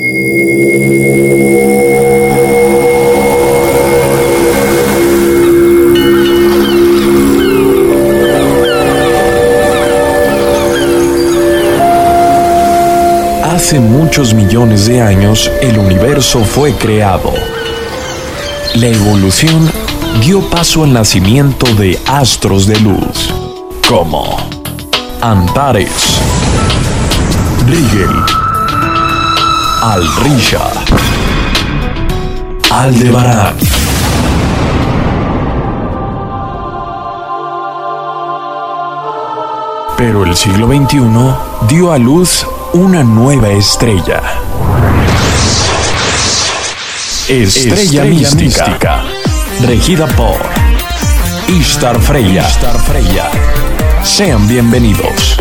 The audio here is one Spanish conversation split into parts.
Hace muchos millones de años, el universo fue creado. La evolución dio paso al nacimiento de astros de luz, como Antares, Rigel, Alrisha, Aldebarán. Pero el siglo XXI dio a luz una nueva estrella. Estrella mística, regida por Ishtar Freya. Sean bienvenidos.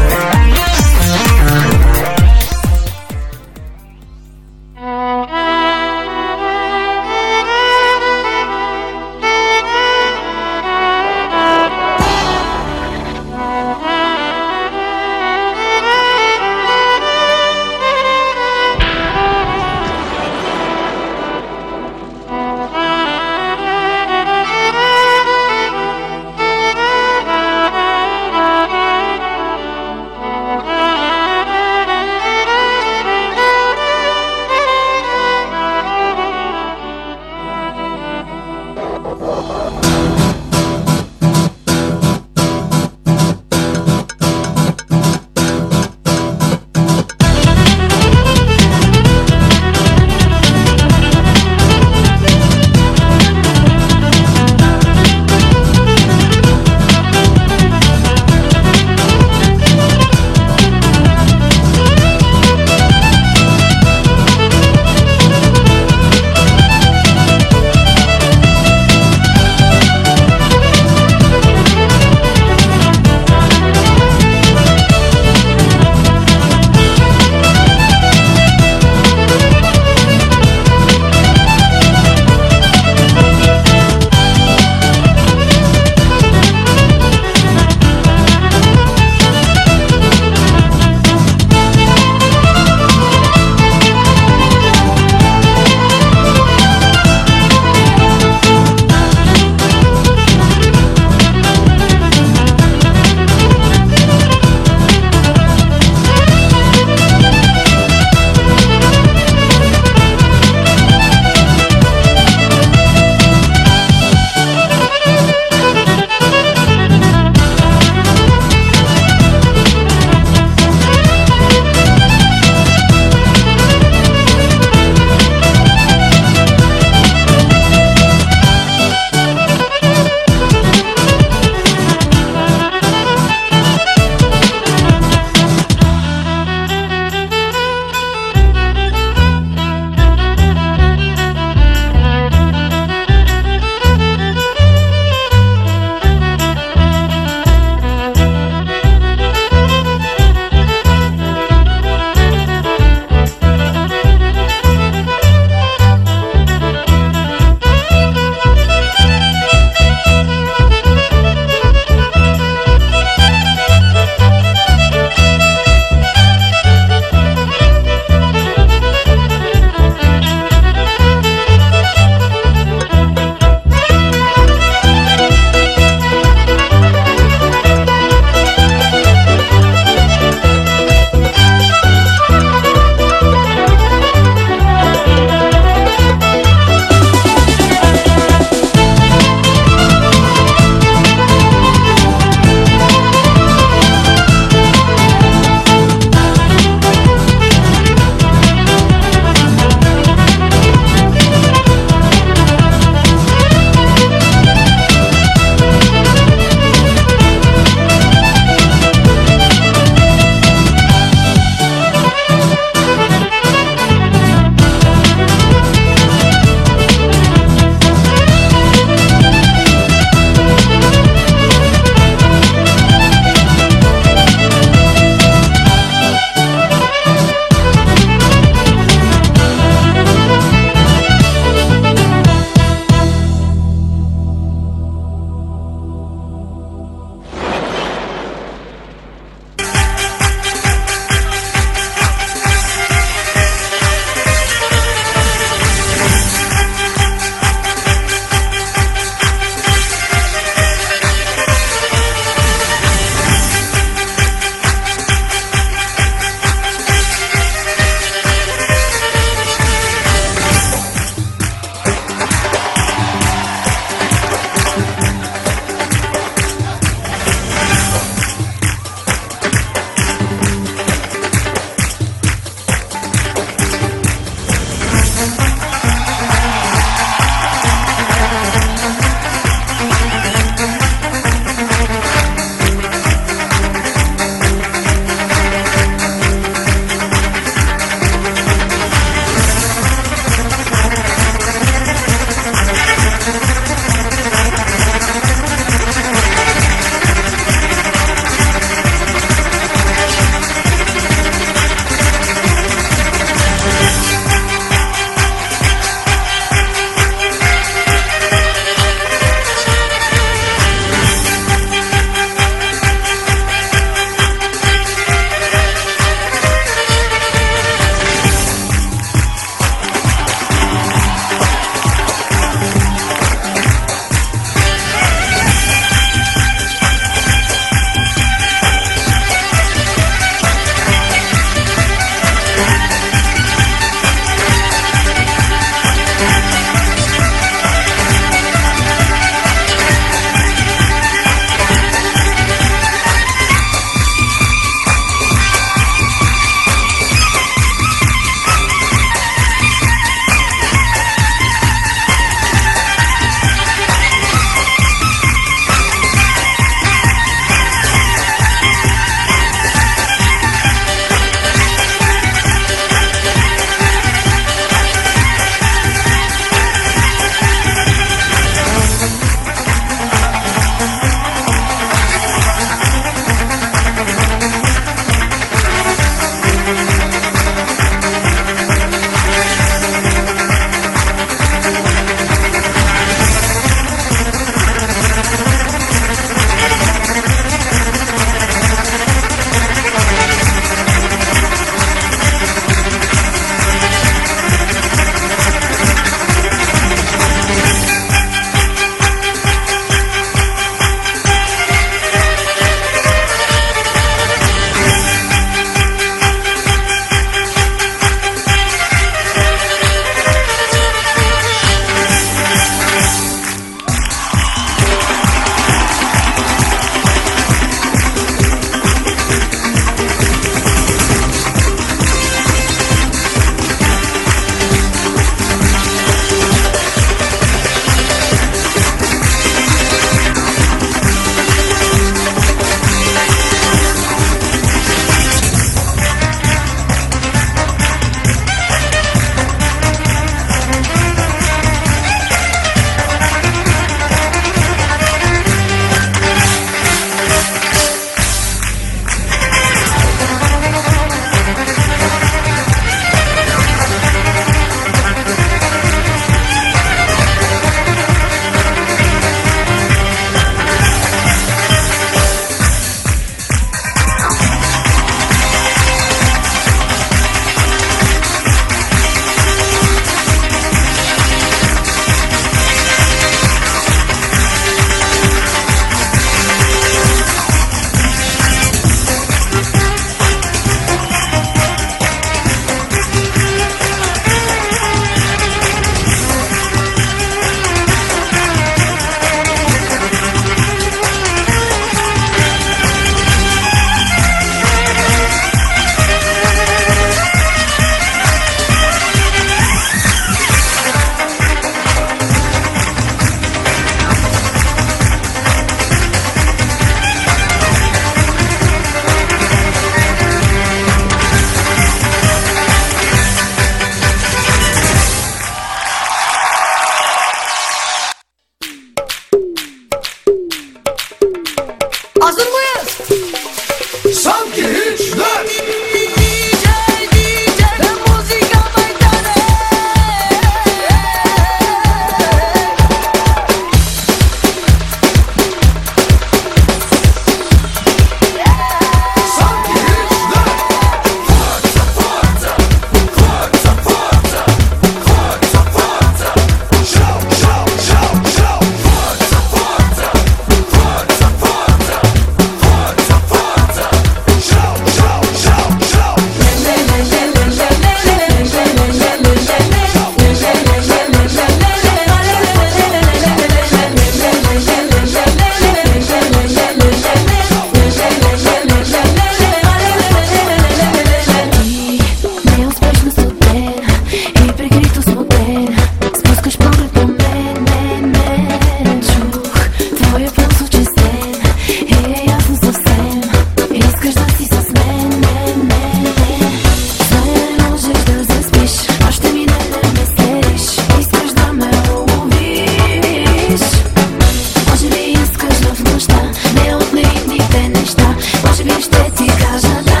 drzwi estetyka żadna.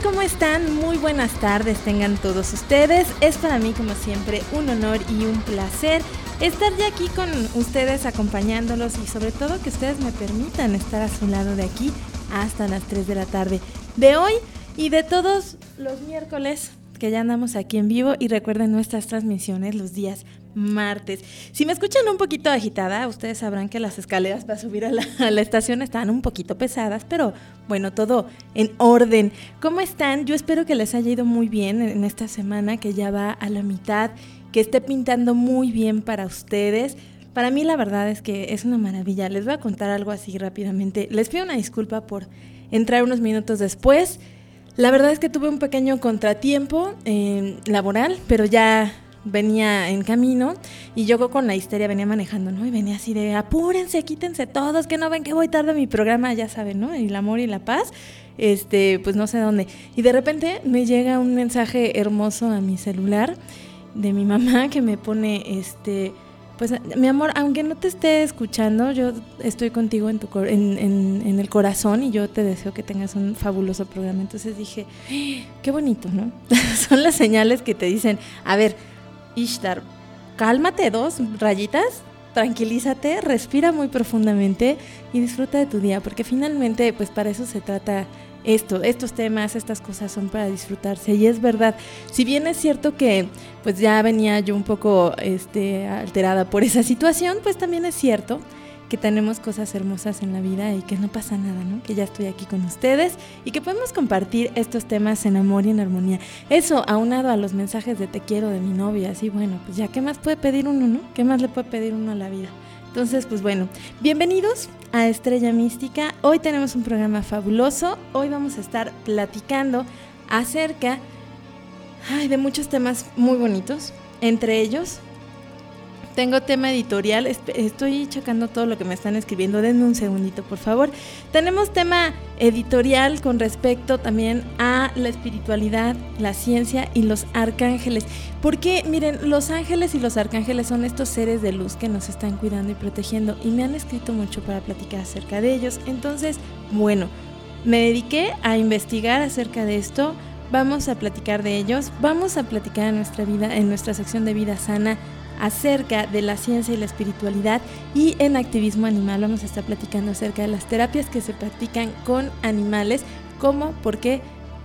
¿Cómo están? Muy buenas tardes tengan todos ustedes. Es para mí, como siempre, un honor y un placer estar ya aquí con ustedes acompañándolos y sobre todo que ustedes me permitan estar a su lado de aquí hasta las 3 de la tarde de hoy y de todos los miércoles que ya andamos aquí en vivo. Y recuerden nuestras transmisiones los días martes. Si me escuchan un poquito agitada, ustedes sabrán que las escaleras para subir a la estación están un poquito pesadas, pero bueno, todo en orden. ¿Cómo están? Yo espero que les haya ido muy bien en esta semana que ya va a la mitad, que esté pintando muy bien para ustedes. Para mí la verdad es que es una maravilla. Les voy a contar algo así rápidamente. Les pido una disculpa por entrar unos minutos después. La verdad es que tuve un pequeño contratiempo laboral, pero ya venía en camino y yo con la histeria venía manejando, ¿no? Y venía así de apúrense, quítense todos, que no ven que voy tarde a mi programa, ya saben, ¿no? El amor y la paz, pues no sé dónde. Y de repente me llega un mensaje hermoso a mi celular de mi mamá que me pone, pues mi amor, aunque no te esté escuchando, yo estoy contigo en el corazón y yo te deseo que tengas un fabuloso programa. Entonces dije, qué bonito, ¿no? Son las señales que te dicen, a ver, Ishtar, cálmate 2 rayitas, tranquilízate, respira muy profundamente y disfruta de tu día, porque finalmente pues para eso se trata estos temas, estas cosas son para disfrutarse. Y es verdad, si bien es cierto que pues ya venía yo un poco alterada por esa situación, pues también es cierto que tenemos cosas hermosas en la vida y que no pasa nada, ¿no? Que ya estoy aquí con ustedes y que podemos compartir estos temas en amor y en armonía. Eso, aunado a los mensajes de te quiero de mi novia, así, bueno, pues ya, ¿qué más puede pedir uno, no? ¿Qué más le puede pedir uno a la vida? Entonces, pues bueno, bienvenidos a Estrella Mística. Hoy tenemos un programa fabuloso. Hoy vamos a estar platicando acerca de muchos temas muy bonitos. Entre ellos, tengo tema editorial. Estoy checando todo lo que me están escribiendo. Denme un segundito, por favor. Tenemos tema editorial con respecto también a la espiritualidad, la ciencia y los arcángeles. Porque, miren, los ángeles y los arcángeles son estos seres de luz que nos están cuidando y protegiendo. Y me han escrito mucho para platicar acerca de ellos. Entonces, bueno, me dediqué a investigar acerca de esto. Vamos a platicar de ellos. Vamos a platicar en nuestra sección de Vida Sana acerca de la ciencia y la espiritualidad, y en activismo animal vamos a estar platicando acerca de las terapias que se practican con animales, cómo, por qué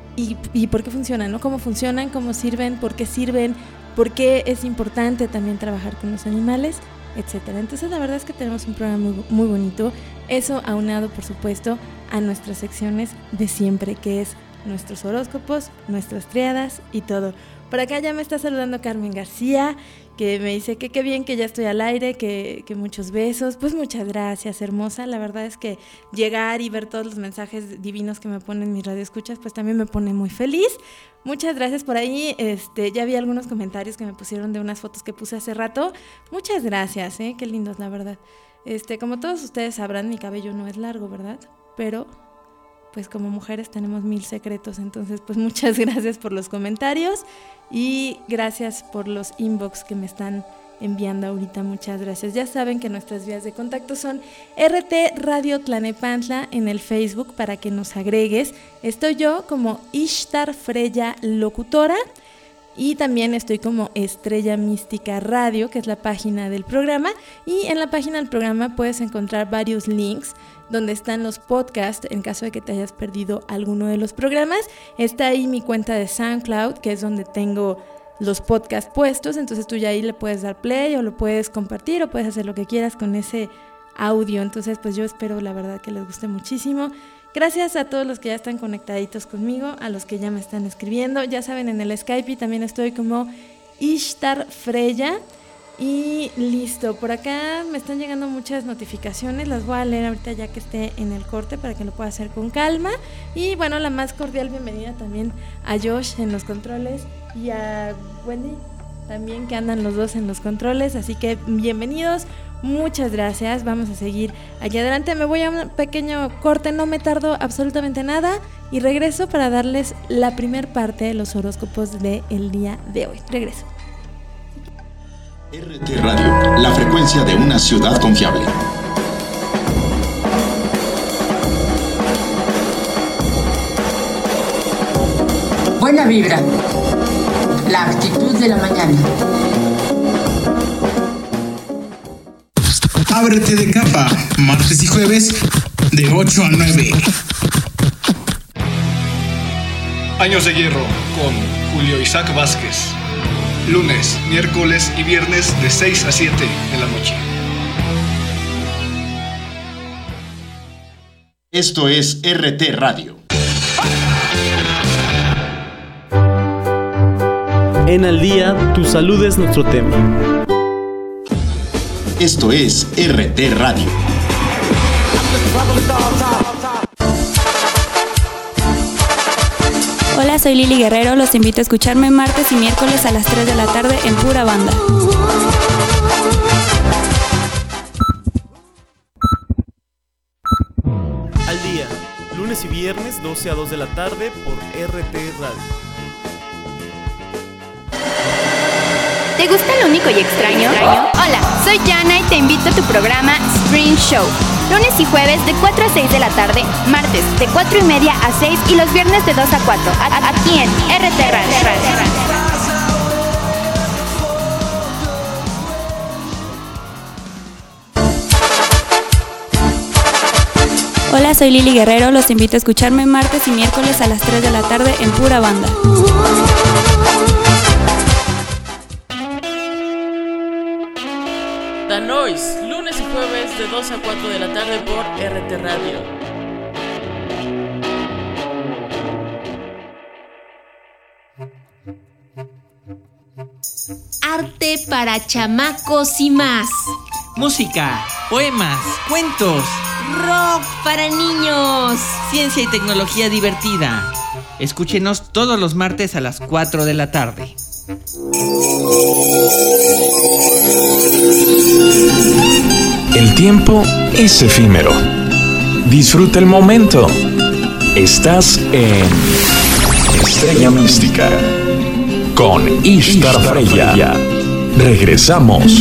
y por qué funcionan, ¿no? Cómo funcionan, cómo sirven, por qué es importante también trabajar con los animales, etcétera. Entonces la verdad es que tenemos un programa muy, muy bonito, eso aunado por supuesto a nuestras secciones de siempre, que es nuestros horóscopos, nuestras triadas y todo. Por acá ya me está saludando Carmen García, que me dice que qué bien que ya estoy al aire, que muchos besos. Pues muchas gracias, hermosa. La verdad es que llegar y ver todos los mensajes divinos que me ponen mis radioescuchas, pues también me pone muy feliz. Muchas gracias por ahí. Ya vi algunos comentarios que me pusieron de unas fotos que puse hace rato. Muchas gracias, qué lindos, la verdad. Como todos ustedes sabrán, mi cabello no es largo, ¿verdad? Pero pues como mujeres tenemos 1000 secretos, entonces pues muchas gracias por los comentarios y gracias por los inbox que me están enviando ahorita, muchas gracias. Ya saben que nuestras vías de contacto son RT Radio Tlanepantla en el Facebook para que nos agregues. Estoy yo como Ishtar Freya Locutora y también estoy como Estrella Mística Radio, que es la página del programa, y en la página del programa puedes encontrar varios links donde están los podcasts en caso de que te hayas perdido alguno de los programas. Está ahí mi cuenta de SoundCloud, que es donde tengo los podcasts puestos, entonces tú ya ahí le puedes dar play o lo puedes compartir o puedes hacer lo que quieras con ese audio. Entonces pues yo espero la verdad que les guste muchísimo. Gracias a todos los que ya están conectaditos conmigo, a los que ya me están escribiendo. Ya saben, en el Skype también estoy como Ishtar Freya. Y listo, por acá me están llegando muchas notificaciones, las voy a leer ahorita ya que esté en el corte para que lo pueda hacer con calma. Y bueno, la más cordial bienvenida también a Josh en los controles y a Wendy también, que andan los dos en los controles, así que bienvenidos, muchas gracias. Vamos a seguir aquí adelante, me voy a un pequeño corte, no me tardo absolutamente nada y regreso para darles la primer parte de los horóscopos del día de hoy. Regreso. RT Radio, la frecuencia de una ciudad confiable. buena vibra, la actitud de la mañana. Ábrete de capa, martes y jueves de 8 a 9. Años de Hierro con Julio Isaac Vázquez. Lunes, miércoles y viernes de 6 a 7 de la noche. Esto es RT Radio. En Al Día, tu salud es nuestro tema. Esto es RT Radio. Hola, soy Lili Guerrero. Los invito a escucharme martes y miércoles a las 3 de la tarde en Pura Banda. Al Día, lunes y viernes 12 a 2 de la tarde por RT Radio. ¿Te gusta lo único y extraño? Hola, soy Yana y te invito a tu programa Spring Show. Lunes y jueves de 4 a 6 de la tarde, martes de 4 y media a 6 y los viernes de 2 a 4, aquí en RT Radio. Hola, soy Lili Guerrero. Los invito a escucharme martes y miércoles a las 3 de la tarde en Pura Banda. The Noise, lunes y jueves de 2 a 4 de la tarde por RT Radio. Arte para chamacos y más. Música, poemas, cuentos, rock para niños, ciencia y tecnología divertida. Escúchenos todos los martes a las 4 de la tarde. El tiempo es efímero. Disfruta el momento. Estás en Estrella Mística con Ishtar Freya. Regresamos.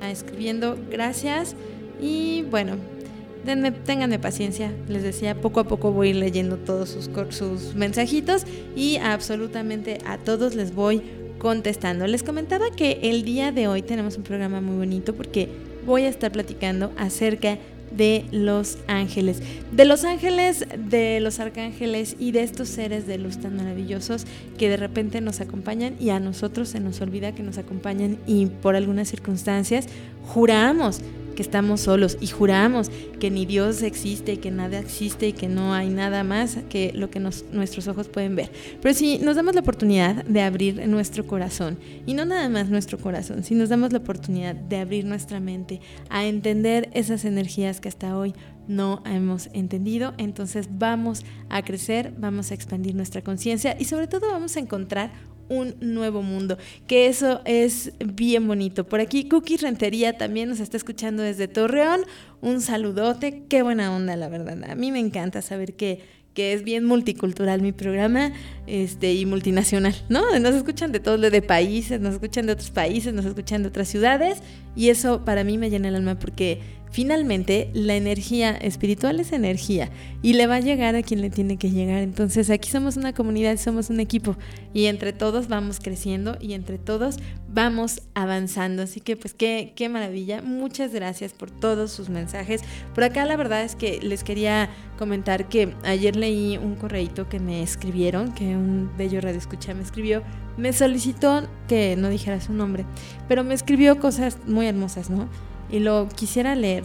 escribiendo, gracias. Y bueno, ténganme paciencia, les decía, poco a poco voy a ir leyendo todos sus mensajitos y absolutamente a todos les voy contestando. Les comentaba que el día de hoy tenemos un programa muy bonito porque voy a estar platicando acerca de los ángeles, de los arcángeles y de estos seres de luz tan maravillosos que de repente nos acompañan y a nosotros se nos olvida que nos acompañan y por algunas circunstancias juramos que estamos solos y juramos que ni Dios existe, que nada existe y que no hay nada más que lo que nuestros ojos pueden ver. Pero si nos damos la oportunidad de abrir nuestro corazón, y no nada más nuestro corazón, si nos damos la oportunidad de abrir nuestra mente a entender esas energías que hasta hoy no hemos entendido, entonces vamos a crecer, vamos a expandir nuestra conciencia y sobre todo vamos a encontrar un nuevo mundo, que eso es bien bonito. Por aquí Cookie Rentería también nos está escuchando desde Torreón, un saludote, qué buena onda la verdad, a mí me encanta saber que es bien multicultural mi programa y multinacional, ¿no? Nos escuchan de todos de países, nos escuchan de otros países, nos escuchan de otras ciudades y eso para mí me llena el alma porque finalmente la energía espiritual es energía y le va a llegar a quien le tiene que llegar. Entonces aquí somos una comunidad, somos un equipo y entre todos vamos creciendo y entre todos vamos avanzando. Así que pues qué maravilla. Muchas gracias por todos sus mensajes. Por acá la verdad es que les quería comentar que ayer leí un correíto que me escribieron, que un bello radioescucha me escribió. Me solicitó que no dijera su nombre, pero me escribió cosas muy hermosas, ¿no? Y lo quisiera leer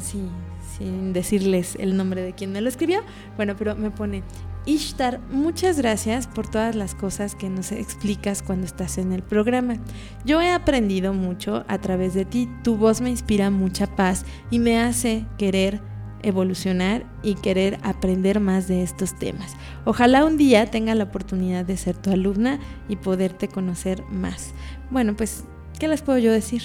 sin decirles el nombre de quien me lo escribió. Bueno, pero me pone: Ishtar, muchas gracias por todas las cosas que nos explicas cuando estás en el programa. Yo he aprendido mucho a través de ti. Tu voz me inspira mucha paz y me hace querer evolucionar y querer aprender más de estos temas. Ojalá un día tenga la oportunidad de ser tu alumna y poderte conocer más. Bueno, pues, ¿qué les puedo yo decir?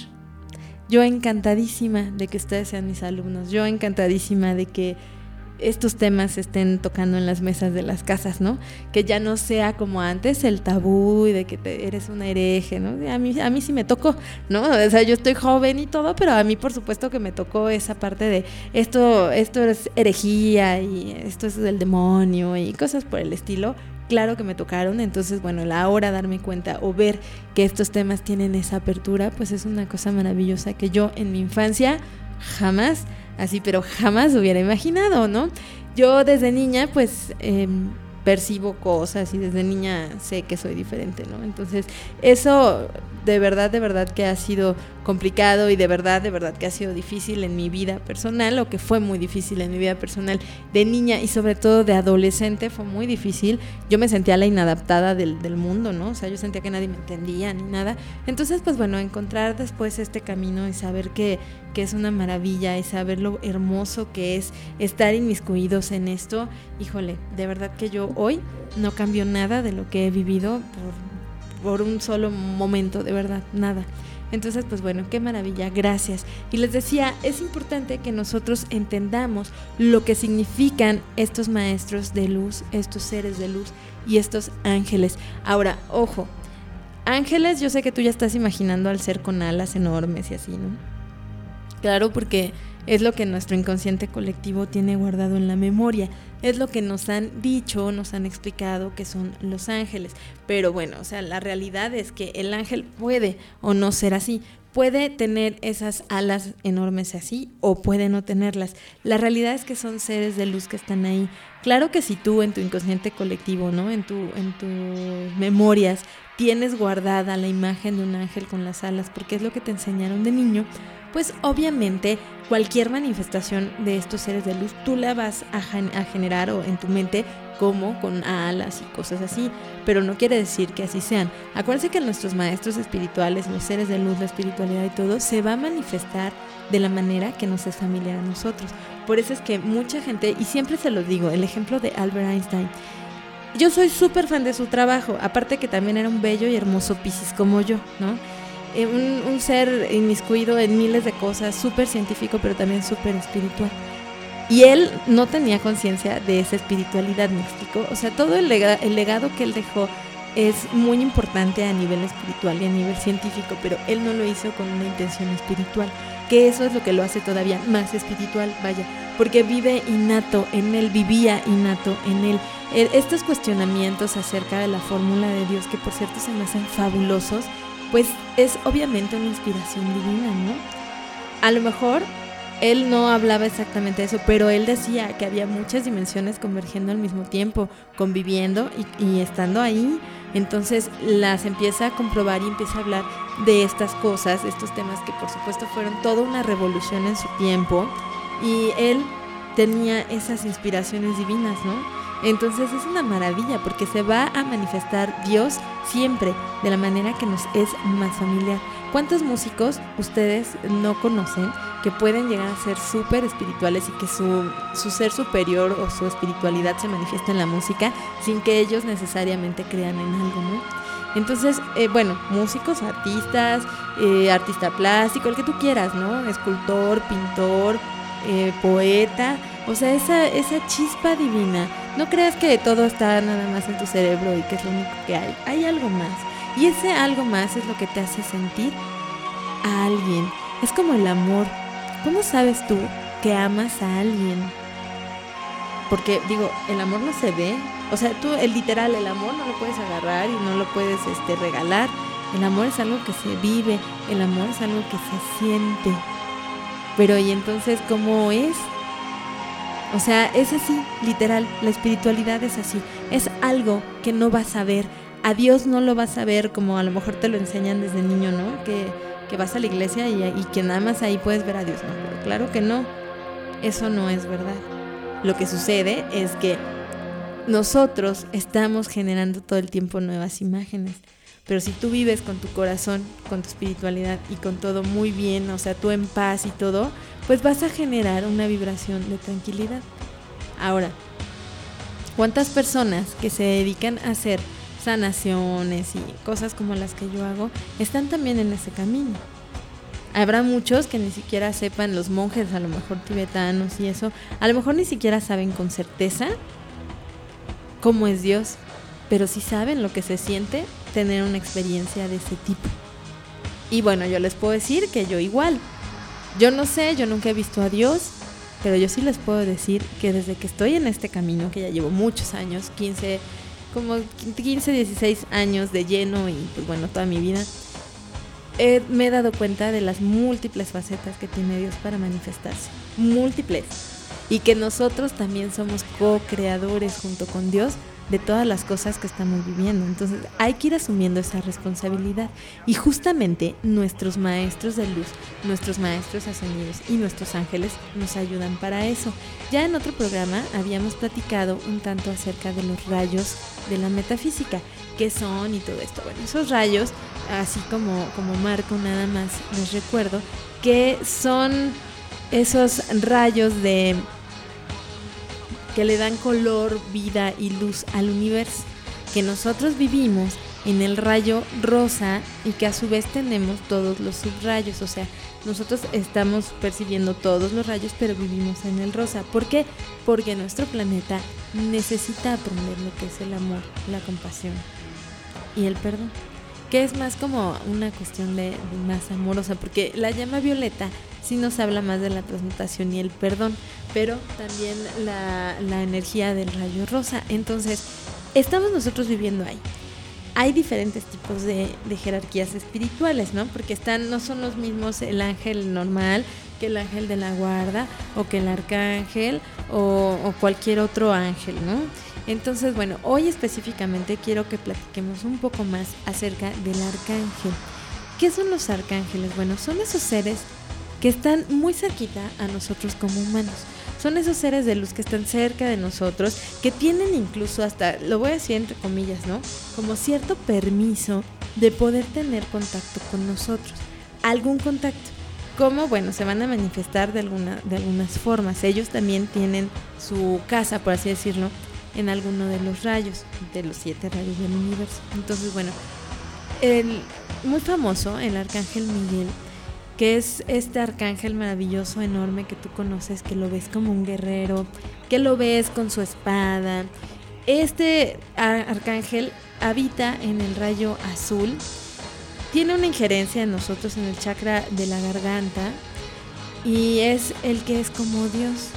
Yo encantadísima de que ustedes sean mis alumnos, yo encantadísima de que estos temas se estén tocando en las mesas de las casas, ¿no? Que ya no sea como antes el tabú y de que eres una hereje, ¿no? A mí sí me tocó, ¿no? O sea, yo estoy joven y todo, pero a mí por supuesto que me tocó esa parte de esto es herejía y esto es del demonio y cosas por el estilo. Claro que me tocaron, entonces bueno, la hora de darme cuenta o ver que estos temas tienen esa apertura, pues es una cosa maravillosa que yo en mi infancia jamás hubiera imaginado, ¿no? Yo desde niña pues percibo cosas y desde niña sé que soy diferente, ¿no? Entonces eso de verdad que ha sido complicado y de verdad que ha sido difícil en mi vida personal, o que fue muy difícil en mi vida personal de niña y sobre todo de adolescente, fue muy difícil. Yo me sentía la inadaptada del mundo, ¿no? O sea, yo sentía que nadie me entendía ni nada. Entonces, pues bueno, encontrar después este camino y saber que es una maravilla y saber lo hermoso que es estar inmiscuidos en esto, híjole, de verdad que yo hoy no cambio nada de lo que he vivido por un solo momento, de verdad, nada. Entonces, pues bueno, qué maravilla, gracias. Y les decía, es importante que nosotros entendamos lo que significan estos maestros de luz, estos seres de luz y estos ángeles. Ahora, ojo, ángeles, yo sé que tú ya estás imaginando al ser con alas enormes y así, ¿no? Claro, porque es lo que nuestro inconsciente colectivo tiene guardado en la memoria, es lo que nos han dicho, nos han explicado que son los ángeles. Pero bueno, o sea, la realidad es que el ángel puede o no ser así, puede tener esas alas enormes así o puede no tenerlas. La realidad es que son seres de luz que están ahí. Claro que si tú en tu inconsciente colectivo, ¿no? En tus memorias tienes guardada la imagen de un ángel con las alas porque es lo que te enseñaron de niño, pues obviamente cualquier manifestación de estos seres de luz tú la vas a generar o en tu mente como con alas y cosas así, pero no quiere decir que así sean. Acuérdense que nuestros maestros espirituales, los seres de luz, la espiritualidad y todo, se va a manifestar de la manera que nos es familiar a nosotros. Por eso es que mucha gente, y siempre se los digo, el ejemplo de Albert Einstein, yo soy súper fan de su trabajo, aparte que también era un bello y hermoso Piscis como yo, ¿no? Un ser inmiscuido en miles de cosas, súper científico, pero también súper espiritual. Y él no tenía conciencia de esa espiritualidad, ¿me explico? O sea, todo el legado que él dejó es muy importante a nivel espiritual y a nivel científico, pero él no lo hizo con una intención espiritual. que eso es lo que lo hace todavía más espiritual, vaya, porque vivía innato en él. Estos cuestionamientos acerca de la fórmula de Dios, que por cierto se me hacen fabulosos, pues es obviamente una inspiración divina, ¿no? A lo mejor él no hablaba exactamente eso, pero él decía que había muchas dimensiones convergiendo al mismo tiempo, conviviendo y estando ahí. Entonces las empieza a comprobar y empieza a hablar de estas cosas, estos temas que por supuesto fueron toda una revolución en su tiempo, y él tenía esas inspiraciones divinas, ¿no? Entonces es una maravilla porque se va a manifestar Dios siempre de la manera que nos es más familiar. ¿Cuántos músicos ustedes no conocen que pueden llegar a ser súper espirituales y que su ser superior o su espiritualidad se manifiesta en la música sin que ellos necesariamente crean en algo, ¿no? Entonces, músicos, artistas, artista plástico, el que tú quieras, ¿no? Escultor, pintor, poeta, o sea, esa chispa divina. No creas que todo está nada más en tu cerebro y que es lo único que hay. Hay algo más. Y ese algo más es lo que te hace sentir a alguien. Es como el amor. ¿Cómo sabes tú que amas a alguien? Porque, el amor no se ve. O sea, tú, el amor no lo puedes agarrar y no lo puedes regalar. El amor es algo que se vive. El amor es algo que se siente. Pero, ¿y entonces cómo es? O sea, es así, literal. La espiritualidad es así. Es algo que no vas a ver. A Dios no lo vas a ver como a lo mejor te lo enseñan desde niño, ¿no? Que vas a la iglesia y que nada más ahí puedes ver a Dios, ¿no? Pero claro que no. Eso no es verdad. Lo que sucede es que nosotros estamos generando todo el tiempo nuevas imágenes. Pero si tú vives con tu corazón, con tu espiritualidad y con todo muy bien, o sea, tú en paz y todo, pues vas a generar una vibración de tranquilidad. Ahora, ¿cuántas personas que se dedican a hacer sanaciones y cosas como las que yo hago están también en ese camino? Habrá muchos que ni siquiera sepan, los monjes a lo mejor tibetanos y eso, a lo mejor ni siquiera saben con certeza cómo es Dios, pero sí saben lo que se siente tener una experiencia de ese tipo. Y bueno, yo les puedo decir que yo igual. Yo no sé, yo nunca he visto a Dios, pero yo sí les puedo decir que desde que estoy en este camino, que ya llevo muchos años, 15, 16 años de lleno y pues bueno, toda mi vida, me he dado cuenta de las múltiples facetas que tiene Dios para manifestarse. Múltiples. Y que nosotros también somos co-creadores junto con Dios de todas las cosas que estamos viviendo. Entonces hay que ir asumiendo esa responsabilidad. Y justamente nuestros maestros de luz, nuestros maestros ascendidos y nuestros ángeles nos ayudan para eso. Ya en otro programa habíamos platicado un tanto acerca de los rayos de la metafísica, qué son y todo esto. Bueno, esos rayos, así como marco nada más, les recuerdo que son esos rayos que le dan color, vida y luz al universo, que nosotros vivimos en el rayo rosa y que a su vez tenemos todos los subrayos. O sea, nosotros estamos percibiendo todos los rayos, pero vivimos en el rosa. ¿Por qué? Porque nuestro planeta necesita aprender lo que es el amor, la compasión y el perdón, que es más como una cuestión de más amorosa, porque la llama violeta sí nos habla más de la transmutación y el perdón, pero también la energía del rayo rosa. Entonces, estamos nosotros viviendo ahí. Hay diferentes tipos de jerarquías espirituales, ¿no? Porque no son los mismos el ángel normal que el ángel de la guarda o que el arcángel o cualquier otro ángel, ¿no? Entonces, bueno, hoy específicamente quiero que platiquemos un poco más acerca del arcángel. ¿Qué son los arcángeles? Bueno, son esos seres que están muy cerquita a nosotros como humanos. Son esos seres de luz que están cerca de nosotros, que tienen incluso hasta, lo voy a decir entre comillas, ¿no? Como cierto permiso de poder tener contacto con nosotros. Algún contacto. ¿Cómo? Bueno, se van a manifestar de algunas formas. Ellos también tienen su casa, por así decirlo, en alguno de los rayos, de los 7 rayos del universo. Entonces, bueno, muy famoso, el arcángel Miguel, que es este arcángel maravilloso, enorme, que tú conoces, que lo ves como un guerrero, que lo ves con su espada. Este arcángel habita en el rayo azul, tiene una injerencia en nosotros en el chakra de la garganta, y es el que es como Dios.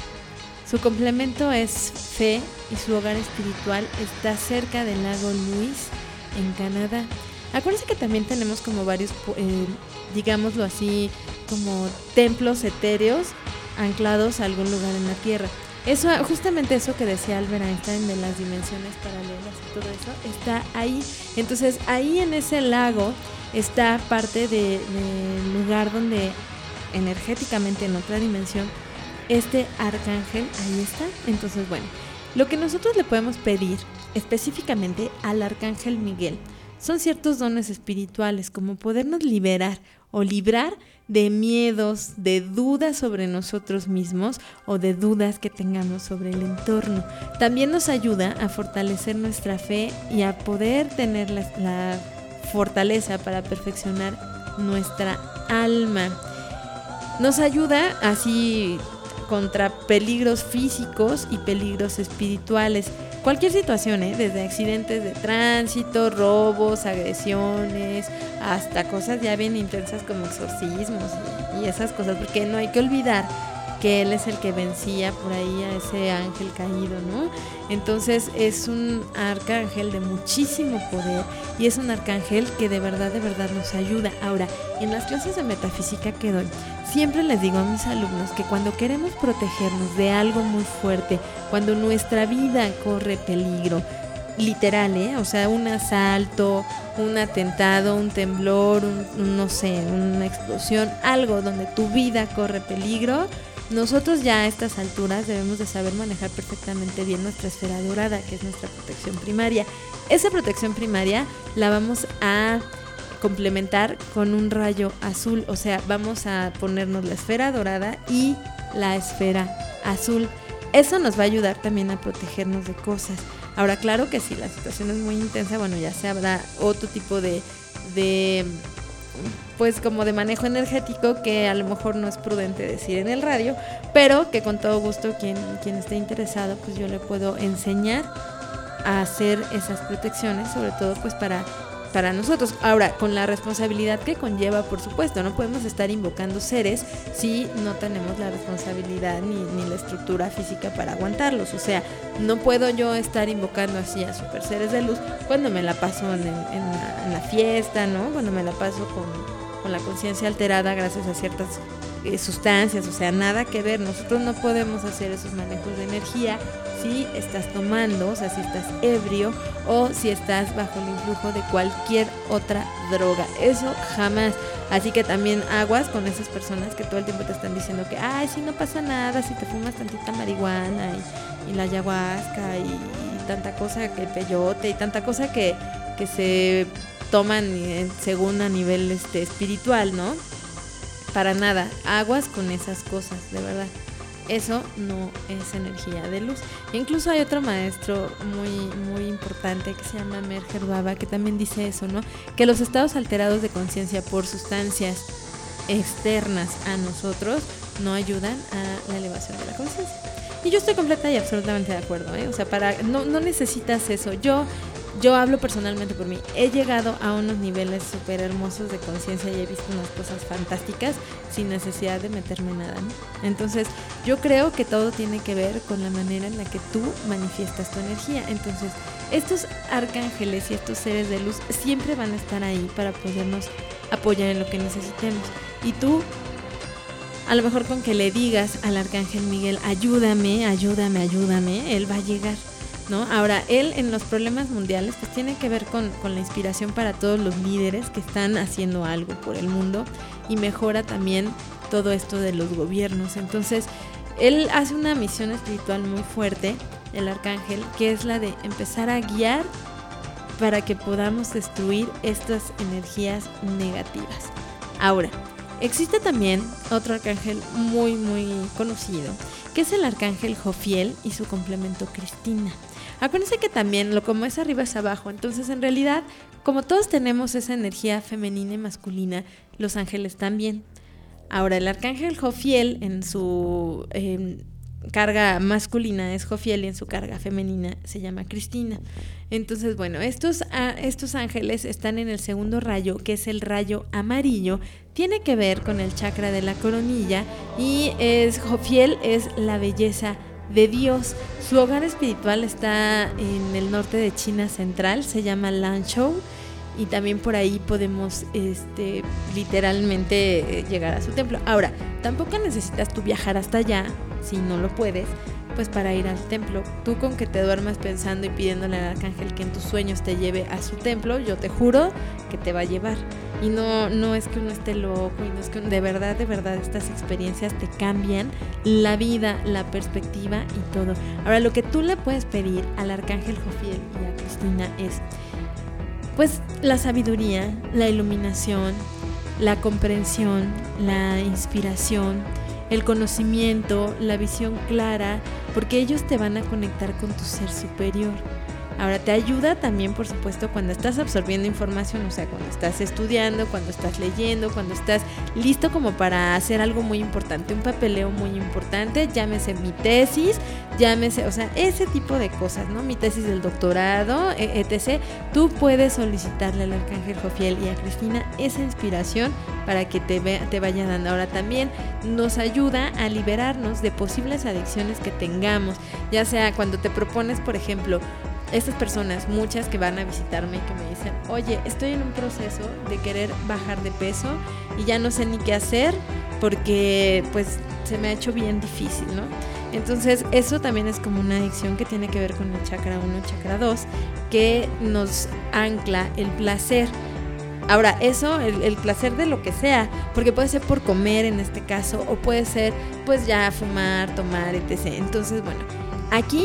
Su complemento es fe y su hogar espiritual está cerca del lago Louise, en Canadá. Acuérdense que también tenemos como varios, digámoslo así, como templos etéreos anclados a algún lugar en la Tierra. Eso, justamente eso que decía Albert Einstein de las dimensiones paralelas y todo eso, está ahí. Entonces, ahí en ese lago está parte del lugar donde energéticamente en otra dimensión este arcángel ahí está. Entonces, bueno, lo que nosotros le podemos pedir específicamente al arcángel Miguel son ciertos dones espirituales, como podernos liberar o librar de miedos, de dudas sobre nosotros mismos o de dudas que tengamos sobre el entorno. También nos ayuda a fortalecer nuestra fe y a poder tener la fortaleza para perfeccionar nuestra alma. Nos ayuda así contra peligros físicos y peligros espirituales. Cualquier situación, desde accidentes de tránsito, robos, agresiones, hasta cosas ya bien intensas como exorcismos y esas cosas, porque no hay que olvidar que él es el que vencía por ahí a ese ángel caído, ¿no? Entonces es un arcángel de muchísimo poder y es un arcángel que de verdad nos ayuda. Ahora, en las clases de metafísica que doy, siempre les digo a mis alumnos que cuando queremos protegernos de algo muy fuerte, cuando nuestra vida corre peligro, literal, o sea, un asalto, un atentado, un temblor, no sé, una explosión, algo donde tu vida corre peligro, nosotros ya a estas alturas debemos de saber manejar perfectamente bien nuestra esfera dorada, que es nuestra protección primaria. Esa protección primaria la vamos a complementar con un rayo azul, o sea, vamos a ponernos la esfera dorada y la esfera azul. Eso nos va a ayudar también a protegernos de cosas. Ahora, claro que si la situación es muy intensa, bueno, ya se habrá otro tipo de pues como de manejo energético que a lo mejor no es prudente decir en el radio, pero que con todo gusto quien esté interesado, pues yo le puedo enseñar a hacer esas protecciones, sobre todo pues para nosotros. Ahora, con la responsabilidad que conlleva, por supuesto, no podemos estar invocando seres si no tenemos la responsabilidad ni la estructura física para aguantarlos. O sea, no puedo yo estar invocando así a super seres de luz cuando me la paso en la fiesta, ¿no? Cuando me la paso con la conciencia alterada gracias a ciertas sustancias, o sea, nada que ver. Nosotros no podemos hacer esos manejos de energía si estás tomando, o sea, si estás ebrio o si estás bajo el influjo de cualquier otra droga. Eso jamás. Así que también aguas con esas personas que todo el tiempo te están diciendo que, ay, si no pasa nada, si te fumas tantita marihuana y la ayahuasca y tanta cosa, que el peyote y tanta cosa que se toman según a nivel espiritual, ¿no? Para nada, aguas con esas cosas, de verdad. Eso no es energía de luz. Incluso hay otro maestro muy importante que se llama Merger Baba, que también dice eso, ¿no? Que los estados alterados de conciencia por sustancias externas a nosotros no ayudan a la elevación de la conciencia. Y yo estoy completa y absolutamente de acuerdo, O sea, no necesitas eso. Yo hablo personalmente por mí. He llegado a unos niveles súper hermosos de conciencia y he visto unas cosas fantásticas sin necesidad de meterme nada, ¿no? Entonces, yo creo que todo tiene que ver con la manera en la que tú manifiestas tu energía. Entonces, estos arcángeles y estos seres de luz siempre van a estar ahí para podernos apoyar en lo que necesitemos. Y tú, a lo mejor con que le digas al arcángel Miguel, ayúdame, él va a llegar, ¿no? Ahora, él en los problemas mundiales pues tiene que ver con la inspiración para todos los líderes que están haciendo algo por el mundo y mejora también todo esto de los gobiernos. Entonces, él hace una misión espiritual muy fuerte, el arcángel, que es la de empezar a guiar para que podamos destruir estas energías negativas. Ahora, existe también otro arcángel muy conocido, que es el arcángel Jofiel y su complemento Cristina. Acuérdense que también como es arriba es abajo, entonces en realidad, como todos tenemos esa energía femenina y masculina, los ángeles también. Ahora, el arcángel Jofiel en su carga masculina es Jophiel y en su carga femenina se llama Cristina. Entonces, bueno, estos ángeles están en el segundo rayo, que es el rayo amarillo. Tiene que ver con el chakra de la coronilla y Jophiel es la belleza de Dios. Su hogar espiritual está en el norte de China central, se llama Lanzhou, y también por ahí podemos literalmente llegar a su templo. Ahora, tampoco necesitas tú viajar hasta allá, si no lo puedes, pues para ir al templo. Tú con que te duermas pensando y pidiéndole al arcángel que en tus sueños te lleve a su templo, yo te juro que te va a llevar. Y no es que uno esté loco, y no es que de verdad estas experiencias te cambian la vida, la perspectiva y todo. Ahora, lo que tú le puedes pedir al arcángel Jophiel y a Cristina es pues la sabiduría, la iluminación, la comprensión, la inspiración, el conocimiento, la visión clara, porque ellos te van a conectar con tu ser superior. Ahora, te ayuda también, por supuesto, cuando estás absorbiendo información, o sea, cuando estás estudiando, cuando estás leyendo, cuando estás listo como para hacer algo muy importante, un papeleo muy importante, llámese mi tesis, o sea, ese tipo de cosas, ¿no? Mi tesis del doctorado, etc. Tú puedes solicitarle al arcángel Jophiel y a Cristina esa inspiración para que te vaya dando. Ahora, también nos ayuda a liberarnos de posibles adicciones que tengamos, ya sea cuando te propones, por ejemplo, estas personas, muchas que van a visitarme y que me dicen, oye, estoy en un proceso de querer bajar de peso y ya no sé ni qué hacer porque pues se me ha hecho bien difícil, ¿no? Entonces eso también es como una adicción que tiene que ver con el chakra 1, chakra 2, que nos ancla el placer. Ahora, eso, el placer de lo que sea, porque puede ser por comer en este caso, o puede ser pues ya fumar, tomar, etc. Entonces, bueno, aquí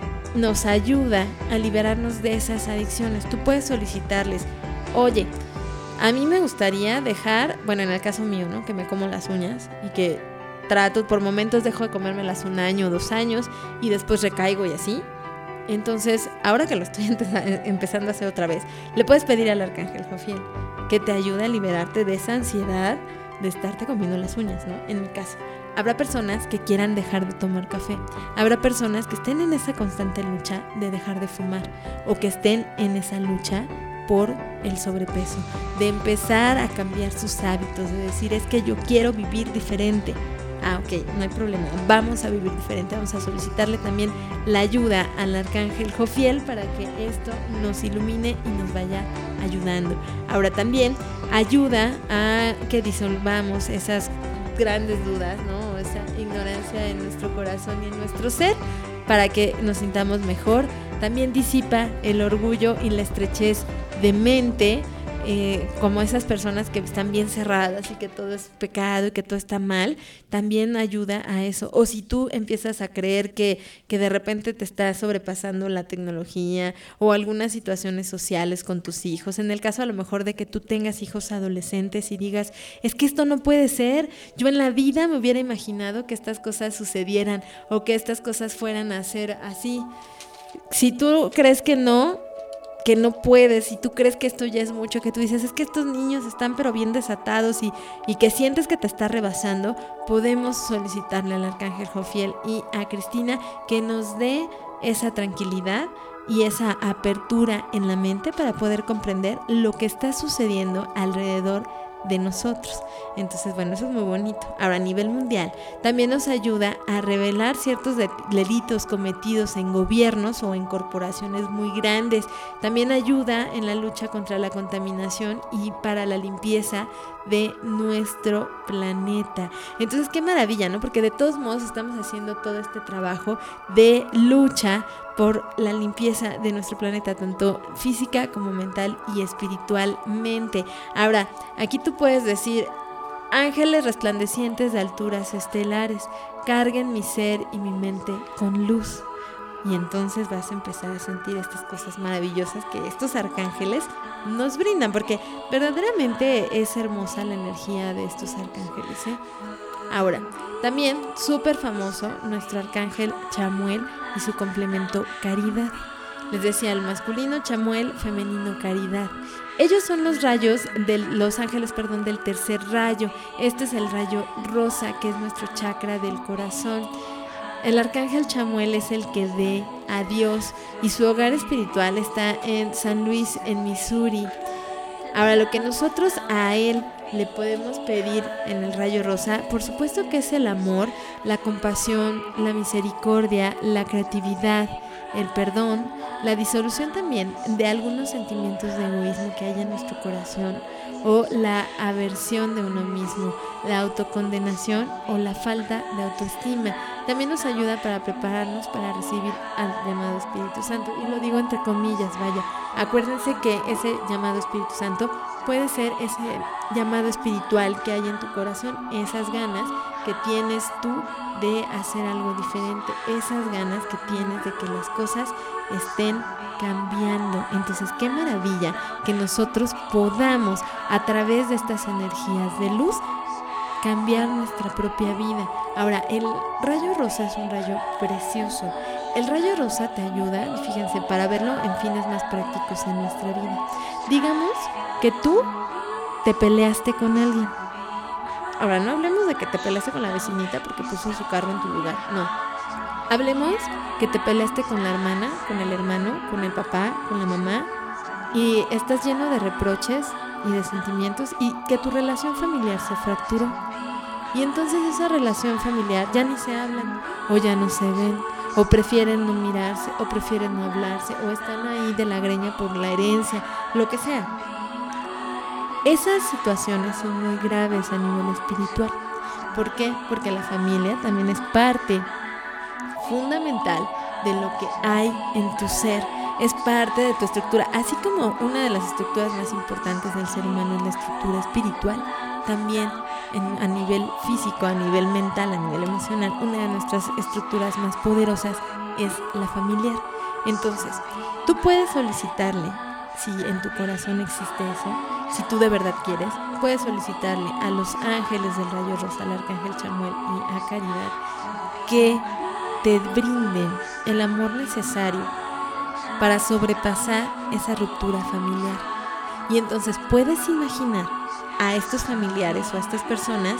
nos ayuda a liberarnos de esas adicciones. Tú puedes solicitarles, oye, a mí me gustaría dejar, bueno, en el caso mío, ¿no? Que me como las uñas y que trato, por momentos dejo de comérmelas 1 año o 2 años y después recaigo y así. Entonces, ahora que lo estoy empezando a hacer otra vez, le puedes pedir al arcángel Jophiel que te ayude a liberarte de esa ansiedad de estarte comiendo las uñas, ¿no? En mi caso. Habrá personas que quieran dejar de tomar café. Habrá personas que estén en esa constante lucha de dejar de fumar o que estén en esa lucha por el sobrepeso, de empezar a cambiar sus hábitos, de decir, es que yo quiero vivir diferente. Ah, ok, no hay problema, vamos a vivir diferente, vamos a solicitarle también la ayuda al arcángel Jophiel para que esto nos ilumine y nos vaya ayudando. Ahora también ayuda a que disolvamos esas grandes dudas, ¿no? Esa ignorancia en nuestro corazón y en nuestro ser para que nos sintamos mejor. También disipa el orgullo y la estrechez de mente, como esas personas que están bien cerradas y que todo es pecado y que todo está mal, también ayuda a eso. O si tú empiezas a creer que de repente te está sobrepasando la tecnología o algunas situaciones sociales con tus hijos, en el caso a lo mejor de que tú tengas hijos adolescentes y digas, es que esto no puede ser, yo en la vida me hubiera imaginado que estas cosas sucedieran o que estas cosas fueran a ser así. Si tú crees que no puedes, si tú crees que esto ya es mucho, que tú dices, es que estos niños están pero bien desatados y que sientes que te está rebasando, podemos solicitarle al arcángel Jophiel y a Cristina que nos dé esa tranquilidad y esa apertura en la mente para poder comprender lo que está sucediendo alrededor de nosotros. Entonces, bueno, eso es muy bonito. Ahora, a nivel mundial, también nos ayuda a revelar ciertos delitos cometidos en gobiernos o en corporaciones muy grandes. También ayuda en la lucha contra la contaminación y para la limpieza de nuestro planeta. Entonces, qué maravilla, ¿no? Porque de todos modos estamos haciendo todo este trabajo de lucha por la limpieza de nuestro planeta, tanto física como mental y espiritualmente. Ahora, aquí tú puedes decir, ángeles resplandecientes de alturas estelares, carguen mi ser y mi mente con luz. Y entonces vas a empezar a sentir estas cosas maravillosas que estos arcángeles nos brindan, porque verdaderamente es hermosa la energía de estos arcángeles, ¿eh? Ahora, también súper famoso nuestro arcángel Chamuel y su complemento Caridad. Les decía, el masculino Chamuel, femenino Caridad. Ellos son los ángeles del tercer rayo. Este es el rayo rosa, que es nuestro chakra del corazón. El arcángel Chamuel es el que ve a Dios y su hogar espiritual está en San Luis, en Missouri. Ahora, lo que nosotros a él le podemos pedir en el rayo rosa, por supuesto que es el amor, la compasión, la misericordia, la creatividad, el perdón, la disolución también de algunos sentimientos de egoísmo que hay en nuestro corazón, o la aversión de uno mismo, la autocondenación o la falta de autoestima. También nos ayuda para prepararnos para recibir al llamado Espíritu Santo, y lo digo entre comillas, vaya. Acuérdense que ese llamado Espíritu Santo puede ser ese llamado espiritual que hay en tu corazón, esas ganas que tienes tú de hacer algo diferente, esas ganas que tienes de que las cosas estén cambiando. Entonces, qué maravilla que nosotros podamos, a través de estas energías de luz, cambiar nuestra propia vida. Ahora, el rayo rosa es un rayo precioso. El rayo rosa te ayuda, fíjense, para verlo en fines más prácticos en nuestra vida. Digamos que tú te peleaste con alguien. Ahora, no hablemos de que te peleaste con la vecinita porque puso su carro en tu lugar, no. Hablemos que te peleaste con la hermana, con el hermano, con el papá, con la mamá, y estás lleno de reproches y de sentimientos, y que tu relación familiar se fracturó. Y entonces esa relación familiar ya ni se hablan, o ya no se ven, o prefieren no mirarse, o prefieren no hablarse, o están ahí de la greña por la herencia, lo que sea. Esas situaciones son muy graves a nivel espiritual. ¿Por qué? Porque la familia también es parte fundamental de lo que hay en tu ser, es parte de tu estructura. Así como una de las estructuras más importantes del ser humano es la estructura espiritual, también a nivel físico, a nivel mental, a nivel emocional, una de nuestras estructuras más poderosas es la familiar. Entonces, tú puedes solicitarle, si en tu corazón existe eso, si tú de verdad quieres, puedes solicitarle a los ángeles del rayo rosa, al arcángel Chamuel y a Caridad, que te brinden el amor necesario para sobrepasar esa ruptura familiar. Y entonces puedes imaginar a estos familiares o a estas personas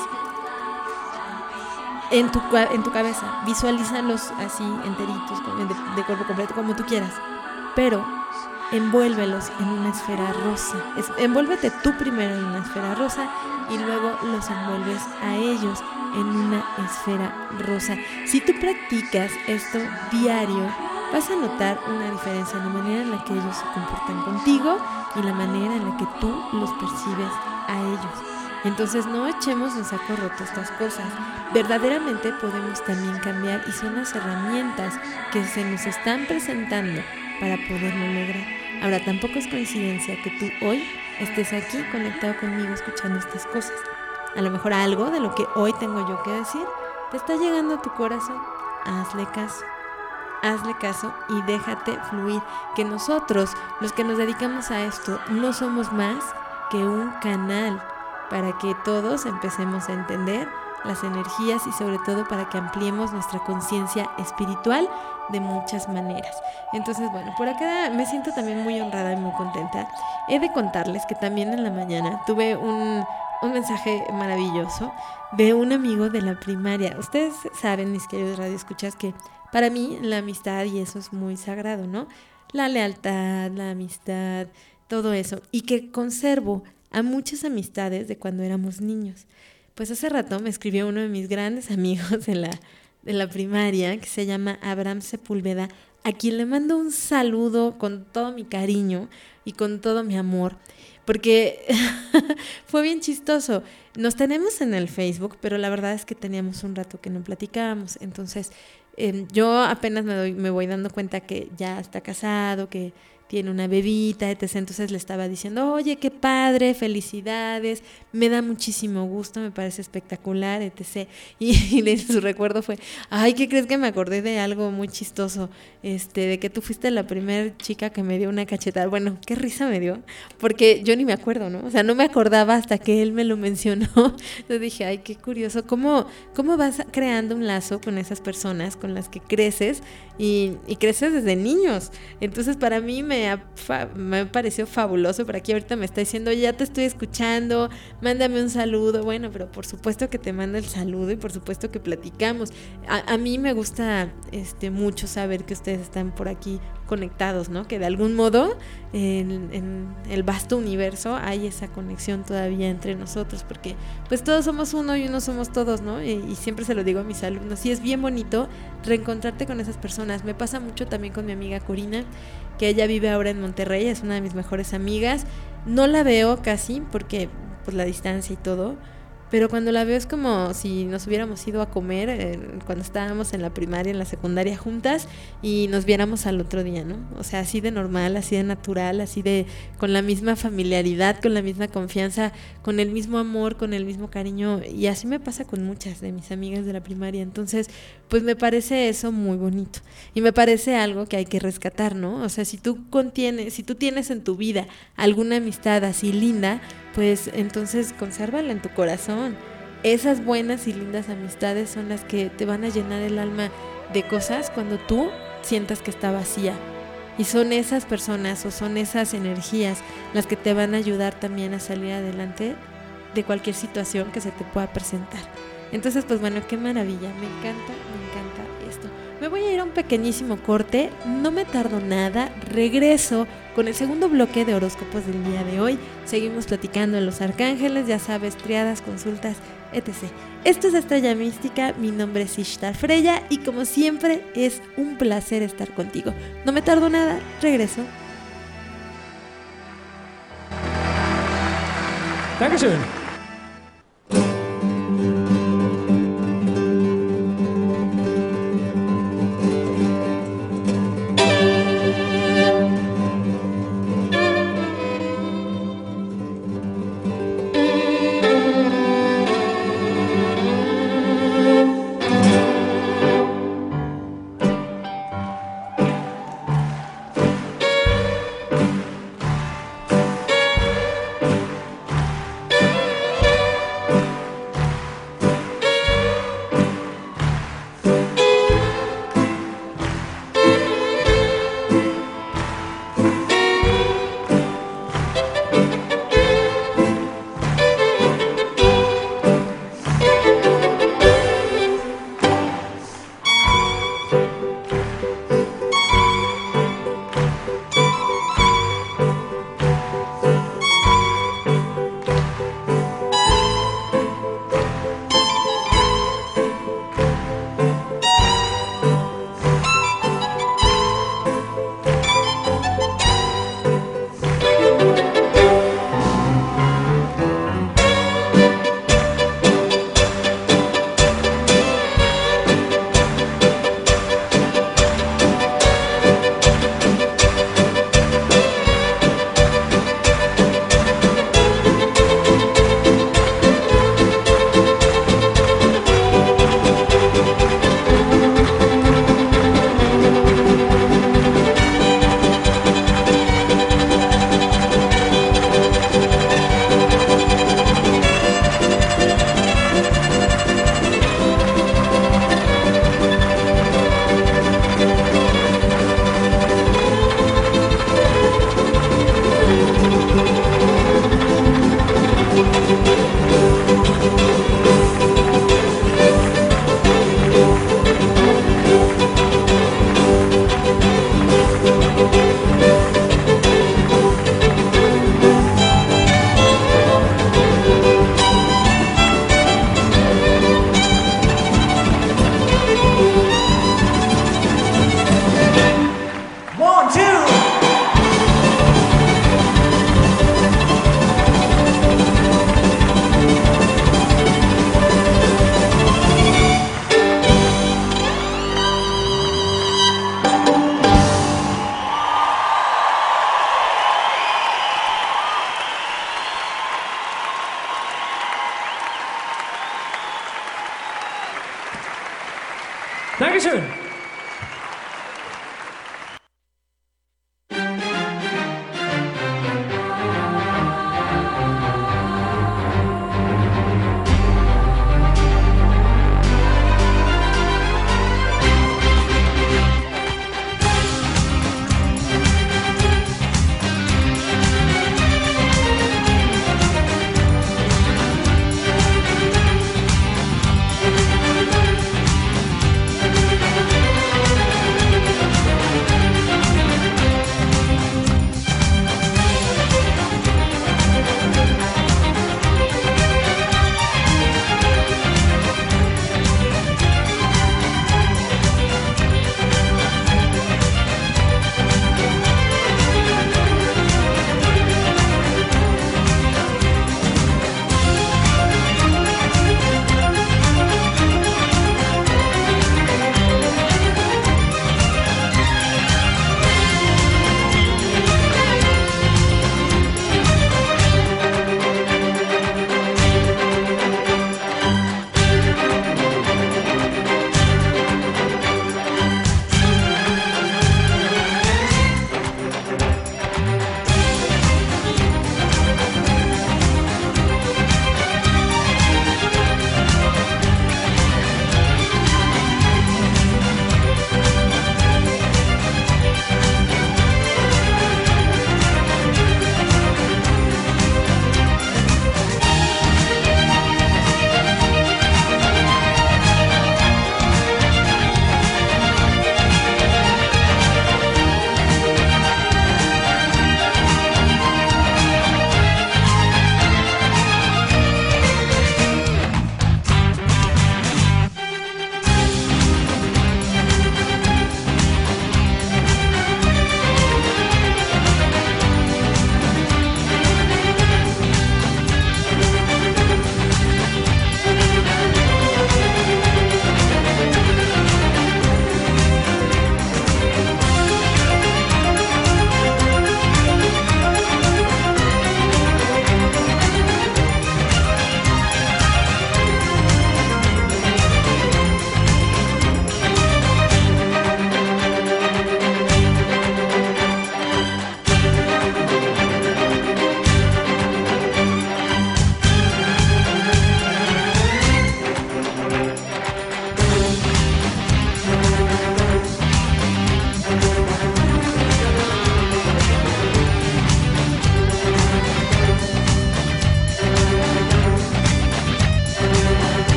en tu cabeza, visualízalos así enteritos, de cuerpo completo, como tú quieras, pero envuélvelos en una esfera rosa. Envuélvete tú primero en una esfera rosa y luego los envuelves a ellos en una esfera rosa. Si tú practicas esto diario, vas a notar una diferencia en la manera en la que ellos se comportan contigo y la manera en la que tú los percibes a ellos. Entonces no echemos en saco roto estas cosas. Verdaderamente podemos también cambiar, y son las herramientas que se nos están presentando para poderlo lograr. Ahora, tampoco es coincidencia que tú hoy estés aquí conectado conmigo escuchando estas cosas. A lo mejor algo de lo que hoy tengo yo que decir te está llegando a tu corazón. Hazle caso y déjate fluir. Que nosotros, los que nos dedicamos a esto, no somos más que un canal para que todos empecemos a entender las energías y sobre todo para que ampliemos nuestra conciencia espiritual de muchas maneras. Entonces, bueno, por acá me siento también muy honrada y muy contenta. He de contarles que también en la mañana tuve un mensaje maravilloso de un amigo de la primaria. Ustedes saben, mis queridos radioescuchas, que para mí la amistad y eso es muy sagrado, ¿no? La lealtad, la amistad, todo eso. Y que conservo a muchas amistades de cuando éramos niños. Pues hace rato me escribió uno de mis grandes amigos de la primaria, que se llama Abraham Sepúlveda, a quien le mando un saludo con todo mi cariño y con todo mi amor, porque fue bien chistoso. Nos tenemos en el Facebook, pero la verdad es que teníamos un rato que no platicábamos. Entonces yo apenas me voy dando cuenta que ya está casado, que tiene una bebita, etc. Entonces le estaba diciendo, oye, qué padre, felicidades, me da muchísimo gusto, me parece espectacular, etc. Y su recuerdo fue, ay, ¿qué crees? Que me acordé de algo muy chistoso, de que tú fuiste la primera chica que me dio una cachetada. Bueno, qué risa me dio, porque yo ni me acuerdo, ¿no? O sea, no me acordaba hasta que él me lo mencionó. Entonces dije, ay, qué curioso, ¿cómo vas creando un lazo con esas personas con las que creces y creces desde niños? Entonces para mí me me pareció fabuloso. Por aquí ahorita me está diciendo, ya te estoy escuchando, mándame un saludo. Bueno, pero por supuesto que te mando el saludo y por supuesto que platicamos. A mí me gusta mucho saber que ustedes están por aquí conectados, ¿no? Que de algún modo en el vasto universo hay esa conexión todavía entre nosotros, porque pues todos somos uno y uno somos todos, ¿no? Y siempre se lo digo a mis alumnos, y es bien bonito reencontrarte con esas personas. Me pasa mucho también con mi amiga Corina, que ella vive ahora en Monterrey, es una de mis mejores amigas. No la veo casi porque pues la distancia y todo, pero cuando la veo es como si nos hubiéramos ido a comer cuando estábamos en la primaria, en la secundaria juntas, y nos viéramos al otro día, ¿no? O sea, así de normal, así de natural, así de con la misma familiaridad, con la misma confianza, con el mismo amor, con el mismo cariño, y así me pasa con muchas de mis amigas de la primaria. Entonces, pues me parece eso muy bonito y me parece algo que hay que rescatar, ¿no? O sea, si tú tienes en tu vida alguna amistad así linda, pues entonces consérvala en tu corazón. Esas buenas y lindas amistades son las que te van a llenar el alma de cosas cuando tú sientas que está vacía. Y son esas personas o son esas energías las que te van a ayudar también a salir adelante de cualquier situación que se te pueda presentar. Entonces, pues bueno, qué maravilla, me encanta esto. Me voy a ir a un pequeñísimo corte, no me tardo nada, regreso con el segundo bloque de horóscopos del día de hoy. Seguimos platicando de los arcángeles, ya sabes, triadas, consultas, etc. Esto es Estrella Mística, mi nombre es Ishtar Freya y como siempre es un placer estar contigo. No me tardo nada, regreso. Dankeschön. Dankeschön.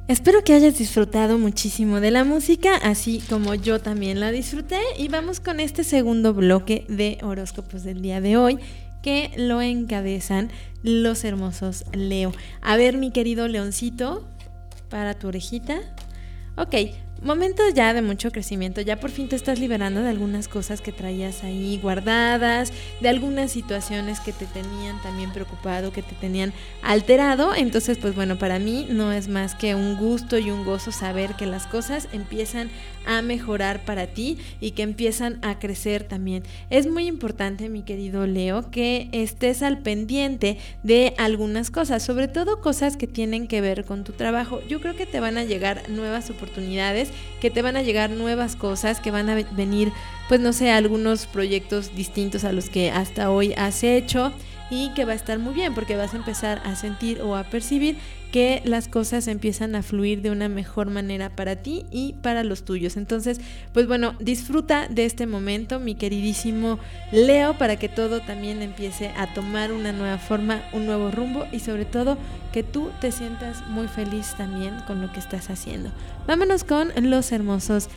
Espero que hayas disfrutado muchísimo de la música, así como yo también la disfruté. Y vamos con este segundo bloque de horóscopos del día de hoy, que lo encabezan los hermosos Leo. A ver, mi querido Leoncito, para tu orejita. Ok, momento ya de mucho crecimiento, ya por fin te estás liberando de algunas cosas que traías ahí guardadas, de algunas situaciones que te tenían también preocupado, que te tenían alterado. Entonces, pues bueno, para mí no es más que un gusto y un gozo saber que las cosas empiezan a mejorar para ti y que empiezan a crecer también. Es muy importante, mi querido Leo, que estés al pendiente de algunas cosas, sobre todo cosas que tienen que ver con tu trabajo. Yo creo que te van a llegar nuevas oportunidades, que te van a llegar nuevas cosas, que van a venir, pues no sé, algunos proyectos distintos a los que hasta hoy has hecho, y que va a estar muy bien porque vas a empezar a sentir o a percibir que las cosas empiezan a fluir de una mejor manera para ti y para los tuyos. Entonces, pues bueno, disfruta de este momento, mi queridísimo Leo, para que todo también empiece a tomar una nueva forma, un nuevo rumbo, y sobre todo que tú te sientas muy feliz también con lo que estás haciendo. Vámonos con los hermosos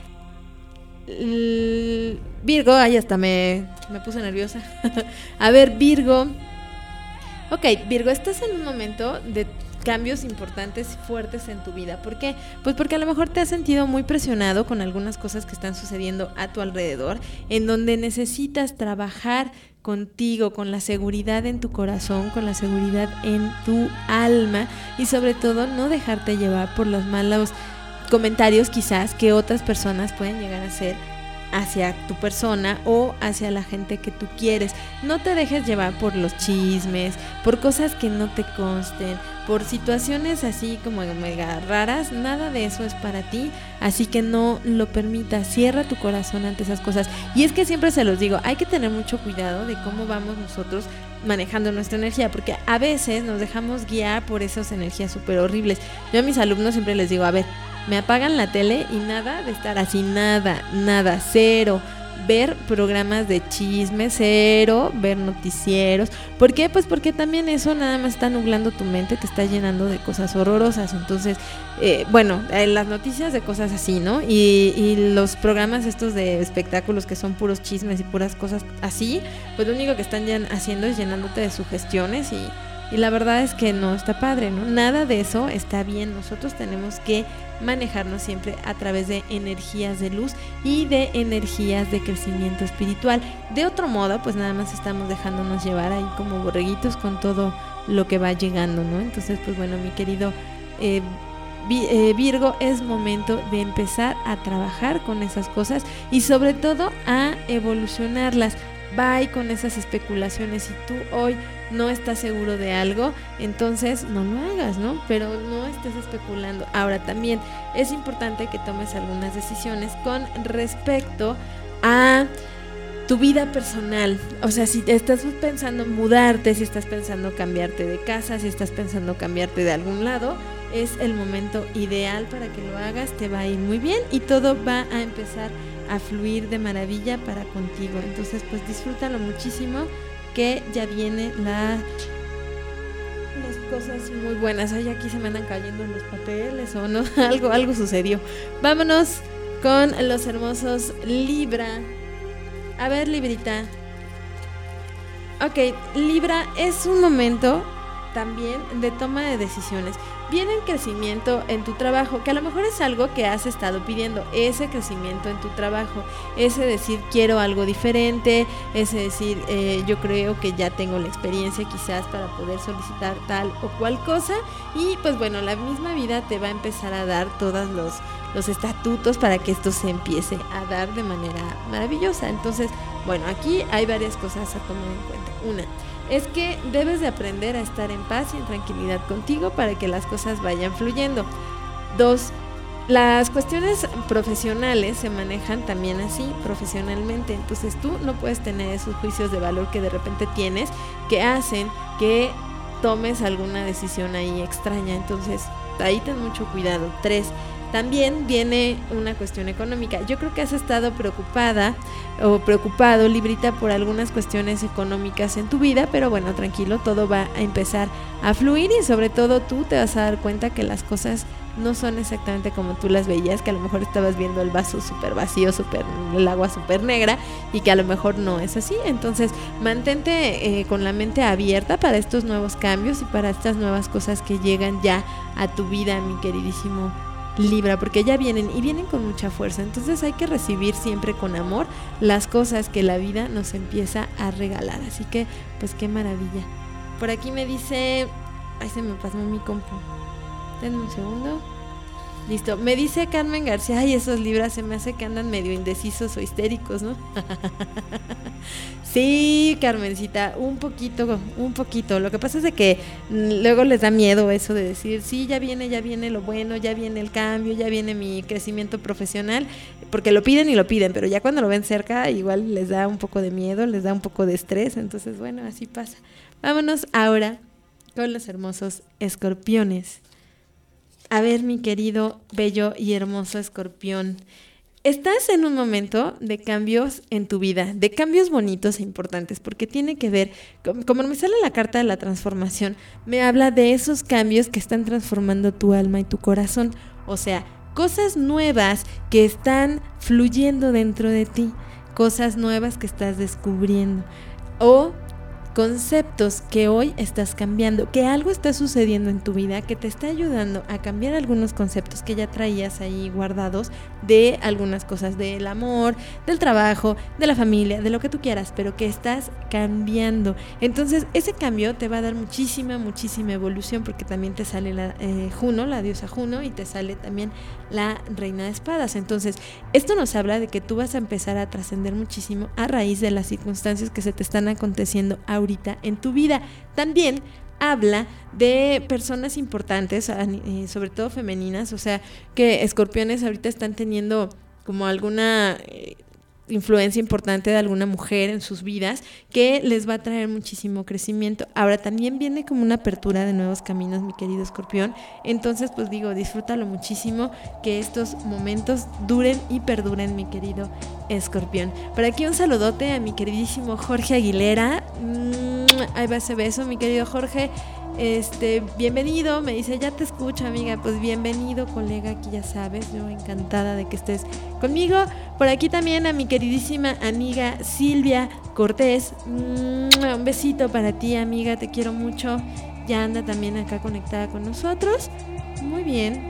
Virgo. Ay, hasta me puse nerviosa. A ver, Virgo. Ok, Virgo, estás en un momento de cambios importantes y fuertes en tu vida. ¿Por qué? Pues porque a lo mejor te has sentido muy presionado con algunas cosas que están sucediendo a tu alrededor, en donde necesitas trabajar contigo, con la seguridad en tu corazón, con la seguridad en tu alma, y sobre todo no dejarte llevar por los malos comentarios quizás que otras personas pueden llegar a hacer hacia tu persona o hacia la gente que tú quieres. No te dejes llevar por los chismes, por cosas que no te consten, por situaciones así como mega raras. Nada de eso es para ti, así que no lo permitas. Cierra tu corazón ante esas cosas. Y es que siempre se los digo, hay que tener mucho cuidado de cómo vamos nosotros manejando nuestra energía, porque a veces nos dejamos guiar por esas energías súper horribles. Yo a mis alumnos siempre les digo, a ver, me apagan la tele y nada de estar así, nada, cero. Ver programas de chisme, cero, ver noticieros. ¿Por qué? Pues porque también eso nada más está nublando tu mente, te está llenando de cosas horrorosas. Entonces, las noticias de cosas así, ¿no? Y los programas estos de espectáculos que son puros chismes y puras cosas así, pues lo único que están haciendo es llenándote de sugestiones y la verdad es que no está padre, ¿no? Nada de eso está bien. Nosotros tenemos que manejarnos siempre a través de energías de luz y de energías de crecimiento espiritual. De otro modo, pues nada más estamos dejándonos llevar ahí como borreguitos con todo lo que va llegando, ¿no? Entonces, pues bueno, mi querido Virgo, es momento de empezar a trabajar con esas cosas y sobre todo a evolucionarlas. Bye con esas especulaciones. Si tú hoy no estás seguro de algo, entonces no lo hagas, ¿no? Pero no estés especulando. Ahora también es importante que tomes algunas decisiones con respecto a tu vida personal. O sea, si estás pensando mudarte, si estás pensando cambiarte de casa, si estás pensando cambiarte de algún lado, es el momento ideal para que lo hagas. Te va a ir muy bien y todo va a empezar a fluir de maravilla para contigo. Entonces, pues disfrútalo muchísimo, que ya vienen las cosas muy buenas. Ay, aquí se me andan cayendo los papeles o no, algo sucedió. Vámonos con los hermosos Libra. A ver, Librita. Ok, Libra, es un momento también de toma de decisiones. Viene el crecimiento en tu trabajo, que a lo mejor es algo que has estado pidiendo, ese crecimiento en tu trabajo, ese decir quiero algo diferente, ese decir yo creo que ya tengo la experiencia quizás para poder solicitar tal o cual cosa, y pues bueno, la misma vida te va a empezar a dar todos los estatutos para que esto se empiece a dar de manera maravillosa. Entonces, bueno, aquí hay varias cosas a tomar en cuenta. Una, es que debes de aprender a estar en paz y en tranquilidad contigo para que las cosas vayan fluyendo. 2, las cuestiones profesionales se manejan también así, profesionalmente. Entonces tú no puedes tener esos juicios de valor que de repente tienes, que hacen que tomes alguna decisión ahí extraña. Entonces ahí ten mucho cuidado. 3, También viene una cuestión económica. Yo creo que has estado preocupada o preocupado, Librita, por algunas cuestiones económicas en tu vida, pero bueno, tranquilo, todo va a empezar a fluir y sobre todo tú te vas a dar cuenta que las cosas no son exactamente como tú las veías, que a lo mejor estabas viendo el vaso súper vacío, el agua súper negra, y que a lo mejor no es así. Entonces mantente con la mente abierta para estos nuevos cambios y para estas nuevas cosas que llegan ya a tu vida, mi queridísimo Libra, porque ya vienen y vienen con mucha fuerza. Entonces hay que recibir siempre con amor las cosas que la vida nos empieza a regalar. Así que pues qué maravilla. Por aquí me dice, ay, se me pasó mi compu, denme un segundo. Listo, me dice Carmen García, ay, esos Libras se me hace que andan medio indecisos o histéricos, ¿no? Sí, Carmencita, un poquito. Lo que pasa es de que luego les da miedo eso de decir, sí, ya viene lo bueno, ya viene el cambio, ya viene mi crecimiento profesional, porque lo piden, pero ya cuando lo ven cerca igual les da un poco de miedo, les da un poco de estrés. Entonces, bueno, así pasa. Vámonos ahora con los hermosos escorpiones. A ver, mi querido, bello y hermoso escorpión, estás en un momento de cambios en tu vida, de cambios bonitos e importantes, porque tiene que ver, como me sale la carta de la transformación, me habla de esos cambios que están transformando tu alma y tu corazón, o sea, cosas nuevas que están fluyendo dentro de ti, cosas nuevas que estás descubriendo, o conceptos que hoy estás cambiando, que algo está sucediendo en tu vida que te está ayudando a cambiar algunos conceptos que ya traías ahí guardados de algunas cosas del amor, del trabajo, de la familia, de lo que tú quieras, pero que estás cambiando. Entonces ese cambio te va a dar muchísima evolución, porque también te sale la Juno, la diosa Juno, y te sale también la reina de espadas. Entonces esto nos habla de que tú vas a empezar a trascender muchísimo a raíz de las circunstancias que se te están aconteciendo ahorita en tu vida. También habla de personas importantes, sobre todo femeninas, o sea, que escorpiones ahorita están teniendo como alguna influencia importante de alguna mujer en sus vidas que les va a traer muchísimo crecimiento. Ahora también viene como una apertura de nuevos caminos, mi querido escorpión. Entonces, pues digo, disfrútalo muchísimo, que estos momentos duren y perduren, mi querido escorpión. Por aquí un saludote a mi queridísimo Jorge Aguilera. Ahí va ese beso, mi querido Jorge. Bienvenido, me dice, ya te escucho, amiga. Pues bienvenido, colega, aquí ya sabes, yo encantada de que estés conmigo. Por aquí también a mi queridísima amiga Silvia Cortés, un besito para ti, amiga, te quiero mucho. Ya anda también acá conectada con nosotros. Muy bien.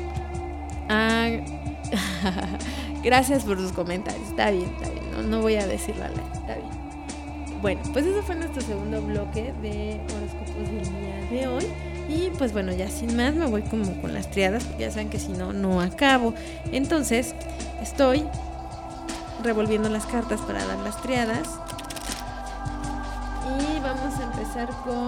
Gracias por sus comentarios. Está bien, no voy a decirlo al aire, está bien. Bueno, pues eso fue nuestro segundo bloque de horóscopos del día de hoy. Y pues bueno, ya sin más me voy como con las triadas, porque ya saben que si no, no acabo. Entonces, estoy revolviendo las cartas para dar las triadas. Y vamos a empezar con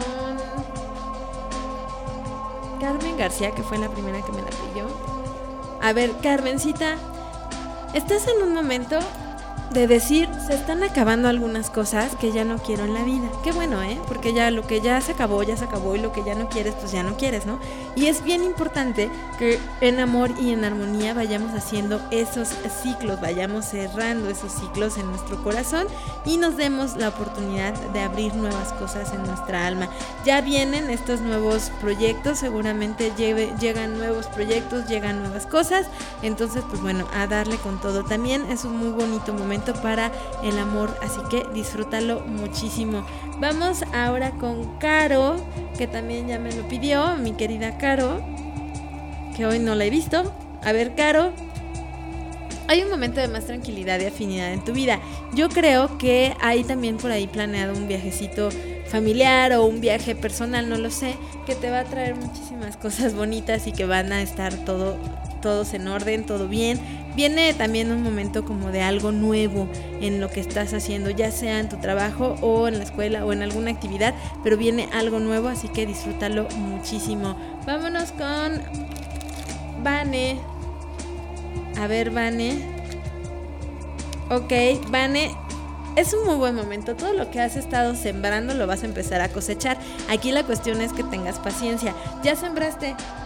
Carmen García, que fue la primera que me la pidió. A ver, Carmencita, estás en un momento de decir, se están acabando algunas cosas que ya no quiero en la vida. Qué bueno, porque ya lo que ya se acabó, y lo que ya no quieres, pues ya no quieres, ¿no? Y es bien importante que en amor y en armonía vayamos haciendo esos ciclos, vayamos cerrando esos ciclos en nuestro corazón y nos demos la oportunidad de abrir nuevas cosas en nuestra alma. Ya vienen estos nuevos proyectos, seguramente llegan nuevos proyectos, llegan nuevas cosas, entonces pues bueno, a darle con todo. También es un muy bonito momento para el amor, así que disfrútalo muchísimo. Vamos ahora con Caro, que también ya me lo pidió, mi querida Caro, que hoy no la he visto. A ver, Caro, hay un momento de más tranquilidad y afinidad en tu vida. Yo creo que hay también por ahí planeado un viajecito familiar o un viaje personal, no lo sé, que te va a traer muchísimas cosas bonitas y que van a estar todos en orden, todo bien. Viene también un momento como de algo nuevo en lo que estás haciendo, ya sea en tu trabajo o en la escuela o en alguna actividad, pero viene algo nuevo, así que disfrútalo muchísimo. Vámonos con Vane. A ver, Vane. Ok, Vane, es un muy buen momento. Todo lo que has estado sembrando lo vas a empezar a cosechar. Aquí la cuestión es que tengas paciencia. Ya sembraste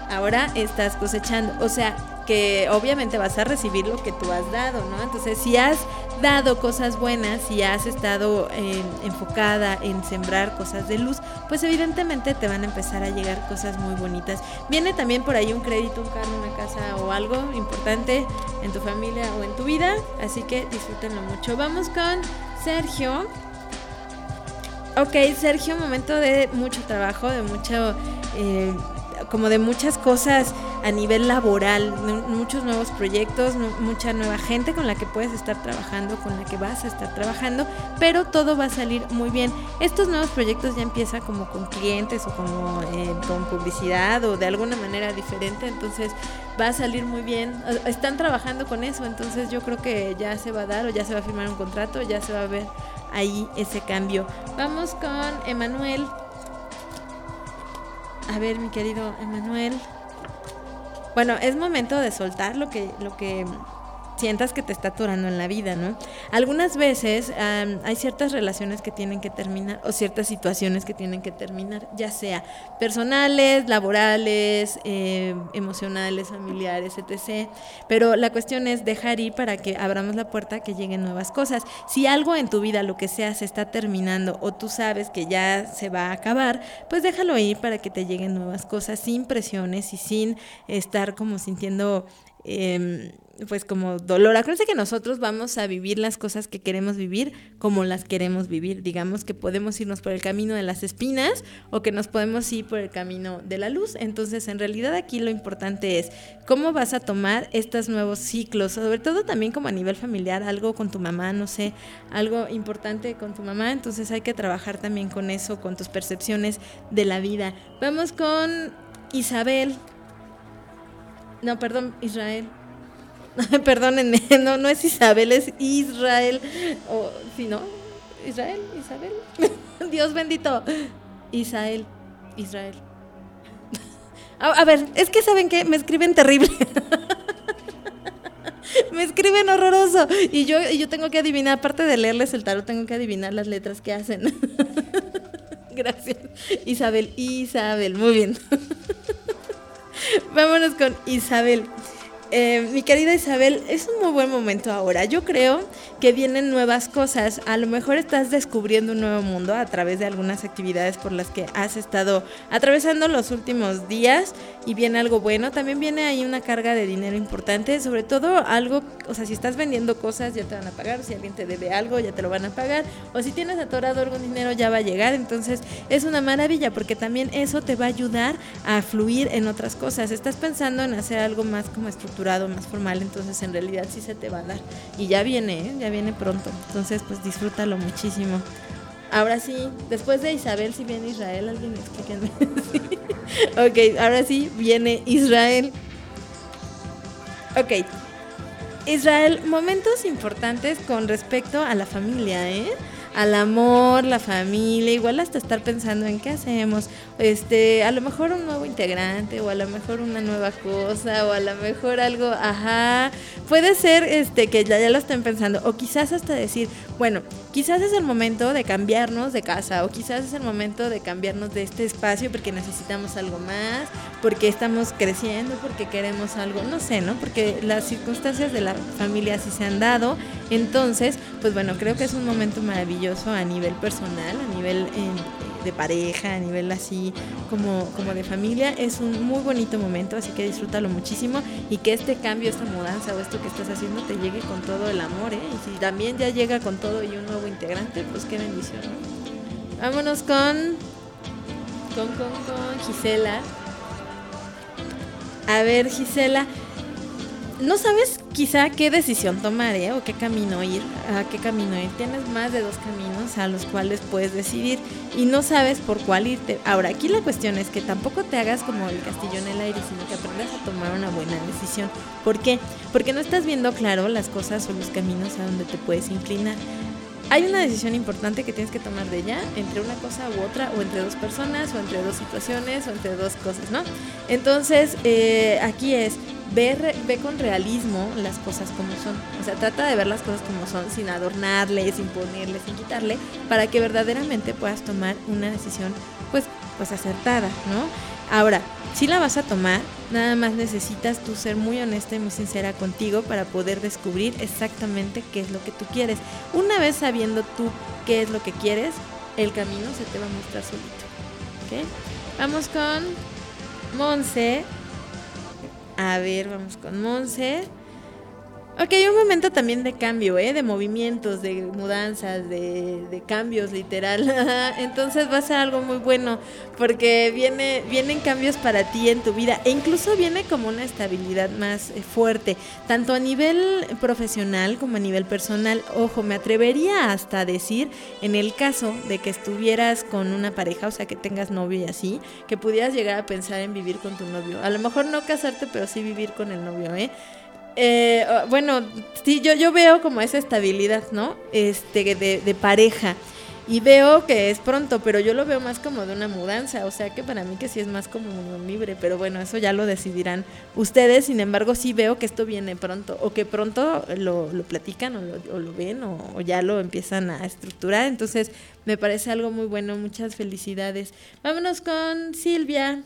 ahora estás cosechando. O sea, que obviamente vas a recibir lo que tú has dado, ¿no? Entonces, si has dado cosas buenas, si has estado enfocada en sembrar cosas de luz, pues evidentemente te van a empezar a llegar cosas muy bonitas. Viene también por ahí un crédito, un carro, una casa o algo importante en tu familia o en tu vida, así que disfrútenlo mucho. Vamos con Sergio. Ok, Sergio, momento de mucho trabajo, de mucho... como de muchas cosas a nivel laboral, muchos nuevos proyectos, mucha nueva gente con la que puedes estar trabajando, con la que vas a estar trabajando, pero todo va a salir muy bien. Estos nuevos proyectos ya empiezan como con clientes o como con publicidad o de alguna manera diferente, entonces va a salir muy bien. Están trabajando con eso, entonces yo creo que ya se va a dar o ya se va a firmar un contrato, ya se va a ver ahí ese cambio. Vamos con Emanuel. A ver, mi querido Emanuel. Bueno, es momento de soltar lo que sientas que te está atorando en la vida, ¿no? Algunas veces hay ciertas relaciones que tienen que terminar o ciertas situaciones que tienen que terminar, ya sea personales, laborales, emocionales, familiares, etc. Pero la cuestión es dejar ir para que abramos la puerta a que lleguen nuevas cosas. Si algo en tu vida, lo que sea, se está terminando o tú sabes que ya se va a acabar, pues déjalo ir para que te lleguen nuevas cosas sin presiones y sin estar como sintiendo... pues como dolor. Acuérdense que nosotros vamos a vivir las cosas que queremos vivir como las queremos vivir. Digamos que podemos irnos por el camino de las espinas o que nos podemos ir por el camino de la luz. Entonces, en realidad aquí lo importante es cómo vas a tomar estos nuevos ciclos, sobre todo también como a nivel familiar, algo con tu mamá, no sé, algo importante con tu mamá. Entonces hay que trabajar también con eso, con tus percepciones de la vida. Vamos con Isabel. No, perdón, Israel. Perdónenme, no es Isabel, es Israel. O si no, Israel, Isabel. Dios bendito. Israel. A ver, es que ¿saben qué? Me escriben terrible. Me escriben horroroso. Y yo tengo que adivinar, aparte de leerles el tarot, tengo que adivinar las letras que hacen. Gracias. Isabel, muy bien. Vámonos con Isabel. Mi querida Isabel, es un muy buen momento ahora. Yo creo que vienen nuevas cosas. A lo mejor estás descubriendo un nuevo mundo a través de algunas actividades por las que has estado atravesando los últimos días y viene algo bueno. También viene ahí una carga de dinero importante, sobre todo algo, o sea, si estás vendiendo cosas ya te van a pagar, si alguien te debe algo ya te lo van a pagar, o si tienes atorado algún dinero ya va a llegar. Entonces es una maravilla porque también eso te va a ayudar a fluir en otras cosas. Estás pensando en hacer algo más como estructurado, más formal, entonces en realidad sí se te va a dar y ya viene pronto, entonces pues disfrútalo muchísimo. Ahora sí, después de Isabel sí viene Israel, alguien explíquenme. Sí. Ok, ahora sí viene Israel. Ok, Israel, momentos importantes con respecto a la familia, al amor, la familia, igual hasta estar pensando en qué hacemos, a lo mejor un nuevo integrante, o a lo mejor una nueva cosa, o a lo mejor algo, puede ser que ya lo estén pensando, o quizás hasta decir, bueno, quizás es el momento de cambiarnos de casa, o quizás es el momento de cambiarnos de este espacio porque necesitamos algo más, porque estamos creciendo, porque queremos algo, no sé, ¿no? Porque las circunstancias de la familia así se han dado, entonces, pues bueno, creo que es un momento maravilloso a nivel personal, a nivel de pareja, a nivel así como de familia. Es un muy bonito momento, así que disfrútalo muchísimo y que este cambio, esta mudanza o esto que estás haciendo te llegue con todo el amor, y si también ya llega con todo y un nuevo integrante, pues qué bendición, ¿no? Vámonos con Gisela. A ver, Gisela, no sabes quizá qué decisión tomar, o qué camino ir, Tienes más de 2 caminos a los cuales puedes decidir y no sabes por cuál irte. Ahora, aquí la cuestión es que tampoco te hagas como el castillo en el aire, sino que aprendas a tomar una buena decisión. ¿Por qué? Porque no estás viendo claro las cosas o los caminos a donde te puedes inclinar. Hay una decisión importante que tienes que tomar de ya, entre una cosa u otra, o entre 2 personas, o entre 2 situaciones, o entre 2 cosas, ¿no? Entonces, aquí es, ve con realismo las cosas como son. O sea, trata de ver las cosas como son, sin adornarle, sin ponerle, sin quitarle, para que verdaderamente puedas tomar una decisión, pues acertada, ¿no? Ahora, si la vas a tomar, nada más necesitas tú ser muy honesta y muy sincera contigo para poder descubrir exactamente qué es lo que tú quieres. Una vez sabiendo tú qué es lo que quieres, el camino se te va a mostrar solito. ¿Ok? Vamos con Monse. A ver, vamos con Monse. Ok, un momento también de cambio, de movimientos, de mudanzas, de cambios, literal. Entonces va a ser algo muy bueno, porque vienen cambios para ti en tu vida, e incluso viene como una estabilidad más fuerte, tanto a nivel profesional como a nivel personal. Ojo, me atrevería hasta a decir, en el caso de que estuvieras con una pareja, o sea, que tengas novio y así, que pudieras llegar a pensar en vivir con tu novio. A lo mejor no casarte, pero sí vivir con el novio, bueno, sí, yo veo como esa estabilidad, ¿no? De pareja. Y veo que es pronto, pero yo lo veo más como de una mudanza. O sea que para mí que sí es más como un libre. Pero bueno, eso ya lo decidirán ustedes. Sin embargo, sí veo que esto viene pronto. O que pronto lo platican o lo ven o ya lo empiezan a estructurar. Entonces me parece algo muy bueno. Muchas felicidades. Vámonos con Silvia.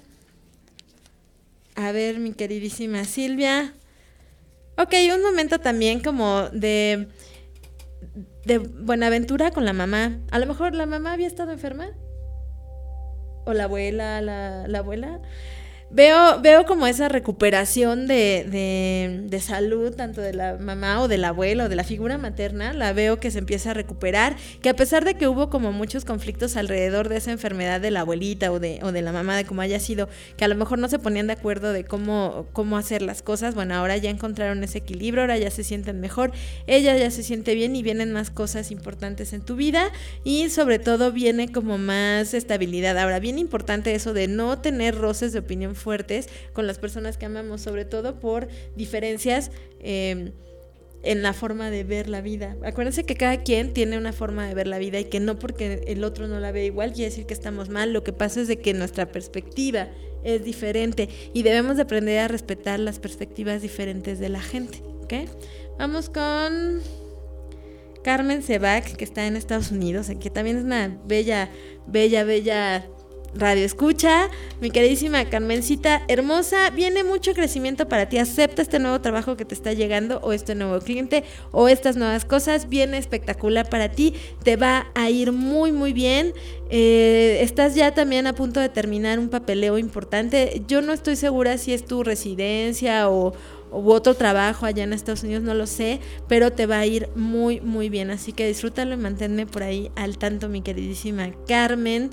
A ver, mi queridísima Silvia. Ok, un momento también como de buena aventura con la mamá. A lo mejor la mamá había estado enferma. O la abuela, la abuela. Veo como esa recuperación de salud, tanto de la mamá o de la abuela o de la figura materna. La veo que se empieza a recuperar, que a pesar de que hubo como muchos conflictos alrededor de esa enfermedad de la abuelita o de la mamá, de cómo haya sido, que a lo mejor no se ponían de acuerdo de cómo hacer las cosas. Bueno, ahora ya encontraron ese equilibrio, ahora ya se sienten mejor, ella ya se siente bien y vienen más cosas importantes en tu vida, y sobre todo viene como más estabilidad. Ahora, bien importante eso de no tener roces de opinión fuertes con las personas que amamos, sobre todo por diferencias en la forma de ver la vida. Acuérdense que cada quien tiene una forma de ver la vida y que no porque el otro no la ve igual quiere decir que estamos mal. Lo que pasa es de que nuestra perspectiva es diferente y debemos de aprender a respetar las perspectivas diferentes de la gente, ¿ok? Vamos con Carmen Sebac, que está en Estados Unidos, que también es una bella radio escucha. Mi queridísima Carmencita hermosa, viene mucho crecimiento para ti. Acepta este nuevo trabajo que te está llegando, o este nuevo cliente, o estas nuevas cosas. Viene espectacular para ti, te va a ir muy muy bien. Estás ya también a punto de terminar un papeleo importante. Yo no estoy segura si es tu residencia u otro trabajo allá en Estados Unidos, no lo sé, pero te va a ir muy muy bien, así que disfrútalo y manténme por ahí al tanto, mi queridísima Carmen.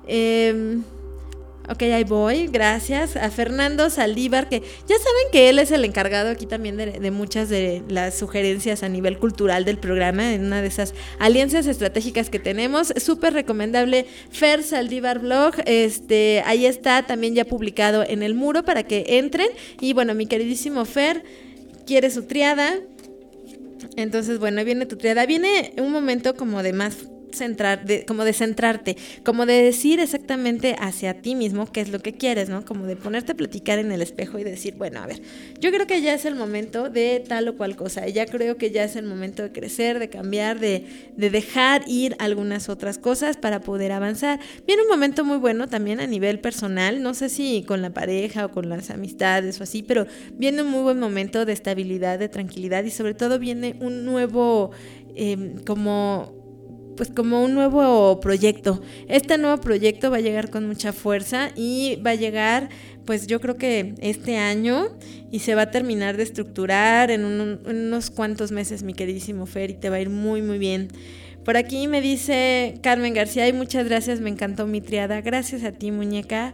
Ok, ahí voy, gracias a Fernando Saldívar, que ya saben que él es el encargado aquí también de muchas de las sugerencias a nivel cultural del programa, en una de esas alianzas estratégicas que tenemos. Súper recomendable Fer Saldívar Blog, ahí está también ya publicado en el muro para que entren. Y bueno, mi queridísimo Fer quiere su triada, entonces bueno, viene tu triada, viene un momento como de más como de centrarte, como de decir exactamente hacia ti mismo qué es lo que quieres, ¿no? Como de ponerte a platicar en el espejo y decir, bueno, a ver, yo creo que ya es el momento de tal o cual cosa, ya creo que ya es el momento de crecer, de cambiar, de dejar ir algunas otras cosas para poder avanzar. Viene un momento muy bueno también a nivel personal, no sé si con la pareja o con las amistades o así, pero viene un muy buen momento de estabilidad, de tranquilidad, y sobre todo viene un nuevo como un nuevo proyecto. Este nuevo proyecto va a llegar con mucha fuerza y va a llegar, pues yo creo que este año, y se va a terminar de estructurar en unos cuantos meses, mi queridísimo Fer, y te va a ir muy muy bien. Por aquí me dice Carmen García, y muchas gracias, me encantó mi triada. Gracias a ti, muñeca.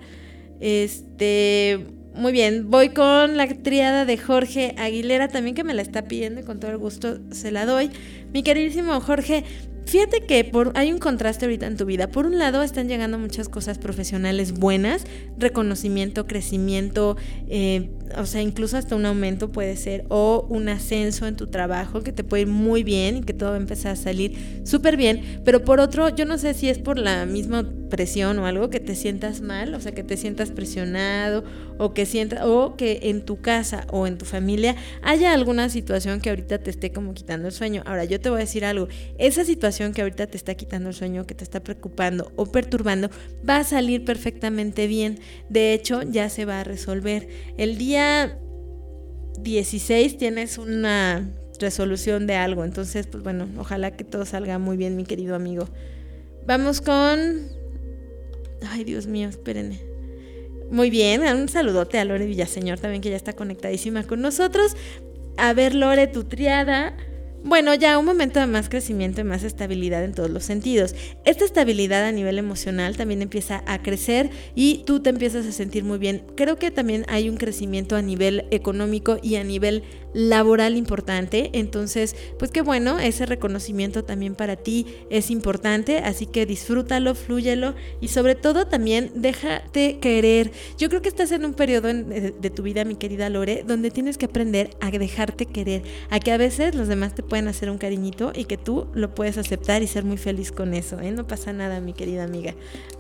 Muy bien, voy con la triada de Jorge Aguilera también, que me la está pidiendo y con todo el gusto se la doy. Mi queridísimo Jorge, fíjate que hay un contraste ahorita en tu vida. Por un lado están llegando muchas cosas profesionales buenas, reconocimiento, crecimiento, o sea, incluso hasta un aumento puede ser, o un ascenso en tu trabajo que te puede ir muy bien y que todo va a empezar a salir súper bien. Pero por otro, yo no sé si es por la misma presión o algo, que te sientas mal, o sea, que te sientas presionado, o que en tu casa o en tu familia haya alguna situación que ahorita te esté como quitando el sueño. Ahora, yo te voy a decir algo, esa situación situación que ahorita te está quitando el sueño, que te está preocupando o perturbando, va a salir perfectamente bien. De hecho, ya se va a resolver. El día 16 tienes una resolución de algo, entonces pues bueno, ojalá que todo salga muy bien, mi querido amigo. Vamos con... Ay, Dios mío, espérenme. Muy bien, un saludote a Lore Villaseñor también, que ya está conectadísima con nosotros. A ver, Lore, tu triada. Bueno, ya un momento de más crecimiento y más estabilidad en todos los sentidos. Esta estabilidad a nivel emocional también empieza a crecer y tú te empiezas a sentir muy bien. Creo que también hay un crecimiento a nivel económico y a nivel laboral importante. Entonces, pues qué bueno, ese reconocimiento también para ti es importante. Así que disfrútalo, flúyelo y sobre todo también déjate querer. Yo creo que estás en un periodo de tu vida, mi querida Lore, donde tienes que aprender a dejarte querer, a que a veces los demás te pueden hacer un cariñito y que tú lo puedes aceptar y ser muy feliz con eso, ¿eh? No pasa nada, mi querida amiga.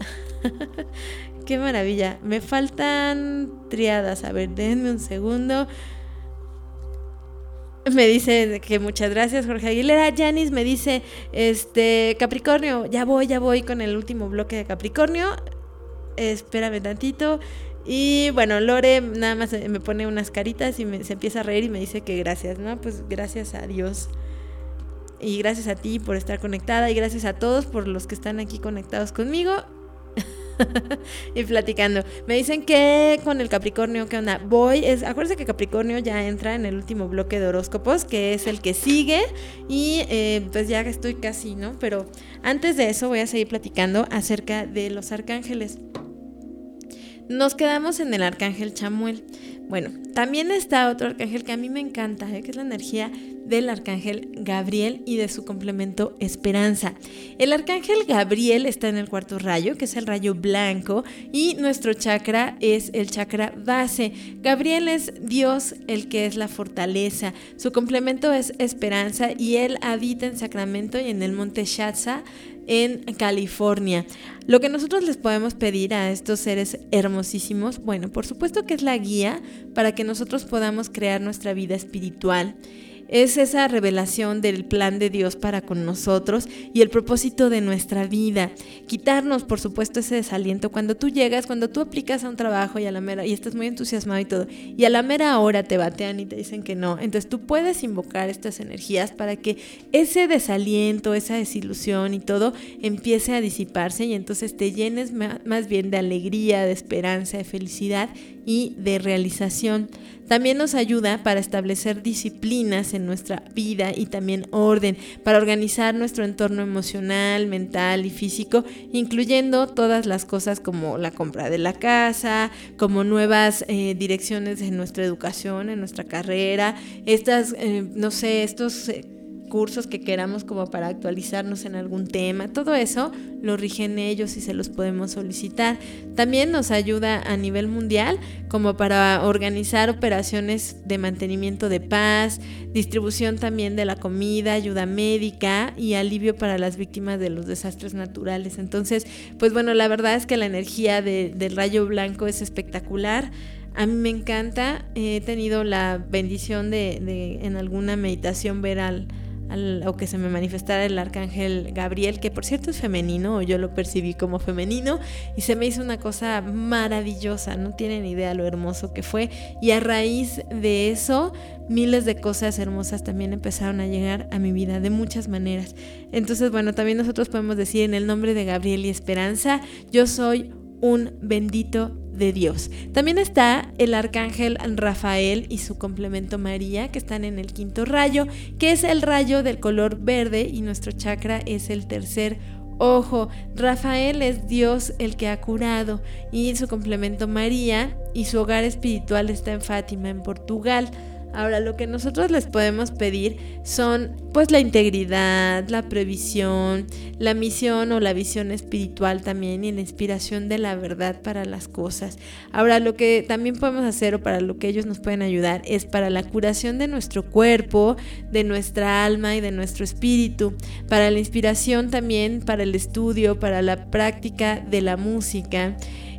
Qué maravilla. Me faltan triadas. A ver, denme un segundo. Me dice que muchas gracias, Jorge Aguilera. Yanis me dice, Capricornio, ya voy con el último bloque de Capricornio. Espérame tantito. Y bueno, Lore nada más me pone unas caritas y se empieza a reír y me dice que gracias, ¿no? Pues gracias a Dios. Y gracias a ti por estar conectada y gracias a todos por los que están aquí conectados conmigo y platicando. Me dicen que con el Capricornio, ¿qué onda? Acuérdense que Capricornio ya entra en el último bloque de horóscopos, que es el que sigue y pues ya estoy casi, ¿no? Pero antes de eso voy a seguir platicando acerca de los arcángeles. Nos quedamos en el arcángel Chamuel. Bueno, también está otro arcángel que a mí me encanta, que es la energía del arcángel Gabriel y de su complemento Esperanza. El arcángel Gabriel está en el cuarto rayo, que es el rayo blanco, y nuestro chakra es el chakra base. Gabriel es Dios, el que es la fortaleza. Su complemento es Esperanza y él habita en Sacramento y en el monte Shasta, en California. Lo que nosotros les podemos pedir a estos seres hermosísimos, bueno, por supuesto que es la guía para que nosotros podamos crear nuestra vida espiritual. Es esa revelación del plan de Dios para con nosotros y el propósito de nuestra vida. Quitarnos, por supuesto, ese desaliento. Cuando tú llegas, cuando tú aplicas a un trabajo y estás muy entusiasmado y todo, y a la mera hora te batean y te dicen que no, entonces tú puedes invocar estas energías para que ese desaliento, esa desilusión y todo empiece a disiparse y entonces te llenes más bien de alegría, de esperanza, de felicidad y de realización. También nos ayuda para establecer disciplinas en nuestra vida y también orden, para organizar nuestro entorno emocional, mental y físico, incluyendo todas las cosas como la compra de la casa, como nuevas direcciones en nuestra educación, en nuestra carrera, estos cursos que queramos como para actualizarnos en algún tema. Todo eso lo rigen ellos y se los podemos solicitar. También nos ayuda a nivel mundial como para organizar operaciones de mantenimiento de paz, distribución también de la comida, ayuda médica y alivio para las víctimas de los desastres naturales. Entonces, pues bueno, la verdad es que la energía del rayo blanco es espectacular. A mí me encanta. He tenido la bendición de en alguna meditación ver o que se me manifestara el arcángel Gabriel, que por cierto es femenino, o yo lo percibí como femenino, y se me hizo una cosa maravillosa. No tienen idea lo hermoso que fue, y a raíz de eso miles de cosas hermosas también empezaron a llegar a mi vida de muchas maneras. Entonces bueno, también nosotros podemos decir en el nombre de Gabriel y Esperanza, yo soy un bendito de Dios. También está el arcángel Rafael y su complemento María, que están en el quinto rayo, que es el rayo del color verde, y nuestro chakra es el tercer ojo. Rafael es Dios el que ha curado, y su complemento María, y su hogar espiritual está en Fátima, en Portugal. Ahora, lo que nosotros les podemos pedir son pues la integridad, la previsión, la misión o la visión espiritual también, y la inspiración de la verdad para las cosas. Ahora, lo que también podemos hacer, o para lo que ellos nos pueden ayudar, es para la curación de nuestro cuerpo, de nuestra alma y de nuestro espíritu, para la inspiración también, para el estudio, para la práctica de la música.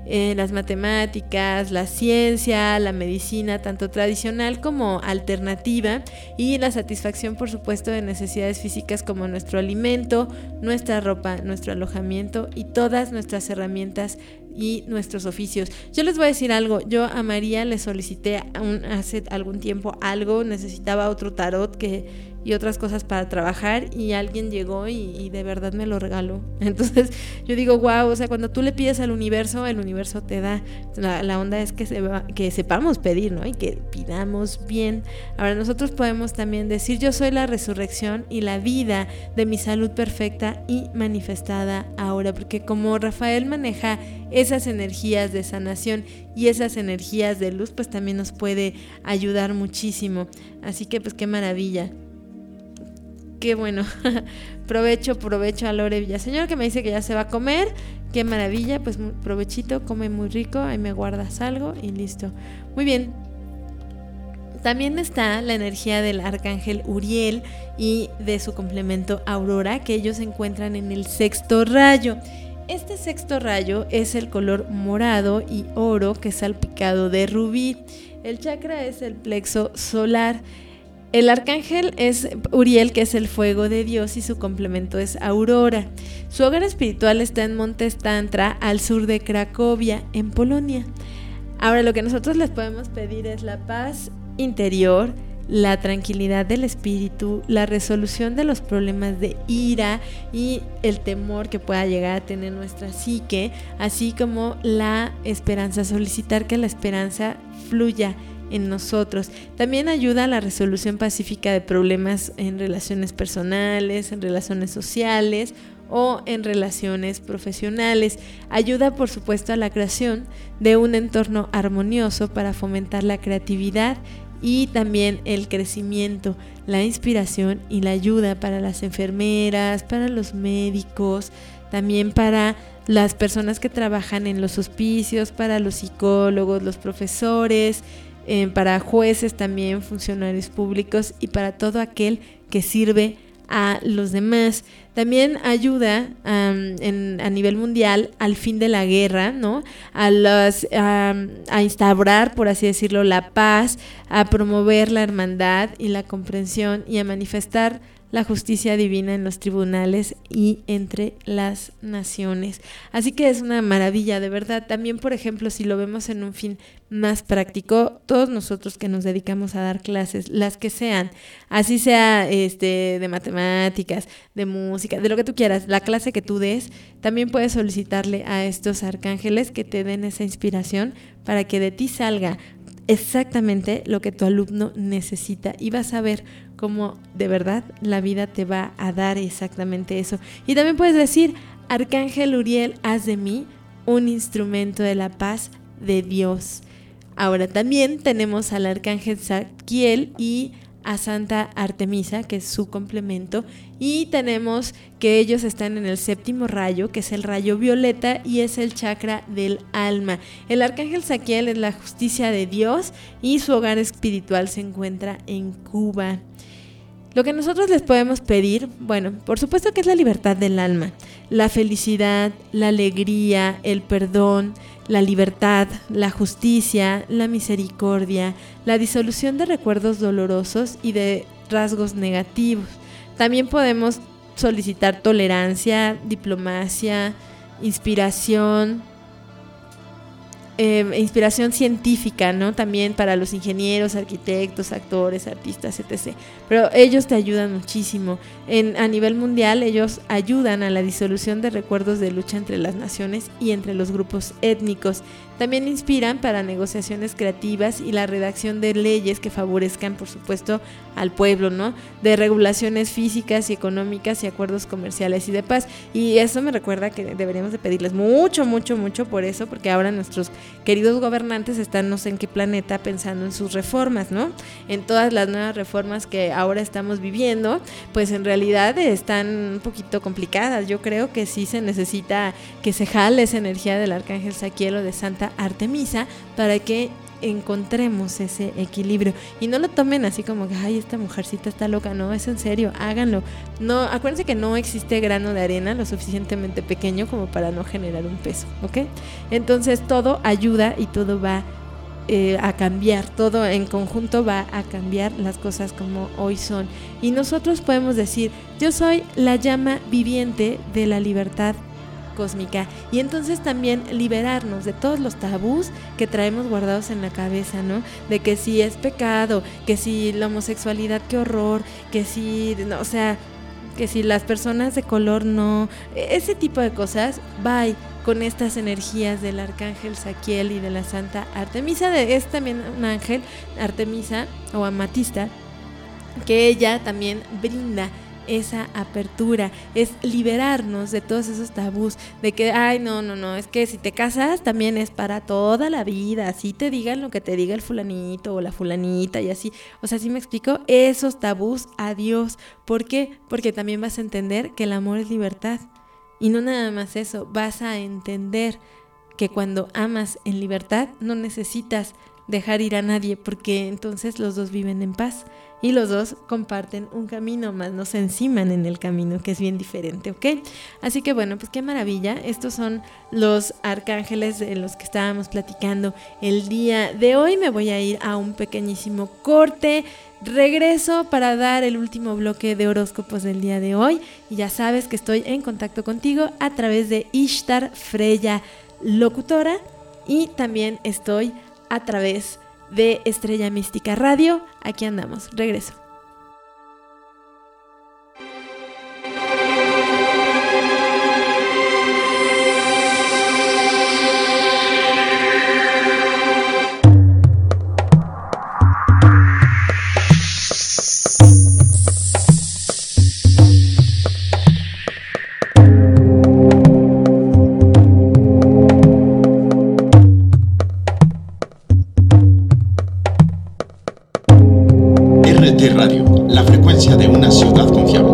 las matemáticas, la ciencia, la medicina, tanto tradicional como alternativa, y la satisfacción, por supuesto, de necesidades físicas como nuestro alimento, nuestra ropa, nuestro alojamiento y todas nuestras herramientas y nuestros oficios. Yo les voy a decir algo, yo a María le solicité hace algún tiempo algo, necesitaba otro tarot y otras cosas para trabajar, y alguien llegó y de verdad me lo regaló. Entonces yo digo, wow, o sea, cuando tú le pides al universo, el universo te da. La onda es que sepamos pedir, ¿no? Y que pidamos bien. Ahora nosotros podemos también decir, yo soy la resurrección y la vida de mi salud perfecta y manifestada ahora, porque como Rafael maneja esas energías de sanación y esas energías de luz, pues también nos puede ayudar muchísimo. Así que pues qué maravilla. Qué bueno. provecho a Lore Villaseñor, que me dice que ya se va a comer. Qué maravilla, pues provechito, come muy rico, ahí me guardas algo y listo. Muy bien. También está la energía del arcángel Uriel y de su complemento Aurora, que ellos se encuentran en el 6º rayo. Este 6º rayo es el color morado y oro, que es salpicado de rubí. El chakra es el plexo solar. El arcángel es Uriel, que es el fuego de Dios, y su complemento es Aurora. Su hogar espiritual está en Montes Tantra, al sur de Cracovia, en Polonia. Ahora, lo que nosotros les podemos pedir es la paz interior, la tranquilidad del espíritu, la resolución de los problemas de ira y el temor que pueda llegar a tener nuestra psique, así como la esperanza, solicitar que la esperanza fluya en nosotros. También ayuda a la resolución pacífica de problemas en relaciones personales, en relaciones sociales o en relaciones profesionales. Ayuda, por supuesto, a la creación de un entorno armonioso para fomentar la creatividad y también el crecimiento, la inspiración y la ayuda para las enfermeras, para los médicos, también para las personas que trabajan en los hospicios, para los psicólogos, los profesores, para jueces también, funcionarios públicos y para todo aquel que sirve a los demás. También ayuda a nivel mundial al fin de la guerra, ¿no? A instaurar, por así decirlo, la paz, a promover la hermandad y la comprensión y a manifestar la justicia divina en los tribunales y entre las naciones. Así que es una maravilla, de verdad. También, por ejemplo, si lo vemos en un fin más práctico, todos nosotros que nos dedicamos a dar clases, las que sean, así sea de matemáticas, de música, de lo que tú quieras, la clase que tú des, también puedes solicitarle a estos arcángeles que te den esa inspiración para que de ti salga exactamente lo que tu alumno necesita, y vas a ver cómo de verdad la vida te va a dar exactamente eso. Y también puedes decir: Arcángel Uriel, haz de mí un instrumento de la paz de Dios. Ahora también tenemos al Arcángel Zadkiel y a Santa Artemisa, que es su complemento, y tenemos que ellos están en el 7º rayo, que es el rayo violeta, y es el chakra del alma. El Arcángel Zadkiel es la justicia de Dios y su hogar espiritual se encuentra en Cuba. Lo que nosotros les podemos pedir, bueno, por supuesto que es la libertad del alma, la felicidad, la alegría, el perdón, la libertad, la justicia, la misericordia, la disolución de recuerdos dolorosos y de rasgos negativos. También podemos solicitar tolerancia, diplomacia, inspiración científica, ¿no? También para los ingenieros, arquitectos, actores, artistas, etc. Pero ellos te ayudan muchísimo. A nivel mundial, ellos ayudan a la disolución de recuerdos de lucha entre las naciones y entre los grupos étnicos. También inspiran para negociaciones creativas y la redacción de leyes que favorezcan, por supuesto, al pueblo, ¿no? De regulaciones físicas y económicas y acuerdos comerciales y de paz. Y eso me recuerda que deberíamos de pedirles mucho, mucho, mucho por eso, porque ahora nuestros queridos gobernantes están no sé en qué planeta pensando en sus reformas, ¿no? En todas las nuevas reformas que ahora estamos viviendo, pues en realidad están un poquito complicadas. Yo creo que sí se necesita que se jale esa energía del Arcángel Zadkiel o de Santa Artemisa para que encontremos ese equilibrio. Y no lo tomen así como que, ay, esta mujercita está loca. No, es en serio, háganlo. No, acuérdense que no existe grano de arena lo suficientemente pequeño como para no generar un peso, ¿ok? Entonces todo ayuda y todo va a cambiar, todo en conjunto va a cambiar las cosas como hoy son. Y nosotros podemos decir, yo soy la llama viviente de la libertad cósmica, y entonces también liberarnos de todos los tabús que traemos guardados en la cabeza, ¿no? De que si es pecado, que si la homosexualidad, qué horror, que si, no, o sea, que si las personas de color no, ese tipo de cosas, bye, con estas energías del arcángel Saquiel y de la Santa Artemisa, es también un ángel, Artemisa o Amatista, que ella también brinda esa apertura, es liberarnos de todos esos tabús, de que, ay, no, es que si te casas también es para toda la vida, así te digan lo que te diga el fulanito o la fulanita y así, o sea, ¿sí me explico? Esos tabús, adiós. ¿Por qué? Porque también vas a entender que el amor es libertad, y no nada más eso, vas a entender que cuando amas en libertad no necesitas dejar ir a nadie, porque entonces los dos viven en paz y los dos comparten un camino, más no se enciman en el camino, que es bien diferente, ¿ok? Así que bueno, pues qué maravilla. Estos son los arcángeles de los que estábamos platicando el día de hoy. Me voy a ir a un pequeñísimo corte. Regreso para dar el último bloque de horóscopos del día de hoy, y ya sabes que estoy en contacto contigo a través de Ishtar Freya Locutora, y también estoy a través de Estrella Mística Radio. Aquí andamos, regreso. Radio, la frecuencia de una ciudad confiable.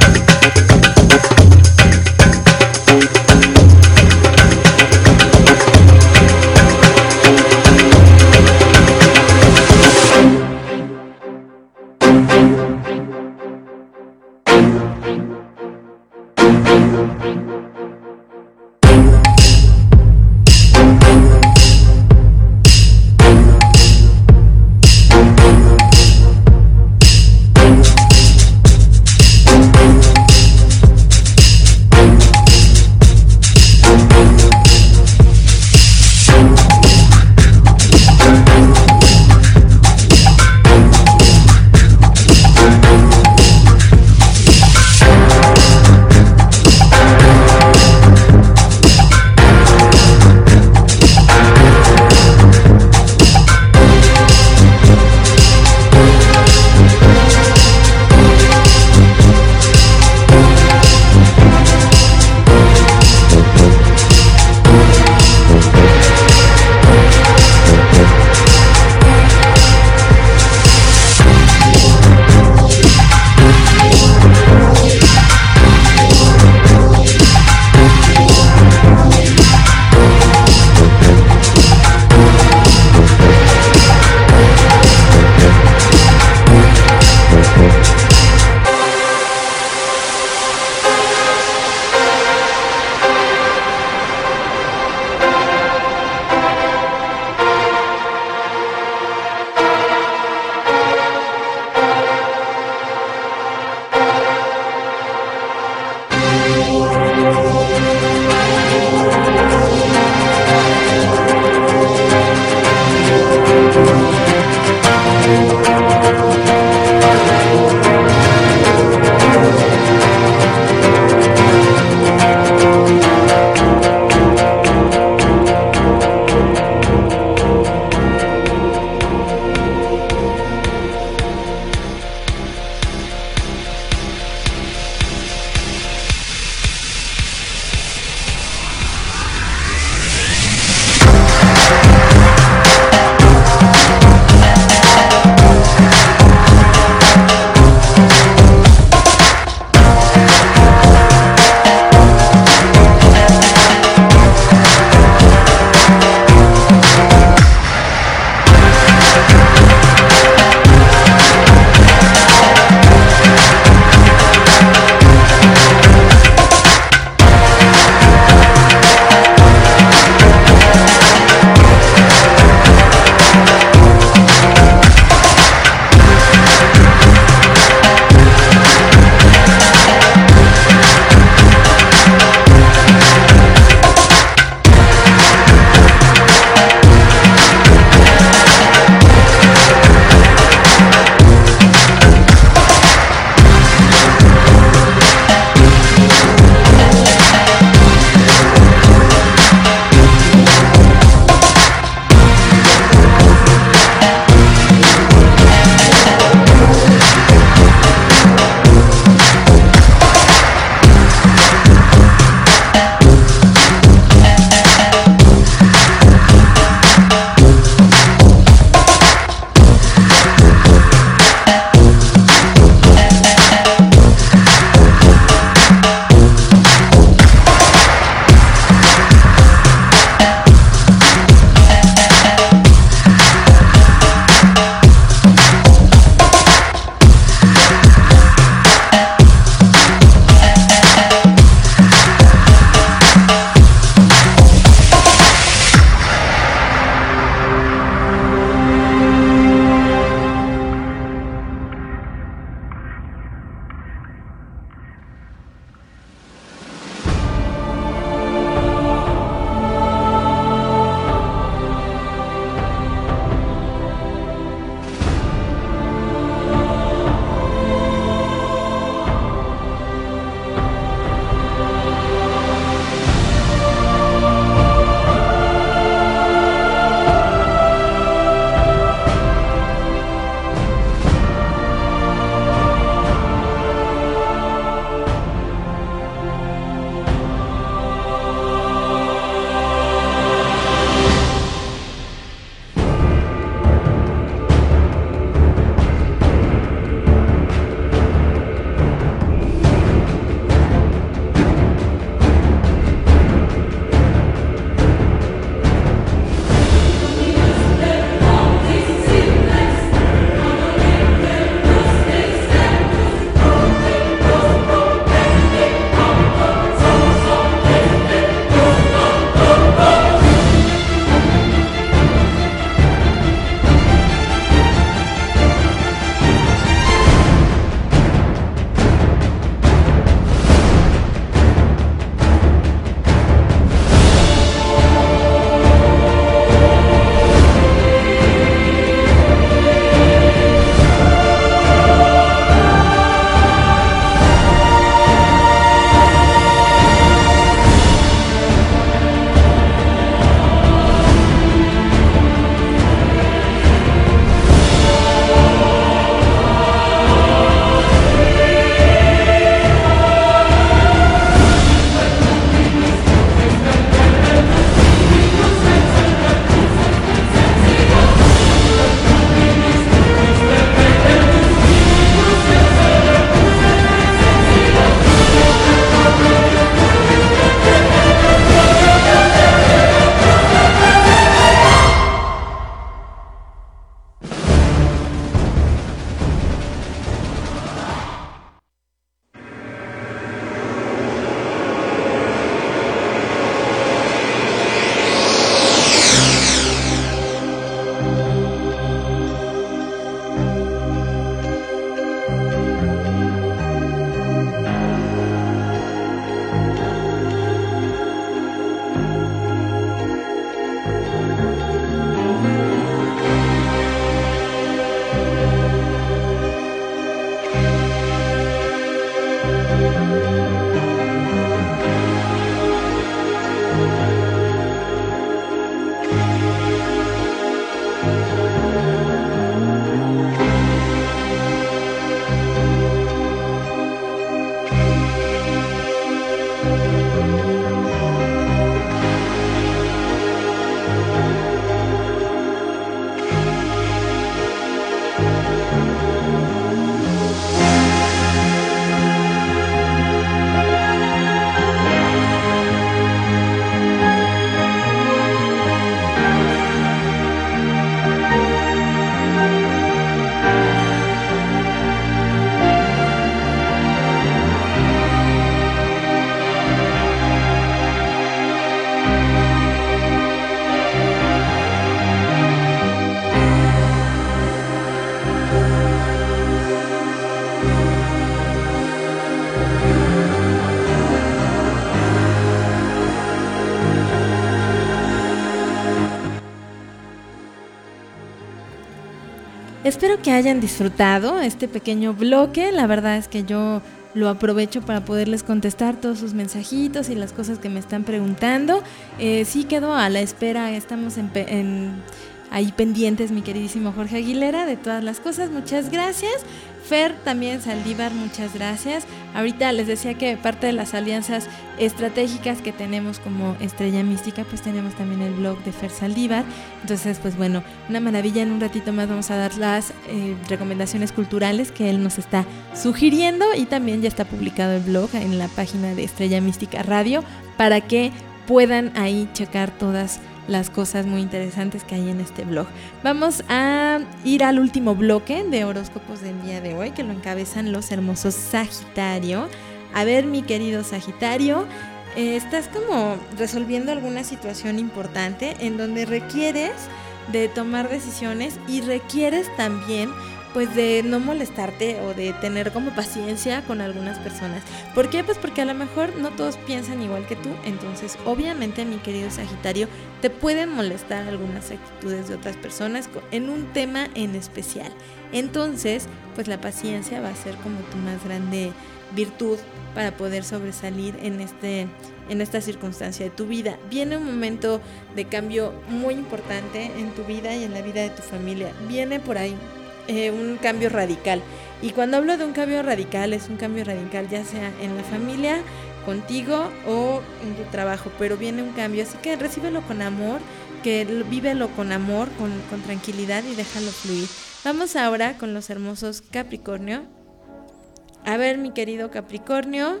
Espero que hayan disfrutado este pequeño bloque. La verdad es que yo lo aprovecho para poderles contestar todos sus mensajitos y las cosas que me están preguntando. Sí quedo a la espera, estamos ahí pendientes, mi queridísimo Jorge Aguilera, de todas las cosas. Muchas gracias. Fer también Saldívar, muchas gracias. Ahorita les decía que parte de las alianzas estratégicas que tenemos como Estrella Mística, pues tenemos también el blog de Fer Saldívar. Entonces, pues bueno, una maravilla. En un ratito más vamos a dar las recomendaciones culturales que él nos está sugiriendo, y también ya está publicado el blog en la página de Estrella Mística Radio para que puedan ahí checar todas las cosas muy interesantes que hay en este blog. Vamos a ir al último bloque de horóscopos del día de hoy, que lo encabezan los hermosos Sagitario. A ver, mi querido Sagitario, estás como resolviendo alguna situación importante en donde requieres de tomar decisiones y requieres también pues de no molestarte o de tener como paciencia con algunas personas. ¿Por qué? Pues porque a lo mejor no todos piensan igual que tú. Entonces, obviamente, mi querido Sagitario, te pueden molestar algunas actitudes de otras personas en un tema en especial. Entonces, pues la paciencia va a ser como tu más grande virtud para poder sobresalir en esta circunstancia de tu vida. Viene un momento de cambio muy importante en tu vida y en la vida de tu familia. Viene por ahí un cambio radical. Y cuando hablo de un cambio radical, es un cambio radical ya sea en la familia, contigo o en tu trabajo, pero viene un cambio, así que recíbelo con amor, que vívelo con amor, con tranquilidad y déjalo fluir. Vamos ahora con los hermosos Capricornio. A ver, mi querido Capricornio,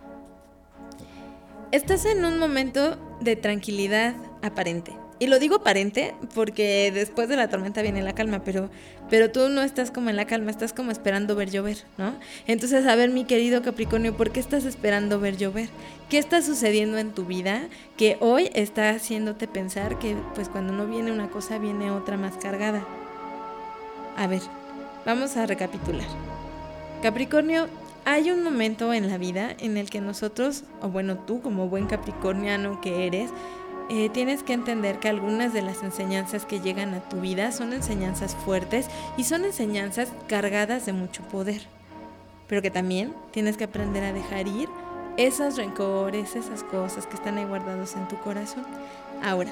estás en un momento de tranquilidad aparente. Y lo digo aparente porque después de la tormenta viene la calma, pero tú no estás como en la calma, estás como esperando ver llover, ¿no? Entonces, a ver, mi querido Capricornio, ¿por qué estás esperando ver llover? ¿Qué está sucediendo en tu vida que hoy está haciéndote pensar que pues cuando no viene una cosa viene otra más cargada? A ver, vamos a recapitular. Capricornio, hay un momento en la vida en el que nosotros, o bueno, tú como buen capricorniano que eres, tienes que entender que algunas de las enseñanzas que llegan a tu vida son enseñanzas fuertes y son enseñanzas cargadas de mucho poder, pero que también tienes que aprender a dejar ir esos rencores, esas cosas que están ahí guardados en tu corazón. Ahora,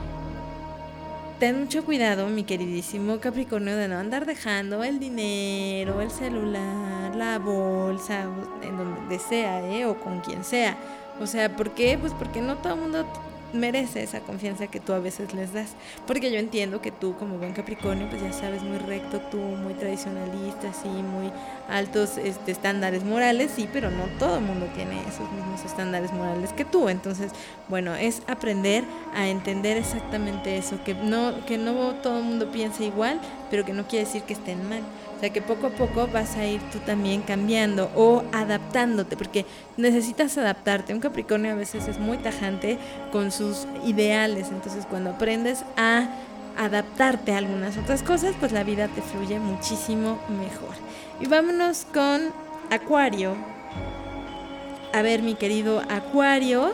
ten mucho cuidado, mi queridísimo Capricornio, de no andar dejando el dinero, el celular, la bolsa, en donde sea, o con quien sea. O sea, ¿por qué? Pues porque no todo el mundo merece esa confianza que tú a veces les das, porque yo entiendo que tú como buen Capricornio pues ya sabes, muy recto tú, muy tradicionalista, sí, muy altos estándares morales, sí, pero no todo el mundo tiene esos mismos estándares morales que tú. Entonces, bueno, es aprender a entender exactamente eso, que no todo el mundo piensa igual, pero que no quiere decir que estén mal. O sea, que poco a poco vas a ir tú también cambiando o adaptándote, porque necesitas adaptarte. Un Capricornio a veces es muy tajante con sus ideales, entonces cuando aprendes a adaptarte a algunas otras cosas, pues la vida te fluye muchísimo mejor. Y vámonos con Acuario. A ver, mi querido Acuario,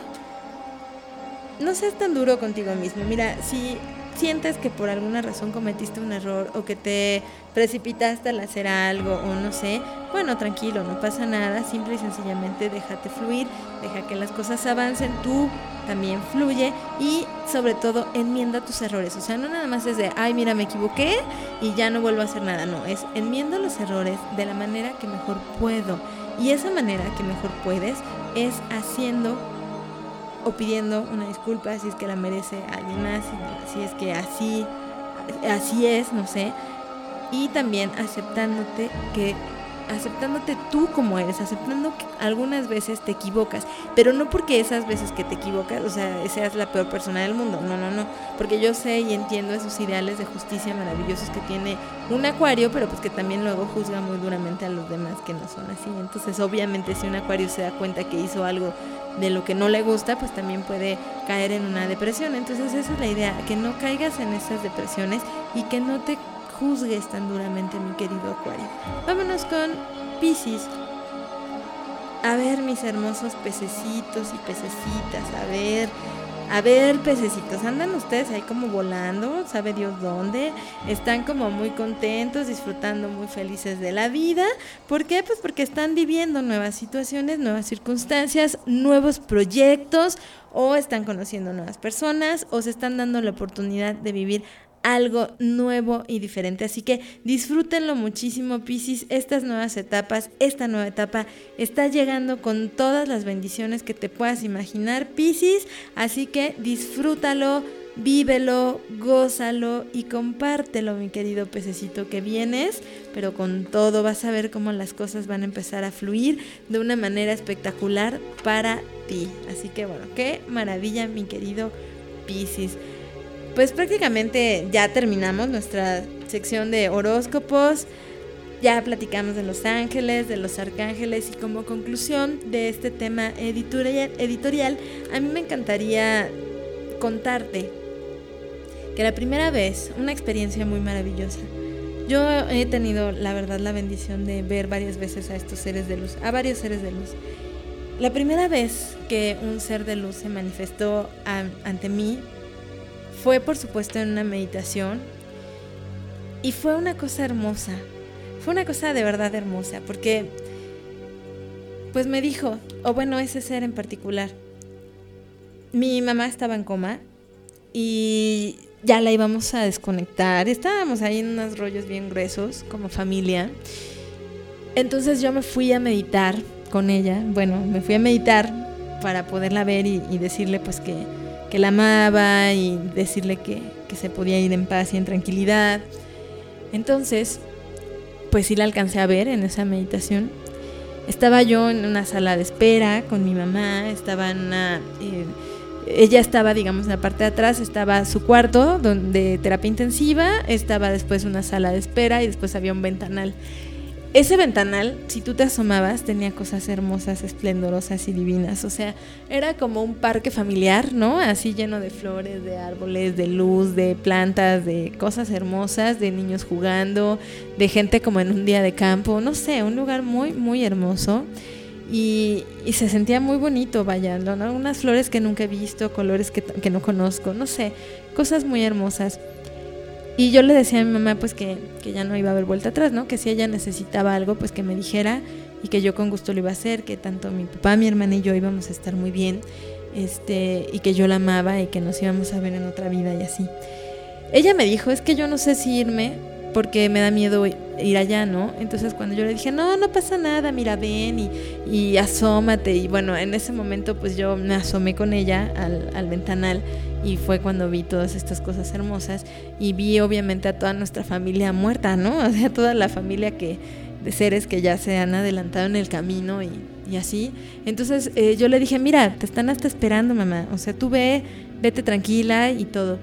no seas tan duro contigo mismo. Mira, si sientes que por alguna razón cometiste un error o que te precipitaste al hacer algo o no sé, bueno, tranquilo, no pasa nada, simple y sencillamente déjate fluir, deja que las cosas avancen, tú también fluye y sobre todo enmienda tus errores. O sea, no nada más es de, ay, mira, me equivoqué y ya no vuelvo a hacer nada, no, es enmienda los errores de la manera que mejor puedo, y esa manera que mejor puedes es haciendo o pidiendo una disculpa si es que la merece alguien más, si es que así es, no sé, y también aceptándote tú como eres, aceptando que algunas veces te equivocas, pero no porque esas veces que te equivocas, o sea, seas la peor persona del mundo, no, porque yo sé y entiendo esos ideales de justicia maravillosos que tiene un Acuario, pero pues que también luego juzga muy duramente a los demás que no son así. Entonces, obviamente, si un Acuario se da cuenta que hizo algo de lo que no le gusta, pues también puede caer en una depresión. Entonces, esa es la idea, que no caigas en esas depresiones y que no te juzgues tan duramente, mi querido Acuario. Vámonos con Piscis. A ver, mis hermosos pececitos y pececitas, a ver, A ver, pececitos, andan ustedes ahí como volando, sabe Dios dónde, están como muy contentos, disfrutando, muy felices de la vida. ¿Por qué? Pues porque están viviendo nuevas situaciones, nuevas circunstancias, nuevos proyectos, o están conociendo nuevas personas, o se están dando la oportunidad de vivir algo nuevo y diferente. Así que disfrútenlo muchísimo, Piscis. Estas nuevas etapas, esta nueva etapa está llegando con todas las bendiciones que te puedas imaginar, Piscis. Así que disfrútalo, vívelo, gózalo y compártelo, mi querido pececito, que vienes, pero con todo. Vas a ver cómo las cosas van a empezar a fluir de una manera espectacular para ti. Así que bueno, qué maravilla, mi querido Piscis. Pues prácticamente ya terminamos nuestra sección de horóscopos, ya platicamos de los ángeles, de los arcángeles, y como conclusión de este tema editorial, a mí me encantaría contarte que la primera vez, una experiencia muy maravillosa. Yo he tenido, la verdad, la bendición de ver varias veces a estos seres de luz, a varios seres de luz. La primera vez que un ser de luz se manifestó ante mí fue, por supuesto, en una meditación, y fue una cosa hermosa, fue una cosa de verdad hermosa, porque pues me dijo, ese ser en particular, mi mamá estaba en coma y ya la íbamos a desconectar, estábamos ahí en unos rollos bien gruesos como familia. Entonces yo me fui a meditar con ella, me fui a meditar para poderla ver y decirle pues que la amaba, y decirle que se podía ir en paz y en tranquilidad. Entonces, pues sí la alcancé a ver en esa meditación. Estaba yo en una sala de espera con mi mamá, estaba en ella estaba, digamos, en la parte de atrás, estaba su cuarto de terapia intensiva, estaba después una sala de espera y después había un ventanal. Ese ventanal, si tú te asomabas, tenía cosas hermosas, esplendorosas y divinas. O sea, era como un parque familiar, ¿no? Así lleno de flores, de árboles, de luz, de plantas, de cosas hermosas, de niños jugando, de gente como en un día de campo. No sé, un lugar muy, muy hermoso. Y se sentía muy bonito, vaya, ¿no? Unas flores que nunca he visto, colores que no conozco, no sé, cosas muy hermosas. Y yo le decía a mi mamá pues que ya no iba a haber vuelta atrás, ¿no? Que si ella necesitaba algo pues que me dijera, y que yo con gusto lo iba a hacer, que tanto mi papá, mi hermana y yo íbamos a estar muy bien, y que yo la amaba y que nos íbamos a ver en otra vida y así. Ella me dijo, es que yo no sé si irme porque me da miedo ir allá, ¿no? Entonces cuando yo le dije, no pasa nada, mira, ven y asómate. Y bueno, en ese momento pues yo me asomé con ella al ventanal, y fue cuando vi todas estas cosas hermosas, y vi obviamente a toda nuestra familia muerta, ¿no? O sea, toda la familia de seres que ya se han adelantado en el camino y así. Entonces yo le dije, mira, te están hasta esperando, mamá, o sea, tú vete tranquila y todo.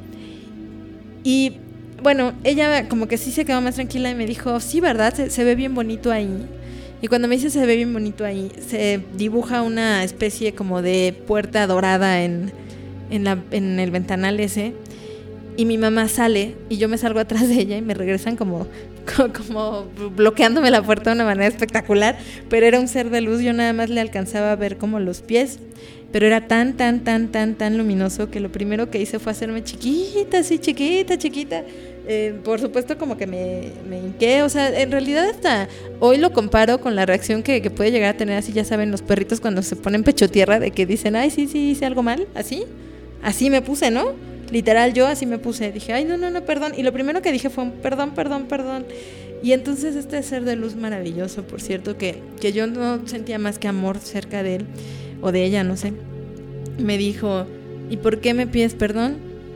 Y bueno, ella como que sí se quedó más tranquila y me dijo, sí, ¿verdad? Se ve bien bonito ahí. Y cuando me dice se ve bien bonito ahí, se dibuja una especie como de puerta dorada en el ventanal ese, y mi mamá sale y yo me salgo atrás de ella y me regresan como bloqueándome la puerta de una manera espectacular, pero era un ser de luz. Yo nada más le alcanzaba a ver como los pies, pero era tan luminoso que lo primero que hice fue hacerme chiquita, así chiquita. Por supuesto como que me hinqué, o sea, en realidad hasta hoy lo comparo con la reacción que puede llegar a tener, así, ya saben, los perritos cuando se ponen pecho tierra, de que dicen, ay, sí, hice algo mal, así me puse, ¿no? Literal, yo así me puse, dije, ay, no, perdón, y lo primero que dije fue un perdón. Y entonces este ser de luz maravilloso, por cierto, que yo no sentía más que amor cerca de él, o de ella, no sé, me dijo, ¿y por qué me pides perdón?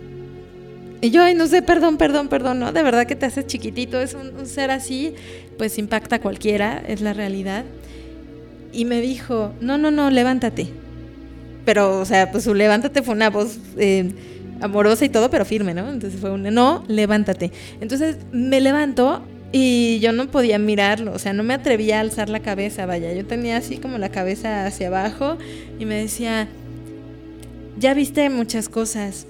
Y yo, ay, no sé, perdón, ¿no? De verdad que te haces chiquitito, es un ser así, pues impacta a cualquiera, es la realidad. Y me dijo, no, levántate. Pero, o sea, pues su levántate fue una voz amorosa y todo, pero firme, ¿no? Entonces fue no, levántate. Entonces me levanto y yo no podía mirarlo, o sea, no me atrevía a alzar la cabeza, vaya. Yo tenía así como la cabeza hacia abajo y me decía, ya viste muchas cosas.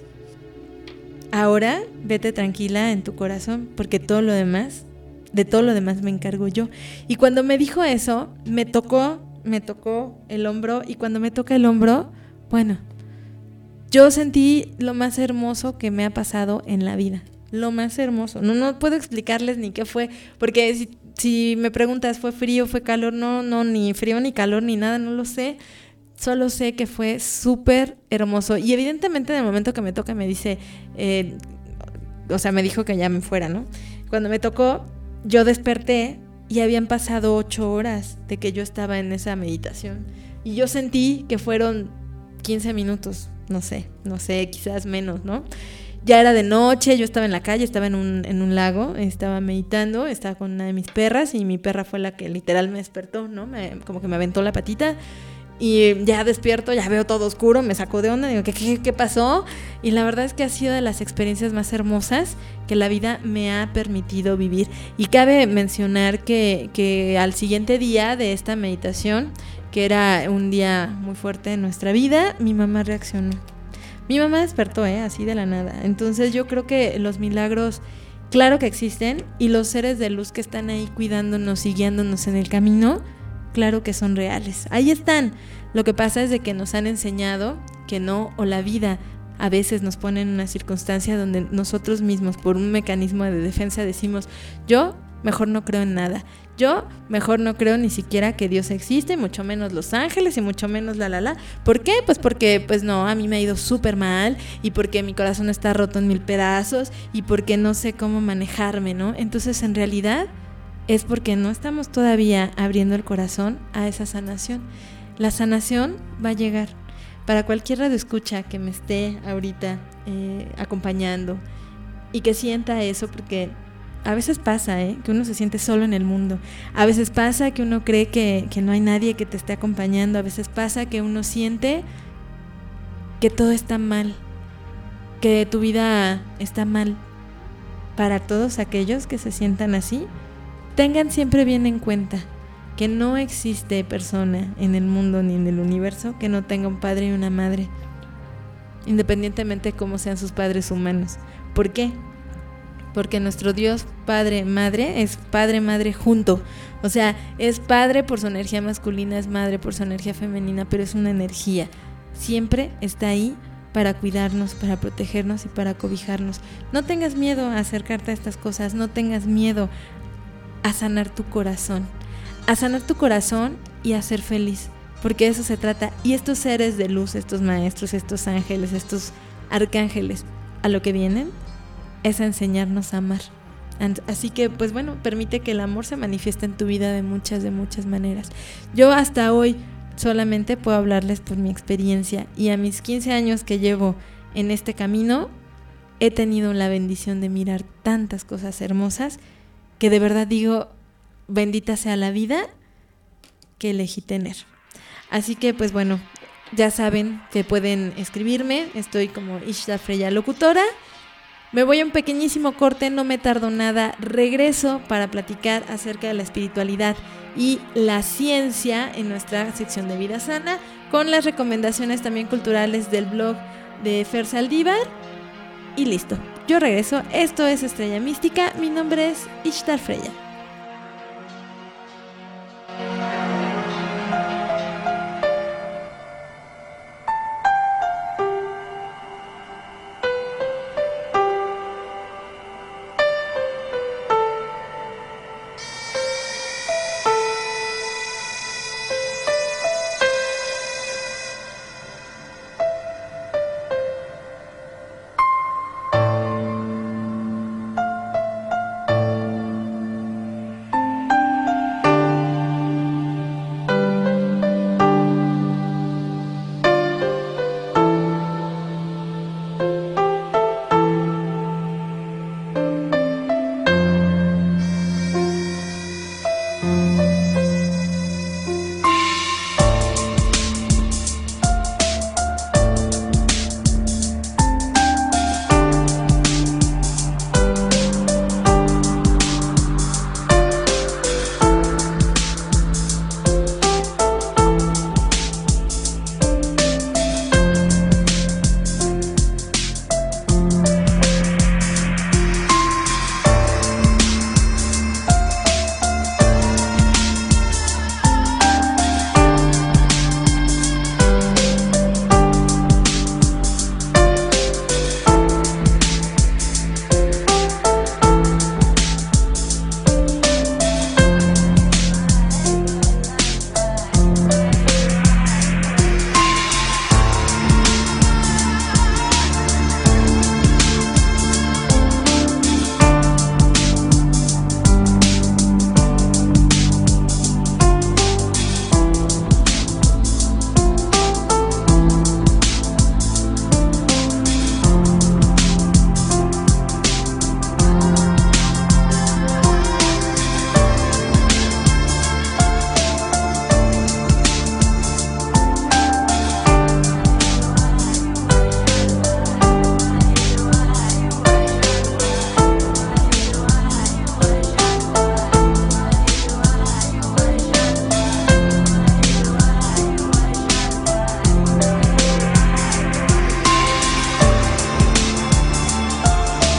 Ahora vete tranquila en tu corazón, porque de todo lo demás me encargo yo. Y cuando me dijo eso, me tocó el hombro, y cuando me toca el hombro, bueno, yo sentí lo más hermoso que me ha pasado en la vida. Lo más hermoso. No puedo explicarles ni qué fue, porque si me preguntas, ¿fue frío, fue calor? No, ni frío, ni calor, ni nada, no lo sé. Solo sé que fue súper hermoso. Y evidentemente en el momento que me toca me dice, me dijo que ya me fuera, ¿no? Cuando me tocó, yo desperté y habían pasado 8 horas de que yo estaba en esa meditación. Y yo sentí que fueron 15 minutos, no sé, quizás menos, ¿no? Ya era de noche, yo estaba en la calle, estaba en un lago, estaba meditando, estaba con una de mis perras y mi perra fue la que literal me despertó, ¿no? Como que me aventó la patita y ya despierto, ya veo todo oscuro, me sacó de onda, digo, ¿qué pasó? Y la verdad es que ha sido de las experiencias más hermosas que la vida me ha permitido vivir. Y cabe mencionar que al siguiente día de esta meditación, que era un día muy fuerte en nuestra vida, mi mamá reaccionó. Mi mamá despertó, así de la nada. Entonces yo creo que los milagros, claro que existen, y los seres de luz que están ahí cuidándonos y guiándonos en el camino, claro que son reales. Ahí están. Lo que pasa es de que nos han enseñado que no, o la vida a veces nos pone en una circunstancia donde nosotros mismos, por un mecanismo de defensa, decimos, yo mejor no creo en nada. Yo mejor no creo ni siquiera que Dios existe, mucho menos los ángeles y mucho menos ¿Por qué? Pues porque no, a mí me ha ido súper mal y porque mi corazón está roto en 1000 pedazos y porque no sé cómo manejarme, ¿no? Entonces en realidad es porque no estamos todavía abriendo el corazón a esa sanación. La sanación va a llegar. Para cualquier radioescucha que me esté ahorita acompañando y que sienta eso, porque a veces pasa, que uno se siente solo en el mundo. A veces pasa que uno cree que no hay nadie que te esté acompañando. A veces pasa que uno siente que todo está mal, que tu vida está mal. Para todos aquellos que se sientan así, tengan siempre bien en cuenta que no existe persona en el mundo ni en el universo que no tenga un padre y una madre, independientemente de cómo sean sus padres humanos. ¿Por qué? Porque nuestro Dios Padre, Madre, es Padre, Madre junto. O sea, es Padre por su energía masculina, es Madre por su energía femenina, pero es una energía. Siempre está ahí para cuidarnos, para protegernos y para cobijarnos. No tengas miedo a acercarte a estas cosas, no tengas miedo a sanar tu corazón. A sanar tu corazón y a ser feliz, porque de eso se trata. Y estos seres de luz, estos maestros, estos ángeles, estos arcángeles, a lo que vienen es a enseñarnos a amar. Así que, pues bueno, permite que el amor se manifieste en tu vida de muchas maneras. Yo hasta hoy solamente puedo hablarles por mi experiencia, y a mis 15 años que llevo en este camino, he tenido la bendición de mirar tantas cosas hermosas que de verdad digo, bendita sea la vida que elegí tener. Así que, pues bueno, ya saben que pueden escribirme. Estoy como Ishtar Freya Locutora. Me voy a un pequeñísimo corte, no me tardo nada. Regreso para platicar acerca de la espiritualidad y la ciencia en nuestra sección de Vida Sana, con las recomendaciones también culturales del blog de Fer Saldívar. Y listo, yo regreso. Esto es Estrella Mística. Mi nombre es Ishtar Freya.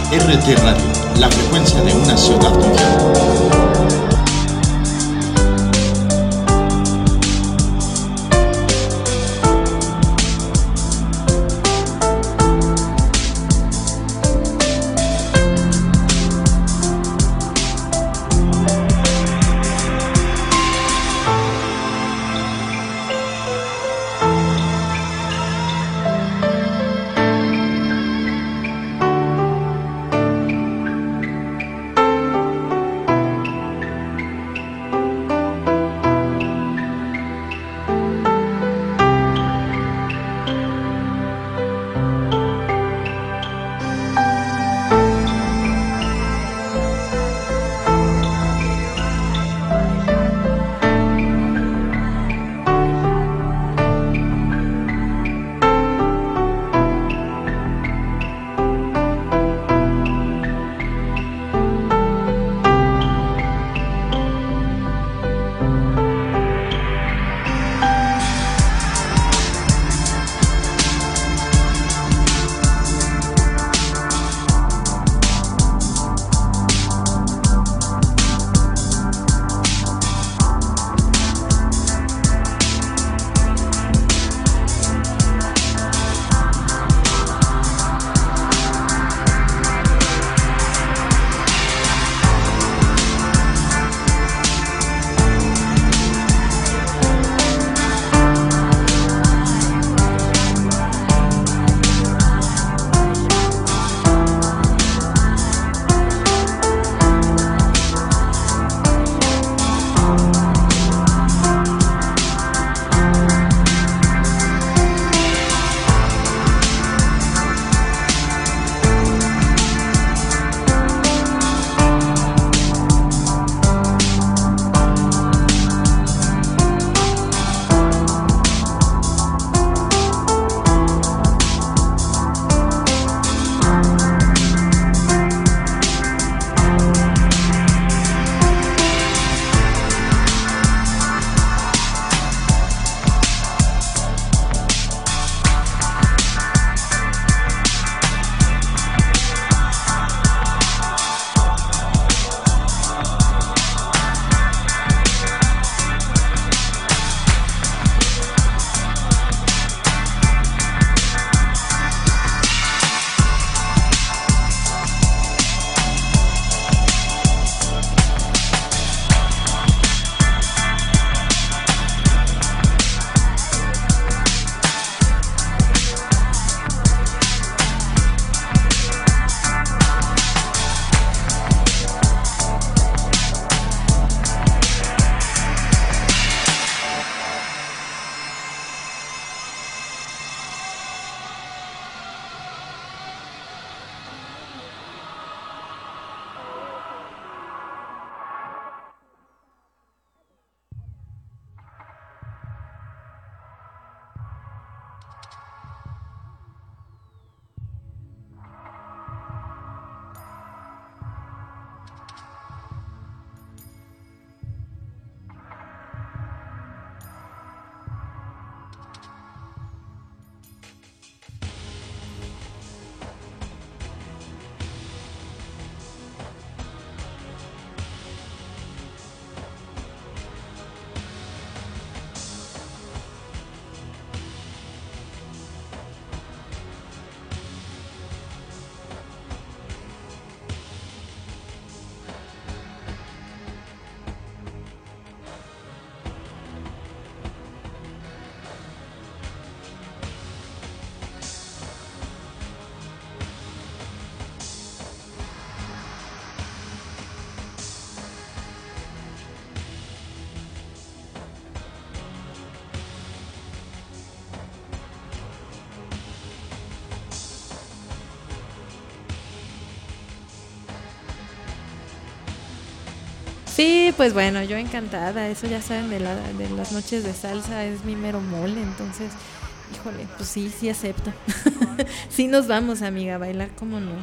RT Radio, la frecuencia de una ciudad confiable. Sí, pues bueno, yo encantada. Eso ya saben de las noches de salsa, es mi mero mole. Entonces, híjole, pues sí acepto. Sí nos vamos, amiga, a bailar, cómo no.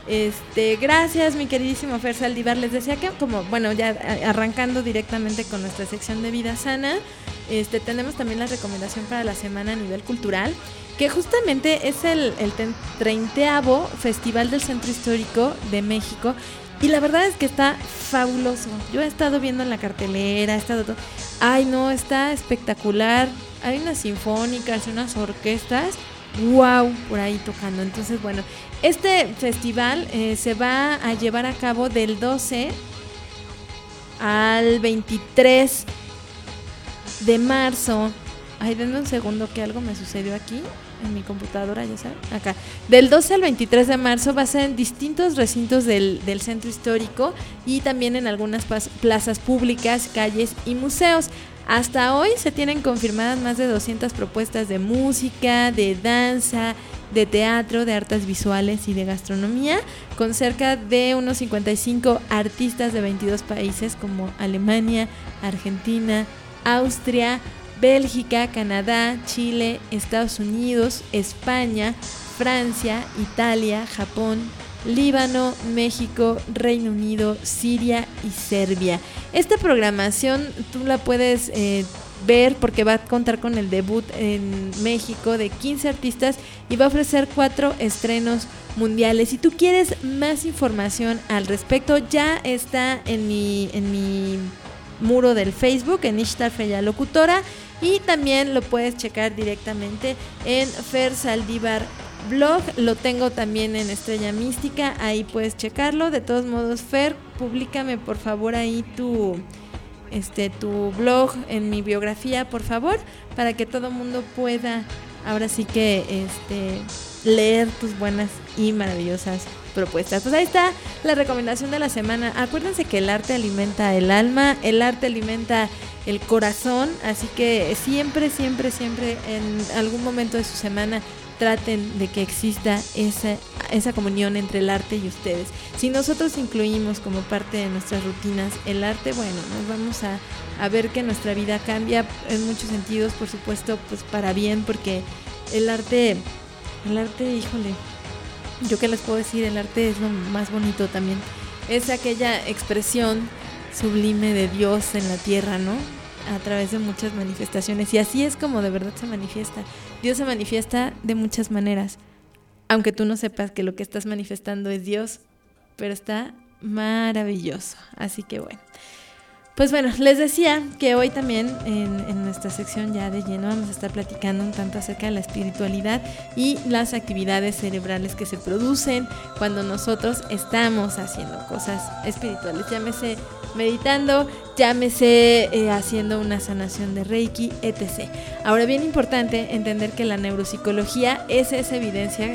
Gracias, mi queridísimo Fer Saldívar. Les decía que, como, bueno, ya arrancando directamente con nuestra sección de Vida Sana, tenemos también la recomendación para la semana a nivel cultural. que justamente es el 30º Festival del Centro Histórico de México. Y la verdad es que está fabuloso. Yo he estado viendo en la cartelera, Ay, no, está espectacular. Hay unas sinfónicas, unas orquestas, wow, por ahí tocando. Entonces, bueno, este festival se va a llevar a cabo del 12 al 23 de marzo. Ay, denme un segundo que algo me sucedió aquí en mi computadora, ya saben, acá. Del 12 al 23 de marzo va a ser en distintos recintos del centro histórico y también en algunas plazas públicas, calles y museos. Hasta hoy se tienen confirmadas más de 200 propuestas de música, de danza, de teatro, de artes visuales y de gastronomía, con cerca de unos 55 artistas de 22 países como Alemania, Argentina, Austria, Bélgica, Canadá, Chile, Estados Unidos, España, Francia, Italia, Japón, Líbano, México, Reino Unido, Siria y Serbia. Esta programación tú la puedes ver porque va a contar con el debut en México de 15 artistas y va a ofrecer 4 estrenos mundiales. Si tú quieres más información al respecto, ya está en mi muro del Facebook, en Ishtar Freya Locutora, y también lo puedes checar directamente en Fer Saldívar Blog. Lo tengo también en Estrella Mística, ahí puedes checarlo. De todos modos, Fer, públicame por favor ahí tu blog en mi biografía, por favor, para que todo mundo pueda ahora sí que leer tus buenas y maravillosas propuestas. Pues ahí está la recomendación de la semana. Acuérdense que el arte alimenta el alma, el arte alimenta el corazón, así que siempre en algún momento de su semana traten de que exista esa comunión entre el arte y ustedes. Si nosotros incluimos como parte de nuestras rutinas el arte, bueno, nos vamos a ver que nuestra vida cambia en muchos sentidos, por supuesto, pues para bien, porque el arte, híjole, yo qué les puedo decir, el arte es lo más bonito también. Es aquella expresión sublime de Dios en la tierra, ¿no? A través de muchas manifestaciones, y así es como de verdad se manifiesta. Dios se manifiesta de muchas maneras, aunque tú no sepas que lo que estás manifestando es Dios, pero está maravilloso. Así que bueno, pues bueno, les decía que hoy también en nuestra sección ya de lleno vamos a estar platicando un tanto acerca de la espiritualidad y las actividades cerebrales que se producen cuando nosotros estamos haciendo cosas espirituales, llámese meditando, llámese haciendo una sanación de Reiki, etc. Ahora, bien importante entender que la neuropsicología es esa evidencia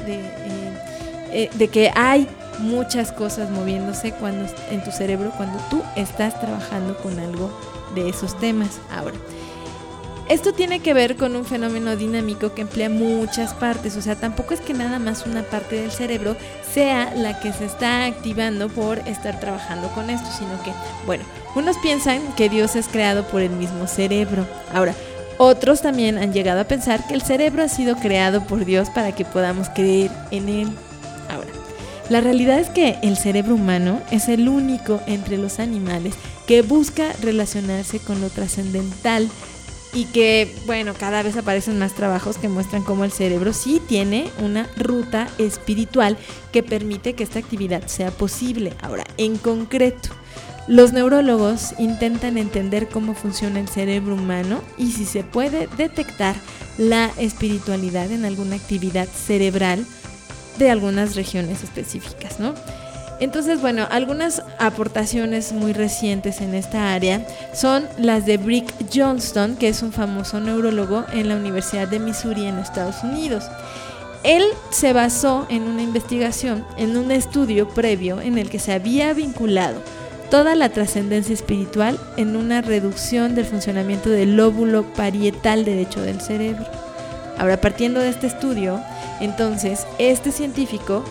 de que hay muchas cosas moviéndose en tu cerebro cuando tú estás trabajando con algo de esos temas. Ahora, esto tiene que ver con un fenómeno dinámico que emplea muchas partes, o sea, tampoco es que nada más una parte del cerebro sea la que se está activando por estar trabajando con esto, sino que, bueno, unos piensan que Dios es creado por el mismo cerebro. Ahora, otros también han llegado a pensar que el cerebro ha sido creado por Dios para que podamos creer en él. Ahora, la realidad es que el cerebro humano es el único entre los animales que busca relacionarse con lo trascendental y que, bueno, cada vez aparecen más trabajos que muestran cómo el cerebro sí tiene una ruta espiritual que permite que esta actividad sea posible. Ahora, en concreto, los neurólogos intentan entender cómo funciona el cerebro humano y si se puede detectar la espiritualidad en alguna actividad cerebral de algunas regiones específicas, ¿no? Entonces, bueno, algunas aportaciones muy recientes en esta área son las de Brick Johnston, que es un famoso neurólogo en la Universidad de Missouri en Estados Unidos. Él se basó en una investigación, en un estudio previo en el que se había vinculado toda la trascendencia espiritual en una reducción del funcionamiento del lóbulo parietal derecho del cerebro. Ahora, partiendo de este estudio, entonces, este científico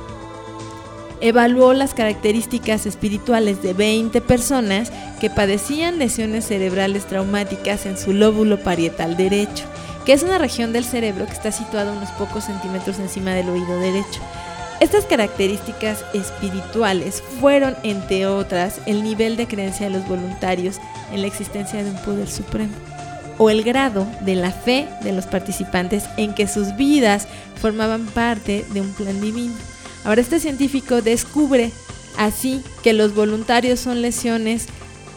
evaluó las características espirituales de 20 personas que padecían lesiones cerebrales traumáticas en su lóbulo parietal derecho, que es una región del cerebro que está situada unos pocos centímetros encima del oído derecho. Estas características espirituales fueron, entre otras, el nivel de creencia de los voluntarios en la existencia de un poder supremo. o el grado de la fe de los participantes en que sus vidas formaban parte de un plan divino. Ahora, este científico descubre así que los voluntarios con lesiones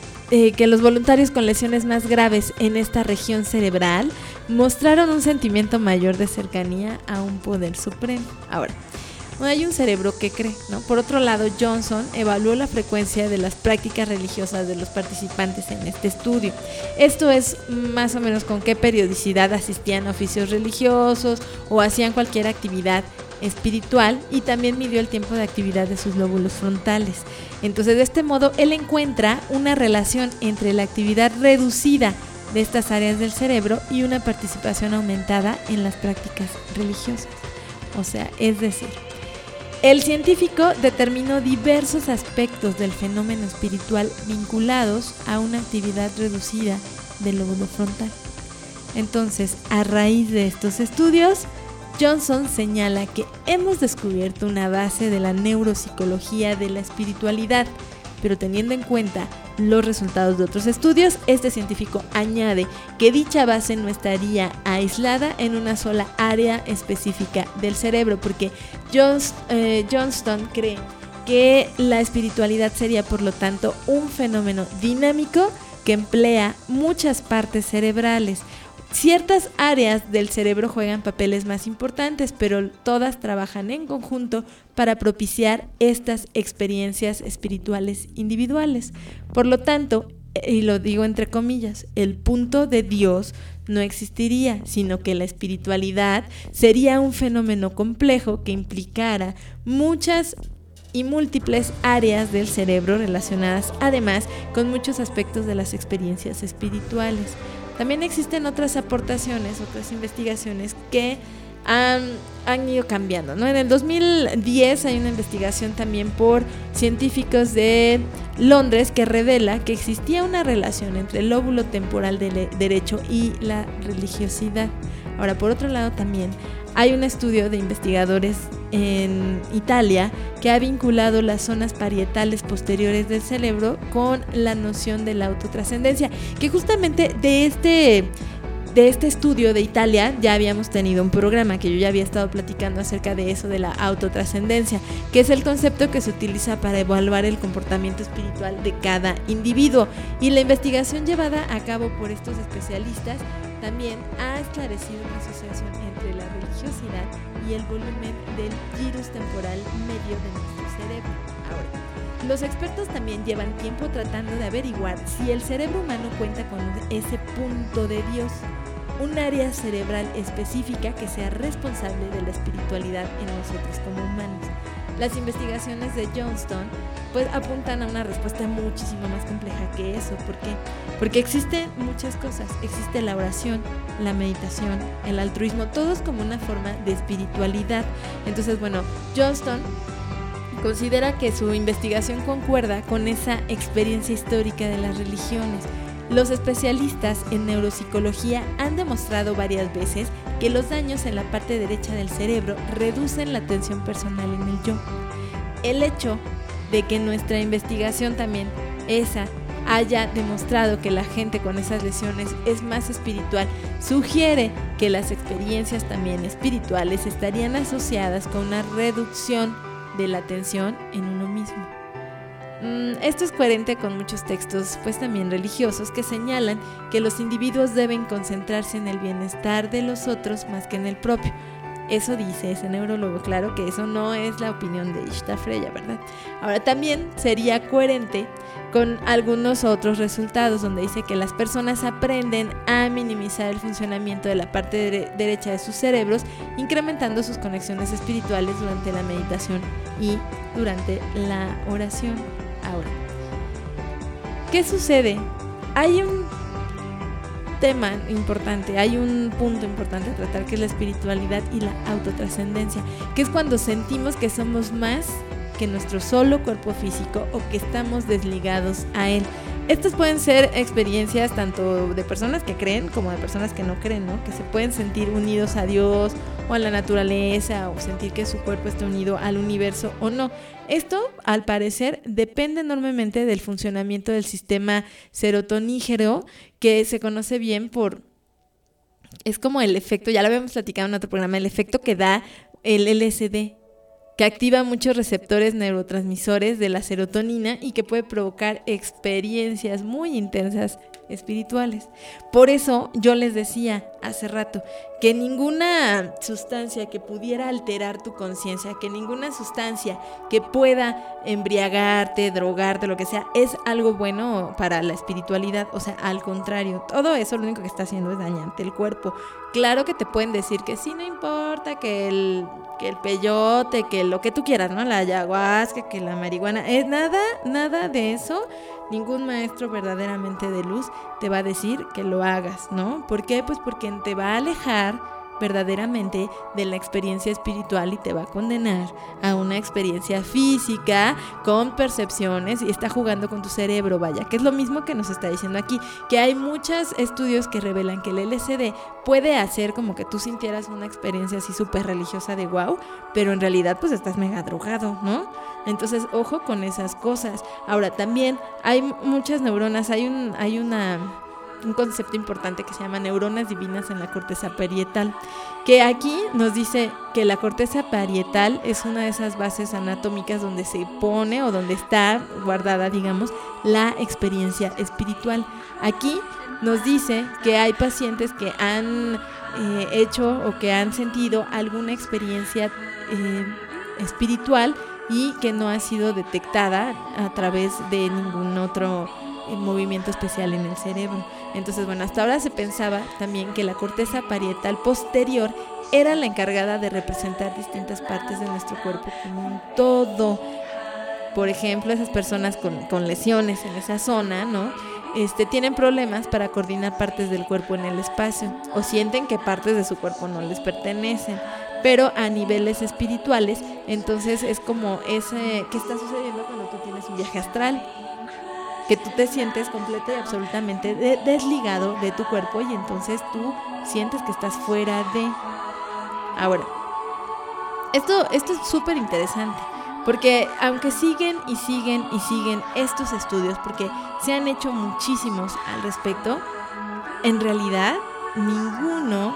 más graves en esta región cerebral mostraron un sentimiento mayor de cercanía a un poder supremo. Ahora, hay un cerebro que cree, ¿no? Por otro lado, Johnson evaluó la frecuencia de las prácticas religiosas de los participantes en este estudio. Esto es más o menos con qué periodicidad asistían a oficios religiosos o hacían cualquier actividad espiritual, y también midió el tiempo de actividad de sus lóbulos frontales. Entonces, de este modo, él encuentra una relación entre la actividad reducida de estas áreas del cerebro y una participación aumentada en las prácticas religiosas. O sea, es decir, el científico determinó diversos aspectos del fenómeno espiritual vinculados a una actividad reducida del lóbulo frontal. Entonces, a raíz de estos estudios, Johnson señala que hemos descubierto una base de la neuropsicología de la espiritualidad, pero teniendo en cuenta los resultados de otros estudios, este científico añade que dicha base no estaría aislada en una sola área específica del cerebro, porque Johnston cree que la espiritualidad sería, por lo tanto, un fenómeno dinámico que emplea muchas partes cerebrales. Ciertas áreas del cerebro juegan papeles más importantes, pero todas trabajan en conjunto para propiciar estas experiencias espirituales individuales. Por lo tanto, y lo digo entre comillas, el punto de Dios no existiría, sino que la espiritualidad sería un fenómeno complejo que implicara muchas y múltiples áreas del cerebro relacionadas además con muchos aspectos de las experiencias espirituales. También existen otras aportaciones, otras investigaciones que han ido cambiando, ¿no? En el 2010 hay una investigación también por científicos de Londres que revela que existía una relación entre el lóbulo temporal derecho y la religiosidad. Ahora, por otro lado, también hay un estudio de investigadores en Italia que ha vinculado las zonas parietales posteriores del cerebro con la noción de la autotrascendencia, que justamente de este estudio de Italia ya habíamos tenido un programa que yo ya había estado platicando acerca de eso, de la autotrascendencia, que es el concepto que se utiliza para evaluar el comportamiento espiritual de cada individuo, y la investigación llevada a cabo por estos especialistas también ha esclarecido una asociación entre la religiosidad y el volumen del gyrus temporal medio de nuestro cerebro. Ahora, los expertos también llevan tiempo tratando de averiguar si el cerebro humano cuenta con ese punto de Dios, un área cerebral específica que sea responsable de la espiritualidad en nosotros como humanos. Las investigaciones de Johnston pues apuntan a una respuesta muchísimo más compleja que eso. ¿Por qué? Porque existen muchas cosas. Existe la oración, la meditación, el altruismo, todos como una forma de espiritualidad. Entonces, bueno, Johnston considera que su investigación concuerda con esa experiencia histórica de las religiones. Los especialistas en neuropsicología han demostrado varias veces que los daños en la parte derecha del cerebro reducen la atención personal en el yo. El hecho de que nuestra investigación también haya demostrado que la gente con esas lesiones es más espiritual, sugiere que las experiencias también espirituales estarían asociadas con una reducción de la atención en uno mismo. Esto es coherente con muchos textos pues también religiosos que señalan que los individuos deben concentrarse en el bienestar de los otros más que en el propio. Eso dice ese neurólogo. Claro que eso no es la opinión de Ishtar Freya, ¿verdad? Ahora, también sería coherente con algunos otros resultados donde dice que las personas aprenden a minimizar el funcionamiento de la parte derecha de sus cerebros, incrementando sus conexiones espirituales durante la meditación y durante la oración. Ahora, ¿qué sucede? Hay un tema importante, hay un punto importante a tratar, que es la espiritualidad y la autotrascendencia, que es cuando sentimos que somos más que nuestro solo cuerpo físico o que estamos desligados a él. Estas pueden ser experiencias tanto de personas que creen como de personas que no creen, ¿no? Que se pueden sentir unidos a Dios o a la naturaleza, o sentir que su cuerpo está unido al universo o no. Esto, al parecer, depende enormemente del funcionamiento del sistema serotonígeno, que se conoce bien por es como el efecto, ya lo habíamos platicado en otro programa, el efecto que da el LSD, que activa muchos receptores neurotransmisores de la serotonina y que puede provocar experiencias muy intensas espirituales. Por eso yo les decía hace rato que ninguna sustancia que pudiera alterar tu conciencia, que ninguna sustancia que pueda embriagarte, drogarte, lo que sea, es algo bueno para la espiritualidad. O sea, al contrario, todo eso lo único que está haciendo es dañarte el cuerpo. Claro que te pueden decir que sí, no importa, que el peyote, que lo que tú quieras, ¿no? La ayahuasca, que la marihuana, nada de eso. Ningún maestro verdaderamente de luz te va a decir que lo hagas, ¿no? ¿Por qué? Pues porque te va a alejar verdaderamente de la experiencia espiritual y te va a condenar a una experiencia física con percepciones y está jugando con tu cerebro, vaya, que es lo mismo que nos está diciendo aquí, que hay muchos estudios que revelan que el LSD puede hacer como que tú sintieras una experiencia así súper religiosa de wow, pero en realidad pues estás mega drogado, ¿no? Entonces, ojo con esas cosas. Ahora, también hay muchas neuronas, hay un concepto importante que se llama neuronas divinas en la corteza parietal, que aquí nos dice que la corteza parietal es una de esas bases anatómicas donde se pone o donde está guardada, digamos, la experiencia espiritual. Aquí nos dice que hay pacientes que han hecho o que han sentido alguna experiencia espiritual y que no ha sido detectada a través de ningún otro movimiento especial en el cerebro. Entonces, bueno, hasta ahora se pensaba también que la corteza parietal posterior era la encargada de representar distintas partes de nuestro cuerpo como un todo. Por ejemplo, esas personas con lesiones en esa zona, ¿no? Tienen problemas para coordinar partes del cuerpo en el espacio o sienten que partes de su cuerpo no les pertenecen, pero a niveles espirituales. Entonces es como ese que está sucediendo cuando tú tienes un viaje astral, que tú te sientes completa y absolutamente desligado de tu cuerpo y entonces tú sientes que estás fuera de... Ahora, esto es súper interesante, porque aunque siguen estos estudios, porque se han hecho muchísimos al respecto, en realidad ninguno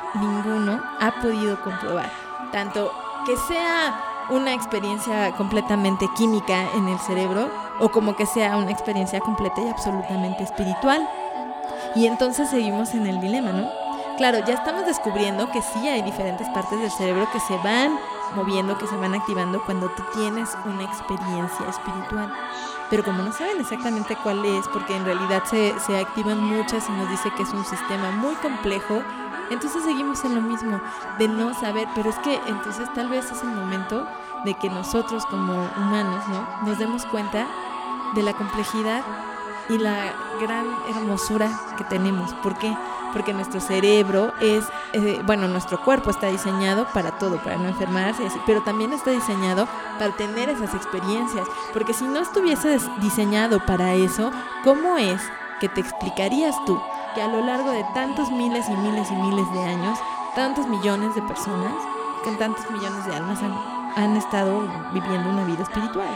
ha podido comprobar tanto que sea una experiencia completamente química en el cerebro o como que sea una experiencia completa y absolutamente espiritual. Y entonces seguimos en el dilema, ¿no? Claro, ya estamos descubriendo que sí hay diferentes partes del cerebro que se van moviendo, que se van activando cuando tú tienes una experiencia espiritual. Pero como no saben exactamente cuál es, porque en realidad se activan muchas y nos dice que es un sistema muy complejo, entonces seguimos en lo mismo, de no saber. Pero es que entonces tal vez es el momento de que nosotros como humanos, ¿no?, nos demos cuenta de la complejidad y la gran hermosura que tenemos. ¿Por qué? Porque nuestro cerebro nuestro cuerpo está diseñado para todo, para no enfermarse y así, pero también está diseñado para tener esas experiencias, porque si no estuvieses diseñado para eso, ¿cómo es que te explicarías tú que a lo largo de tantos miles y miles y miles de años, tantos millones de personas, con tantos millones de almas han estado viviendo una vida espiritual?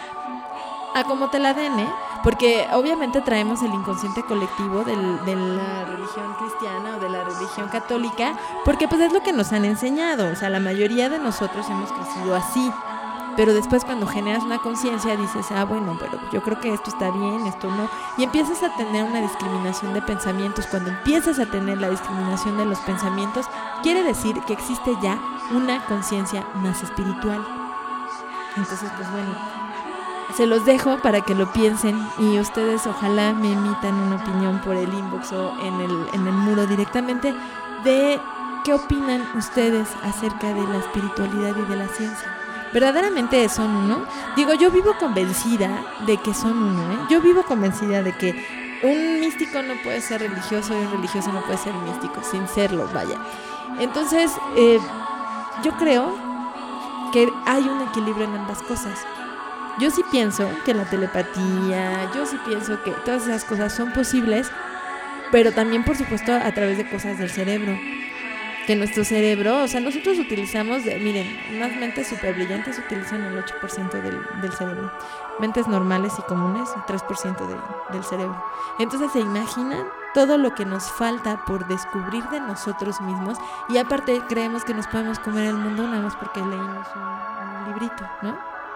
A como te la den, porque obviamente traemos el inconsciente colectivo de la religión cristiana o de la religión católica, porque pues es lo que nos han enseñado. O sea, la mayoría de nosotros hemos crecido así, pero después cuando generas una conciencia dices, bueno, pero yo creo que esto está bien, esto no, y empiezas a tener una discriminación de pensamientos. Cuando empiezas a tener la discriminación de los pensamientos, quiere decir que existe ya una conciencia más espiritual. Entonces, pues bueno, se los dejo para que lo piensen y ustedes ojalá me emitan una opinión por el inbox o en el muro directamente de qué opinan ustedes acerca de la espiritualidad y de la ciencia. ¿Verdaderamente son uno? Digo, yo vivo convencida de que son uno, Yo vivo convencida de que un místico no puede ser religioso y un religioso no puede ser místico, sin serlo, vaya. Entonces, yo creo que hay un equilibrio en ambas cosas. Yo sí pienso que la telepatía, yo sí pienso que todas esas cosas son posibles, pero también, por supuesto, a través de cosas del cerebro. que nuestro cerebro, o sea, nosotros utilizamos, miren, unas mentes súper brillantes utilizan el 8% del cerebro. Mentes normales y comunes, el 3% del cerebro. Entonces, ¿se imaginan todo lo que nos falta por descubrir de nosotros mismos? Y aparte creemos que nos podemos comer el mundo nada más porque leímos un librito, ¿no?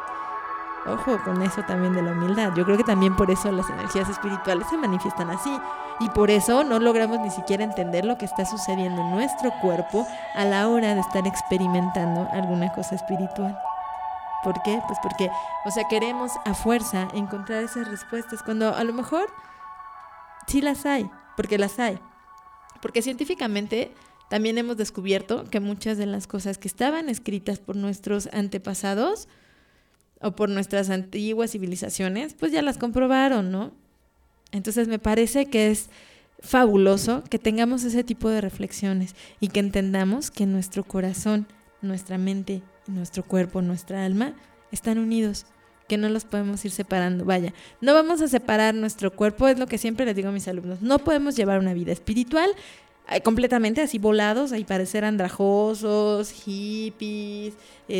Ojo con eso también de la humildad. Yo creo que también por eso las energías espirituales se manifiestan así. Y por eso no logramos ni siquiera entender lo que está sucediendo en nuestro cuerpo a la hora de estar experimentando alguna cosa espiritual. ¿Por qué? Pues porque, o sea, queremos a fuerza encontrar esas respuestas cuando a lo mejor sí las hay, porque las hay. Porque científicamente también hemos descubierto que muchas de las cosas que estaban escritas por nuestros antepasados o por nuestras antiguas civilizaciones, pues ya las comprobaron, ¿no? Entonces me parece que es fabuloso que tengamos ese tipo de reflexiones y que entendamos que nuestro corazón, nuestra mente, nuestro cuerpo, nuestra alma están unidos, que no los podemos ir separando. Vaya, no vamos a separar nuestro cuerpo, es lo que siempre les digo a mis alumnos, no podemos llevar una vida espiritual completamente así volados y parecer andrajosos, hippies,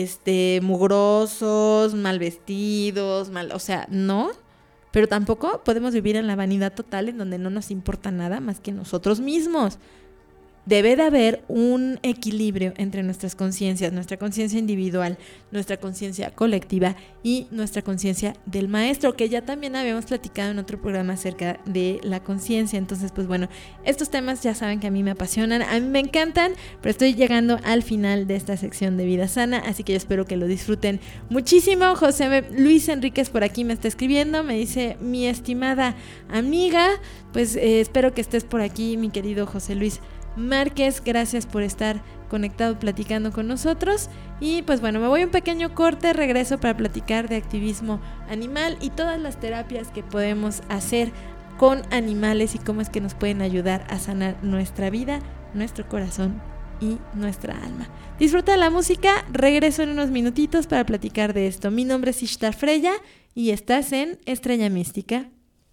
mugrosos, mal vestidos, o sea, no. Pero tampoco podemos vivir en la vanidad total en donde no nos importa nada más que nosotros mismos. Debe de haber un equilibrio entre nuestras conciencias, nuestra conciencia individual, nuestra conciencia colectiva y nuestra conciencia del maestro, que ya también habíamos platicado en otro programa acerca de la conciencia. Entonces, pues bueno, estos temas ya saben que a mí me apasionan, a mí me encantan, pero estoy llegando al final de esta sección de Vida Sana, así que yo espero que lo disfruten muchísimo. José Luis Enríquez por aquí me está escribiendo, me dice: mi estimada amiga, pues espero que estés por aquí, mi querido José Luis Márquez, gracias por estar conectado platicando con nosotros. Y pues bueno, me voy a un pequeño corte, regreso para platicar de activismo animal y todas las terapias que podemos hacer con animales y cómo es que nos pueden ayudar a sanar nuestra vida, nuestro corazón y nuestra alma. Disfruta la música, regreso en unos minutitos para platicar de esto. Mi nombre es Ishtar Freya y estás en Estrella Mística.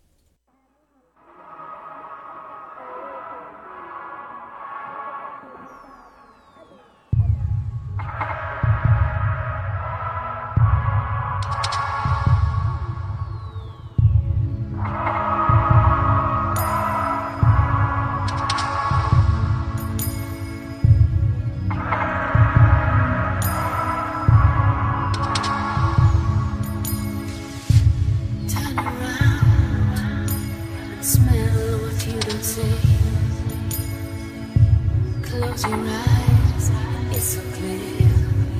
Close your eyes, it's so clear.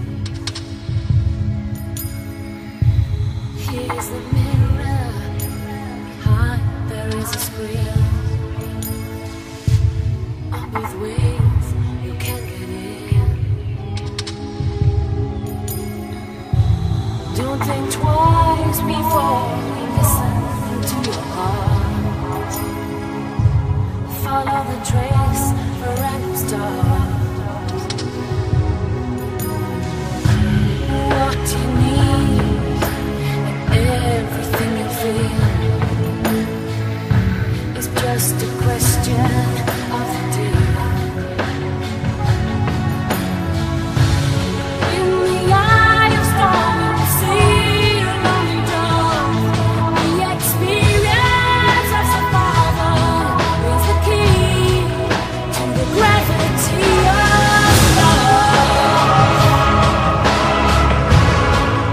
Here's the mirror, behind there is a screen. Up with wings, you can't get in. Don't think twice before you listen to your heart. Follow the trace for random stars. What you need and everything you feel is just a question of the day. In the eye of storm, you see a lonely dawn. The experience of survival is the key to the gravity of love.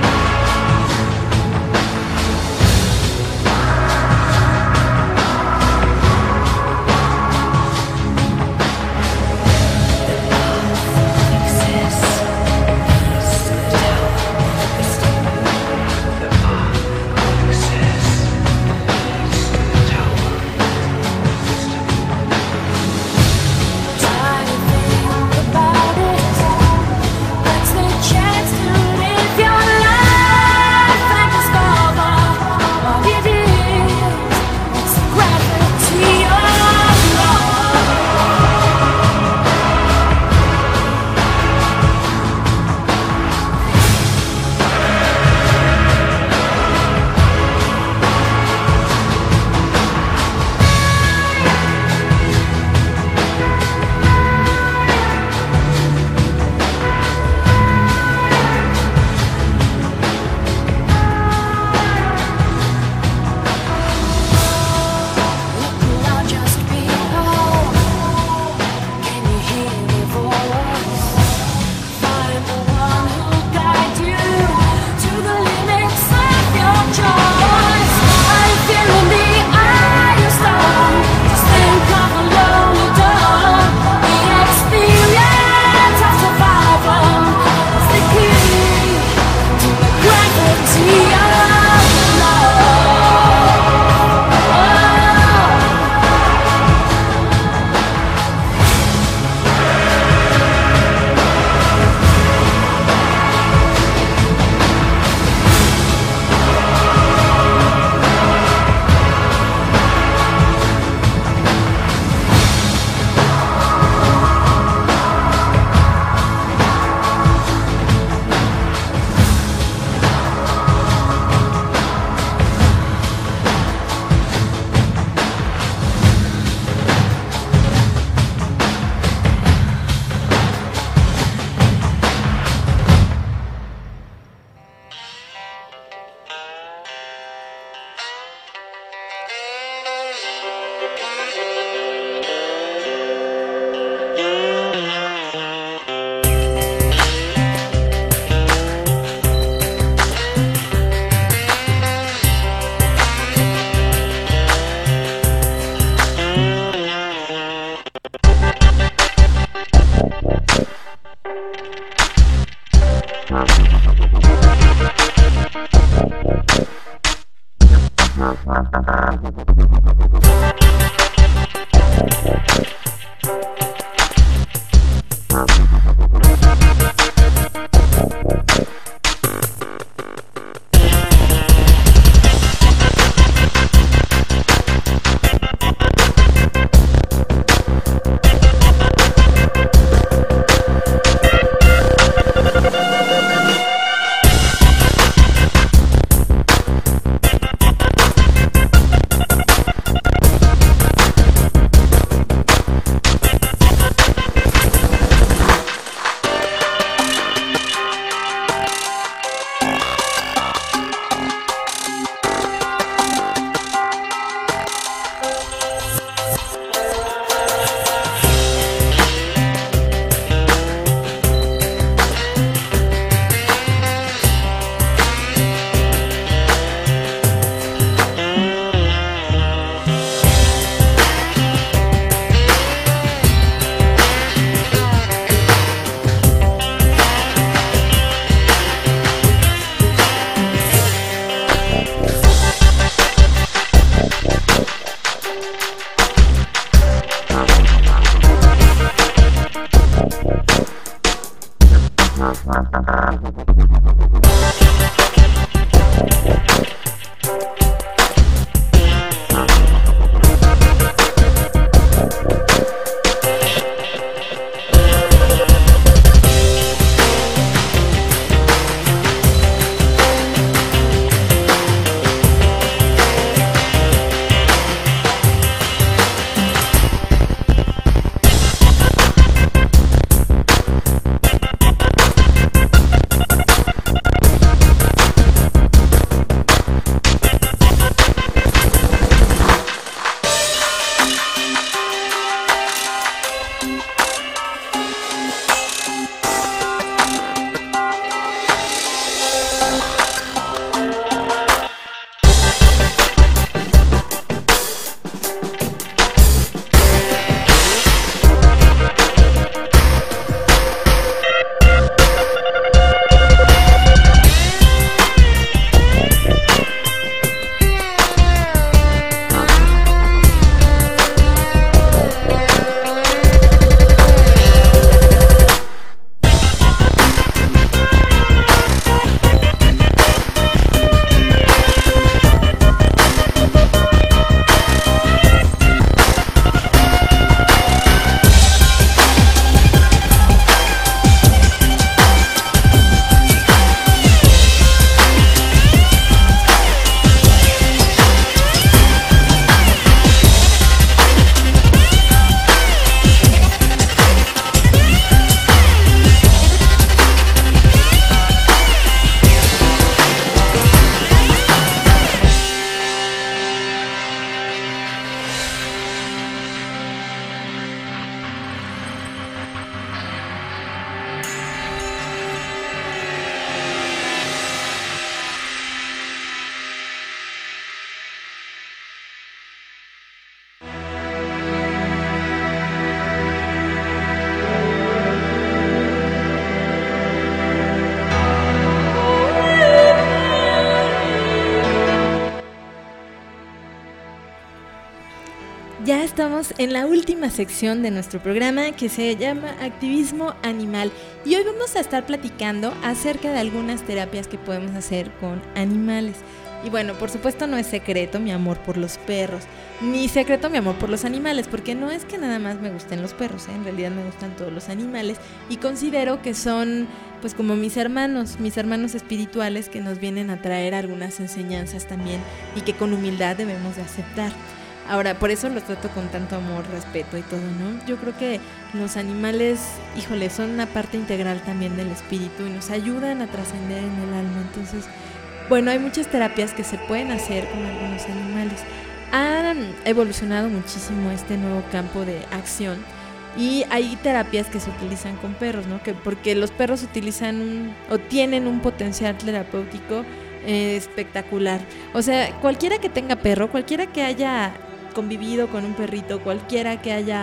Ya estamos en la última sección de nuestro programa que se llama Activismo Animal y hoy vamos a estar platicando acerca de algunas terapias que podemos hacer con animales. Y bueno, por supuesto no es secreto mi amor por los perros, ni secreto mi amor por los animales, porque no es que nada más me gusten los perros, en realidad me gustan todos los animales y considero que son pues como mis hermanos espirituales que nos vienen a traer algunas enseñanzas también y que con humildad debemos de aceptar. Ahora, por eso los trato con tanto amor, respeto y todo, ¿no? Yo creo que los animales, híjole, son una parte integral también del espíritu y nos ayudan a trascender en el alma. Entonces, bueno, hay muchas terapias que se pueden hacer con algunos animales. Ha evolucionado muchísimo este nuevo campo de acción y hay terapias que se utilizan con perros, ¿no? Porque los perros utilizan o tienen un potencial terapéutico espectacular. O sea, cualquiera que tenga perro, cualquiera que haya convivido con un perrito, cualquiera que haya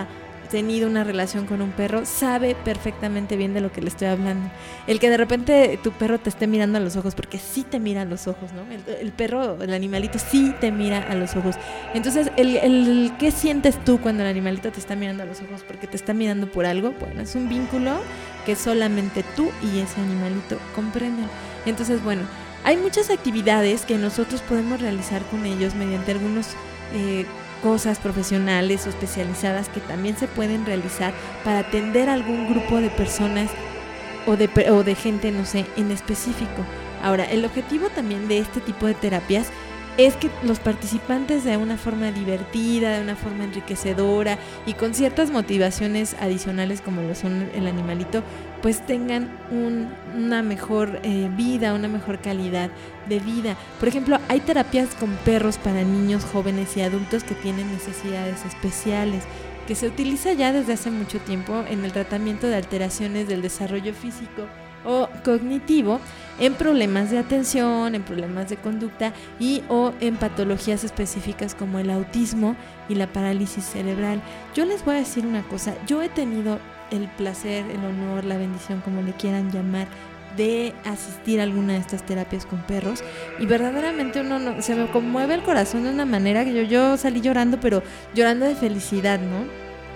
tenido una relación con un perro sabe perfectamente bien de lo que le estoy hablando. El que de repente tu perro te esté mirando a los ojos, porque sí te mira a los ojos, ¿no? El perro, el animalito sí te mira a los ojos. Entonces, ¿qué sientes tú cuando el animalito te está mirando a los ojos? Porque te está mirando por algo. Bueno, es un vínculo que solamente tú y ese animalito comprenden. Entonces, bueno, hay muchas actividades que nosotros podemos realizar con ellos mediante algunos cosas profesionales o especializadas que también se pueden realizar para atender a algún grupo de personas o de gente, no sé, en específico. Ahora, el objetivo también de este tipo de terapias es que los participantes de una forma divertida, de una forma enriquecedora y con ciertas motivaciones adicionales como lo son el animalito, pues tengan una mejor vida, una mejor calidad de vida. Por ejemplo, hay terapias con perros para niños, jóvenes y adultos que tienen necesidades especiales, que se utiliza ya desde hace mucho tiempo en el tratamiento de alteraciones del desarrollo físico o cognitivo, en problemas de atención, en problemas de conducta o en patologías específicas como el autismo y la parálisis cerebral. Yo les voy a decir una cosa, yo he tenido el placer, el honor, la bendición, como le quieran llamar, de asistir a alguna de estas terapias con perros y verdaderamente se me conmueve el corazón de una manera que yo salí llorando, pero llorando de felicidad, ¿no?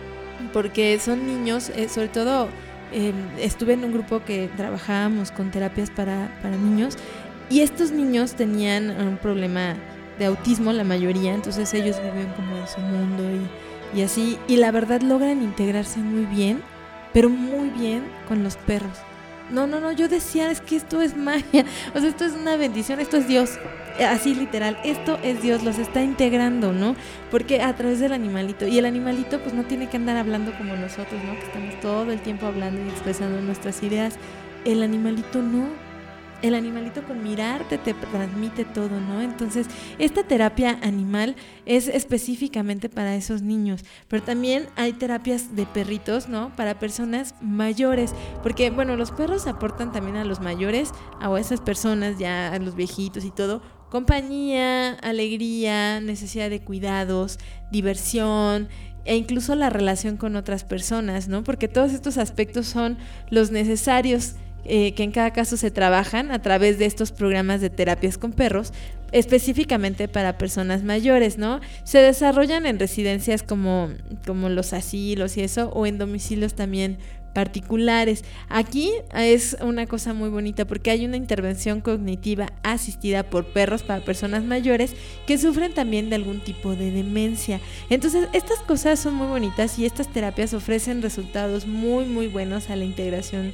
Porque son niños, sobre todo estuve en un grupo que trabajábamos con terapias para niños y estos niños tenían un problema de autismo, la mayoría, entonces ellos viven como en su mundo y así, y la verdad logran integrarse muy bien, pero muy bien con los perros. No, yo decía, es que esto es magia, o sea, esto es una bendición, esto es Dios, así literal, esto es Dios, los está integrando, ¿no? Porque a través del animalito, y el animalito pues no tiene que andar hablando como nosotros, ¿no? Que estamos todo el tiempo hablando y expresando nuestras ideas, el animalito no. El animalito con mirarte te transmite todo, ¿no? Entonces, esta terapia animal es específicamente para esos niños, pero también hay terapias de perritos, ¿no? Para personas mayores, porque, bueno, los perros aportan también a los mayores, a esas personas ya, a los viejitos y todo, compañía, alegría, necesidad de cuidados, diversión, e incluso la relación con otras personas, ¿no? Porque todos estos aspectos son los necesarios que en cada caso se trabajan a través de estos programas de terapias con perros, específicamente para personas mayores, ¿no? Se desarrollan en residencias como los asilos y eso, o en domicilios también particulares. Aquí es una cosa muy bonita porque hay una intervención cognitiva asistida por perros para personas mayores que sufren también de algún tipo de demencia. Entonces, estas cosas son muy bonitas y estas terapias ofrecen resultados muy, muy buenos a la integración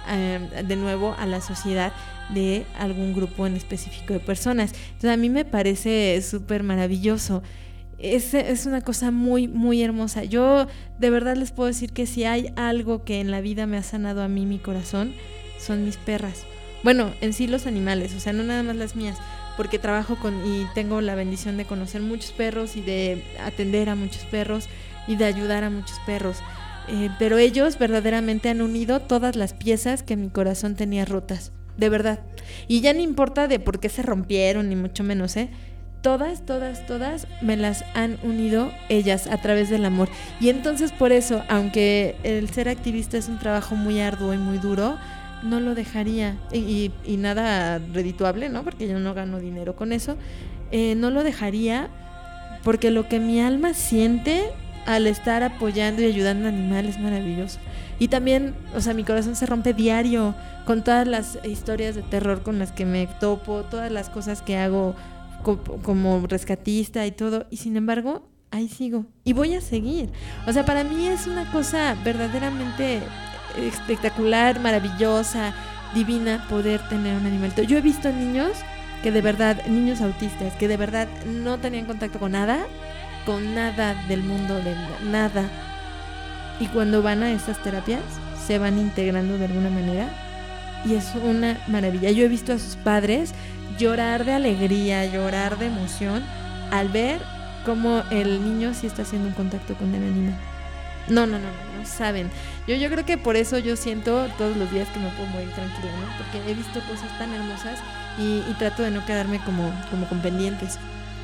de nuevo a la sociedad de algún grupo en específico de personas. Entonces a mí me parece súper maravilloso. Es una cosa muy, muy hermosa. Yo de verdad les puedo decir que si hay algo que en la vida me ha sanado a mí mi corazón, son mis perras. Bueno, en sí los animales, o sea, no nada más las mías, porque trabajo y tengo la bendición de conocer muchos perros y de atender a muchos perros y de ayudar a muchos perros. Pero ellos verdaderamente han unido todas las piezas que mi corazón tenía rotas, de verdad. Y ya no importa de por qué se rompieron, ni mucho menos, Todas me las han unido ellas a través del amor. Y entonces por eso, aunque el ser activista es un trabajo muy arduo y muy duro, no lo dejaría. Y nada redituable, ¿no? Porque yo no gano dinero con eso. No lo dejaría porque lo que mi alma siente al estar apoyando y ayudando a animales es maravilloso. Y también, o sea, mi corazón se rompe diario con todas las historias de terror con las que me topo, todas las cosas que hago como rescatista y todo, y sin embargo, ahí sigo y voy a seguir. O sea, para mí es una cosa verdaderamente espectacular, maravillosa, divina poder tener un animalito. Yo he visto niños que de verdad, niños autistas, que de verdad no tenían contacto con nada del mundo, de nada. Y cuando van a estas terapias, se van integrando de alguna manera y es una maravilla. Yo he visto a sus padres llorar de alegría, llorar de emoción al ver cómo el niño sí está haciendo un contacto con el animal. No saben. Yo creo que por eso yo siento todos los días que me puedo morir tranquila, ¿no? Porque he visto cosas tan hermosas y trato de no quedarme como con pendientes.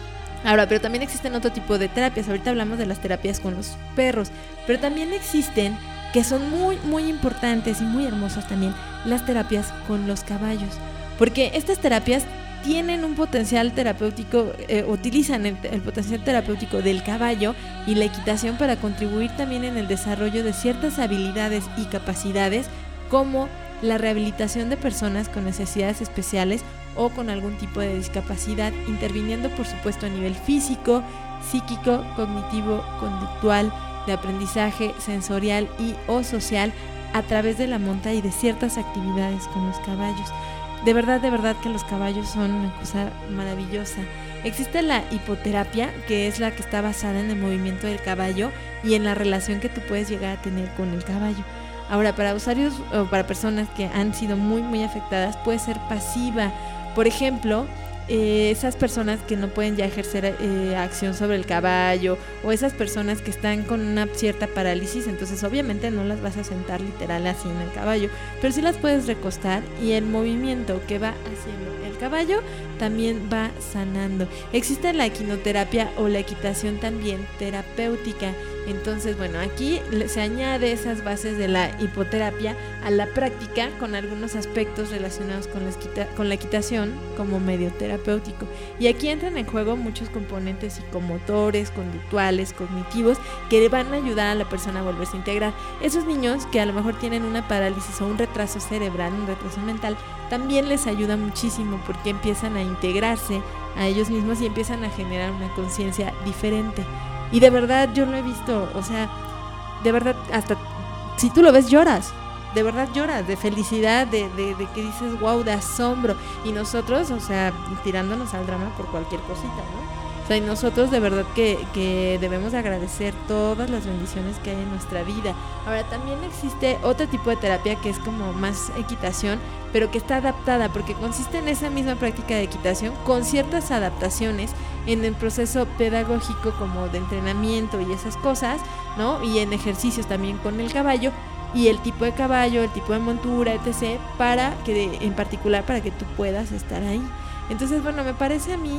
Ahora, pero también existen otro tipo de terapias. Ahorita hablamos de las terapias con los perros, pero también existen, que son muy, muy importantes y muy hermosas también, las terapias con los caballos. Porque estas terapias tienen un potencial terapéutico, utilizan el potencial terapéutico del caballo y la equitación para contribuir también en el desarrollo de ciertas habilidades y capacidades, como la rehabilitación de personas con necesidades especiales o con algún tipo de discapacidad, interviniendo por supuesto a nivel físico, psíquico, cognitivo, conductual, de aprendizaje sensorial y o social a través de la monta y de ciertas actividades con los caballos. De verdad que los caballos son una cosa maravillosa. Existe la hipoterapia, que es la que está basada en el movimiento del caballo y en la relación que tú puedes llegar a tener con el caballo. Ahora, para usuarios o para personas que han sido muy, muy afectadas, puede ser pasiva. Por ejemplo, esas personas que no pueden ya ejercer acción sobre el caballo, o esas personas que están con una cierta parálisis, entonces obviamente no las vas a sentar literal así en el caballo, pero sí las puedes recostar y el movimiento que va haciendo el caballo también va sanando. Existe la equinoterapia o la equitación también terapéutica. Entonces, bueno, aquí se añade esas bases de la hipoterapia a la práctica con algunos aspectos relacionados con la equitación como medio terapéutico. Y aquí entran en juego muchos componentes psicomotores, conductuales, cognitivos, que van a ayudar a la persona a volverse a integrar. Esos niños que a lo mejor tienen una parálisis o un retraso cerebral, un retraso mental, también les ayuda muchísimo porque empiezan a integrarse a ellos mismos y empiezan a generar una conciencia diferente. Y de verdad yo lo he visto, o sea, de verdad, hasta si tú lo ves lloras, de verdad lloras, de felicidad, de que dices wow, de asombro. Y nosotros, o sea, tirándonos al drama por cualquier cosita, ¿no? O sea, y nosotros de verdad que debemos agradecer todas las bendiciones que hay en nuestra vida. Ahora, también existe otro tipo de terapia que es como más equitación, pero que está adaptada, porque consiste en esa misma práctica de equitación con ciertas adaptaciones en el proceso pedagógico, como de entrenamiento y esas cosas, ¿no? Y en ejercicios también con el caballo y el tipo de caballo, el tipo de montura, etc., para que en particular para que tú puedas estar ahí. Entonces, bueno, me parece a mí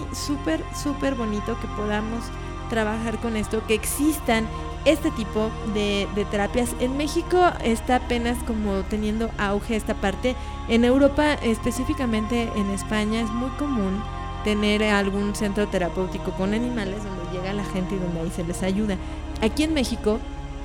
súper bonito que podamos trabajar con esto, que existan este tipo de terapias. En México está apenas como teniendo auge esta parte. En Europa, específicamente en España, es muy común tener algún centro terapéutico con animales donde llega la gente y donde ahí se les ayuda. Aquí en México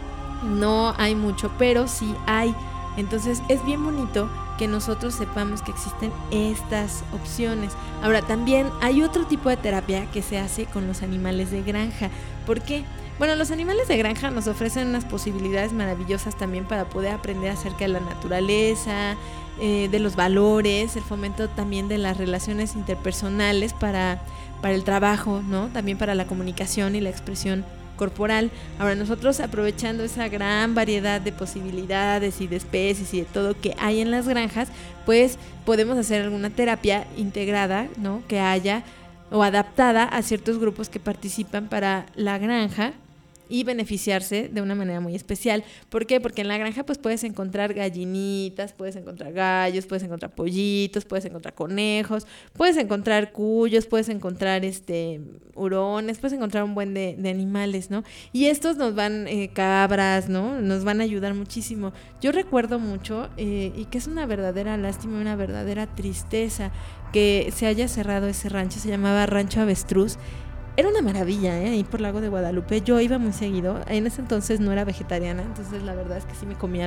no hay mucho, pero sí hay. Entonces es bien bonito que nosotros sepamos que existen estas opciones. Ahora, también hay otro tipo de terapia que se hace con los animales de granja. ¿Por qué? Bueno, los animales de granja nos ofrecen unas posibilidades maravillosas también para poder aprender acerca de la naturaleza, de los valores, el fomento también de las relaciones interpersonales para el trabajo, ¿no? También para la comunicación y la expresión corporal. Ahora, nosotros, aprovechando esa gran variedad de posibilidades y de especies y de todo que hay en las granjas, pues podemos hacer alguna terapia integrada, ¿no? Que haya o adaptada a ciertos grupos que participan para la granja y beneficiarse de una manera muy especial. ¿Por qué? Porque en la granja pues puedes encontrar gallinitas, puedes encontrar gallos, puedes encontrar pollitos, puedes encontrar conejos, puedes encontrar cuyos, puedes encontrar hurones, puedes encontrar un buen de animales, ¿no? Y estos nos van, cabras, ¿no? Nos van a ayudar muchísimo. Yo recuerdo mucho, y que es una verdadera lástima, una verdadera tristeza, que se haya cerrado ese rancho. Se llamaba Rancho Avestruz. Era una maravilla, ahí por Lago de Guadalupe. Yo iba muy seguido. En ese entonces no era vegetariana, entonces la verdad es que sí me comía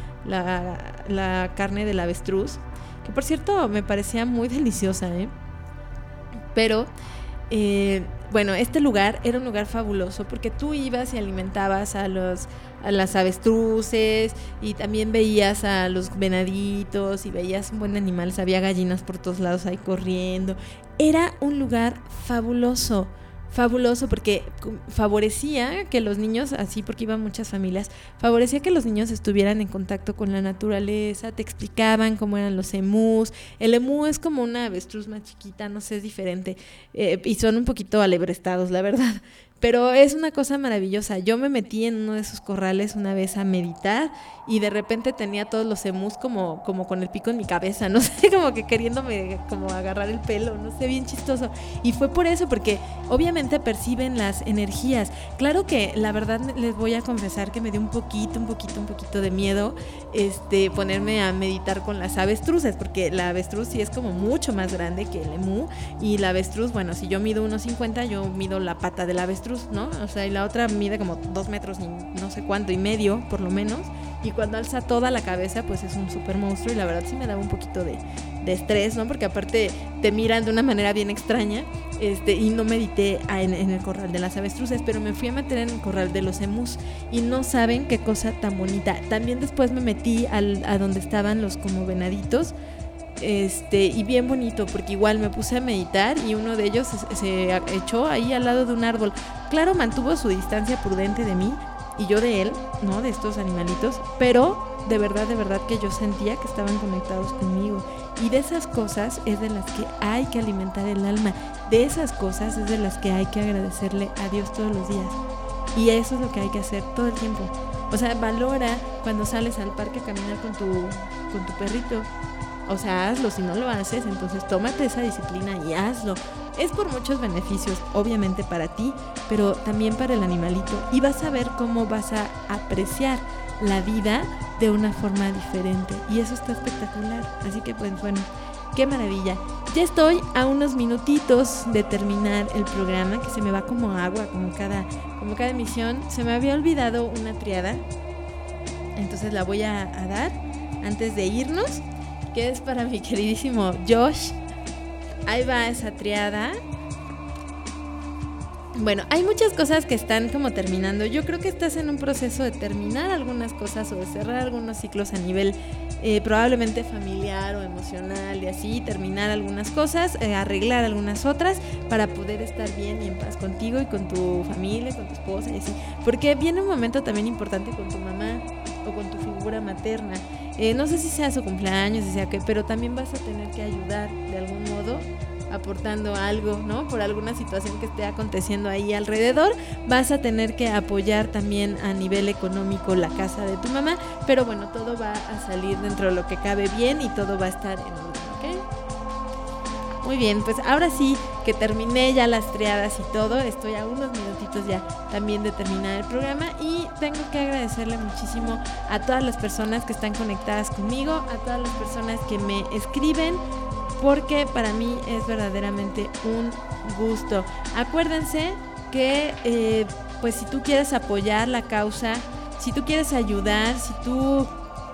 la carne del avestruz, que por cierto me parecía muy deliciosa, pero bueno, este lugar era un lugar fabuloso porque tú ibas y alimentabas a las avestruces y también veías a los venaditos y veías un buen de animales. Había gallinas por todos lados ahí corriendo. Era un lugar fabuloso porque favorecía que los niños, así porque iban muchas familias, favorecía que los niños estuvieran en contacto con la naturaleza. Te explicaban cómo eran los emús. El emú es como una avestruz más chiquita, no sé, es diferente, y son un poquito alebrestados, la verdad, Pero es una cosa maravillosa. Yo me metí en uno de esos corrales una vez a meditar y de repente tenía todos los emus como con el pico en mi cabeza, no sé, como que queriéndome como agarrar el pelo, no sé, bien chistoso. Y fue por eso, porque obviamente perciben las energías. Claro que la verdad les voy a confesar que me dio un poquito de miedo ponerme a meditar con las avestruces, porque la avestruz sí es como mucho más grande que el emú, y la avestruz, bueno, si yo mido 1.50, yo mido la pata de la avestruz, ¿no? O sea, y la otra mide como 2 metros y no sé cuánto, y medio, por lo menos, y cuando alza toda la cabeza, pues es un súper monstruo, y la verdad sí me daba un poquito de estrés, ¿no? Porque aparte te miran de una manera bien extraña, y no medité en el corral de las avestruces, pero me fui a meter en el corral de los emus, y no saben qué cosa tan bonita. También después me metí a donde estaban los como venaditos, y bien bonito, porque igual me puse a meditar y uno de ellos se echó ahí al lado de un árbol. Claro, mantuvo su distancia prudente de mí y yo de él, ¿no? De estos animalitos, pero de verdad que yo sentía que estaban conectados conmigo. Y de esas cosas es de las que hay que alimentar el alma. De esas cosas es de las que hay que agradecerle a Dios todos los días. Y eso es lo que hay que hacer todo el tiempo. O sea, valora cuando sales al parque a caminar con tu perrito. O sea, hazlo. Si no lo haces, entonces tómate esa disciplina y hazlo. Es por muchos beneficios, obviamente para ti, pero también para el animalito. Y vas a ver cómo vas a apreciar la vida de una forma diferente. Y eso está espectacular. Así que pues bueno, qué maravilla. Ya estoy a unos minutitos de terminar el programa, que se me va como agua, como cada emisión. Se me había olvidado una triada, entonces la voy a dar antes de irnos, que es para mi queridísimo Josh. Ahí va esa triada. Bueno, hay muchas cosas que están como terminando. Yo creo que estás en un proceso de terminar algunas cosas o de cerrar algunos ciclos a nivel probablemente familiar o emocional y así, terminar algunas cosas, arreglar algunas otras para poder estar bien y en paz contigo y con tu familia, con tu esposa y así. Porque viene un momento también importante con tu mamá o con tu figura materna. No sé si sea su cumpleaños, si sea qué, pero también vas a tener que ayudar de algún modo, aportando algo, ¿no? Por alguna situación que esté aconteciendo ahí alrededor, vas a tener que apoyar también a nivel económico la casa de tu mamá, pero bueno, todo va a salir dentro de lo que cabe bien y todo va a estar en orden, ¿ok? Muy bien, pues ahora sí que terminé ya las triadas y todo, estoy a unos minutitos ya también de terminar el programa y tengo que agradecerle muchísimo a todas las personas que están conectadas conmigo, a todas las personas que me escriben, porque para mí es verdaderamente un gusto. Acuérdense que pues si tú quieres apoyar la causa, si tú quieres ayudar, si tú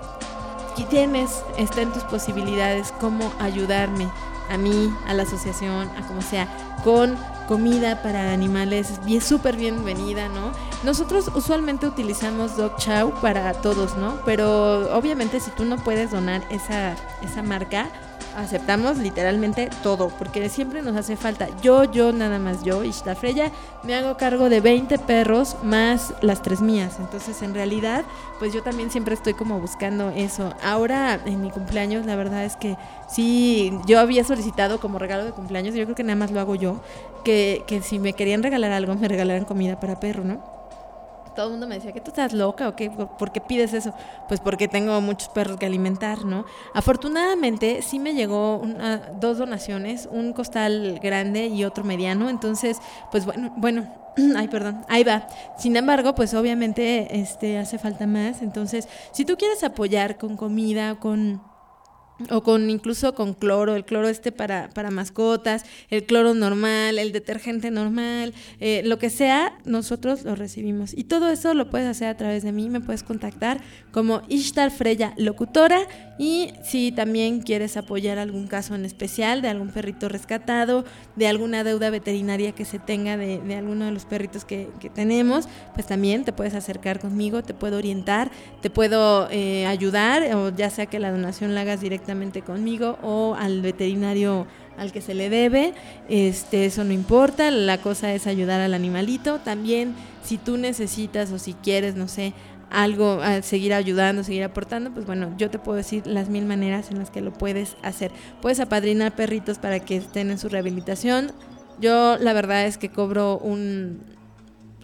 está en tus posibilidades cómo ayudarme a mí, a la asociación, a como sea, con comida para animales, es súper bienvenida, ¿no? Nosotros usualmente utilizamos Dog Chow para todos, ¿no? Pero obviamente si tú no puedes donar esa marca, aceptamos literalmente todo, porque siempre nos hace falta. Yo, nada más yo, Ishtar Freya, me hago cargo de 20 perros más las 3 mías. Entonces, en realidad, pues yo también siempre estoy como buscando eso. Ahora, en mi cumpleaños, la verdad es que sí, yo había solicitado como regalo de cumpleaños, yo creo que nada más lo hago yo, que si me querían regalar algo, me regalaran comida para perro, ¿no? Todo el mundo me decía, ¿que tú estás loca o qué? ¿Por qué pides eso? Pues porque tengo muchos perros que alimentar, ¿no? Afortunadamente sí me llegó 2 donaciones, un costal grande y otro mediano, entonces, pues bueno, ay, perdón, ahí va. Sin embargo, pues obviamente hace falta más, entonces, si tú quieres apoyar con comida, o incluso con cloro, el cloro para mascotas, el cloro normal, el detergente normal, lo que sea, nosotros lo recibimos. Y todo eso lo puedes hacer a través de mí, me puedes contactar como Ishtar Freya Locutora. Y si también quieres apoyar algún caso en especial de algún perrito rescatado, de alguna deuda veterinaria que se tenga de alguno de los perritos que tenemos, pues también te puedes acercar conmigo, te puedo orientar, te puedo ayudar, o ya sea que la donación la hagas directamente conmigo o al veterinario al que se le debe, eso no importa, la cosa es ayudar al animalito. También si tú necesitas o si quieres, no sé, algo, seguir ayudando, seguir aportando, pues bueno, yo te puedo decir las 1000 maneras en las que lo puedes hacer. Puedes apadrinar perritos para que estén en su rehabilitación. Yo la verdad es que cobro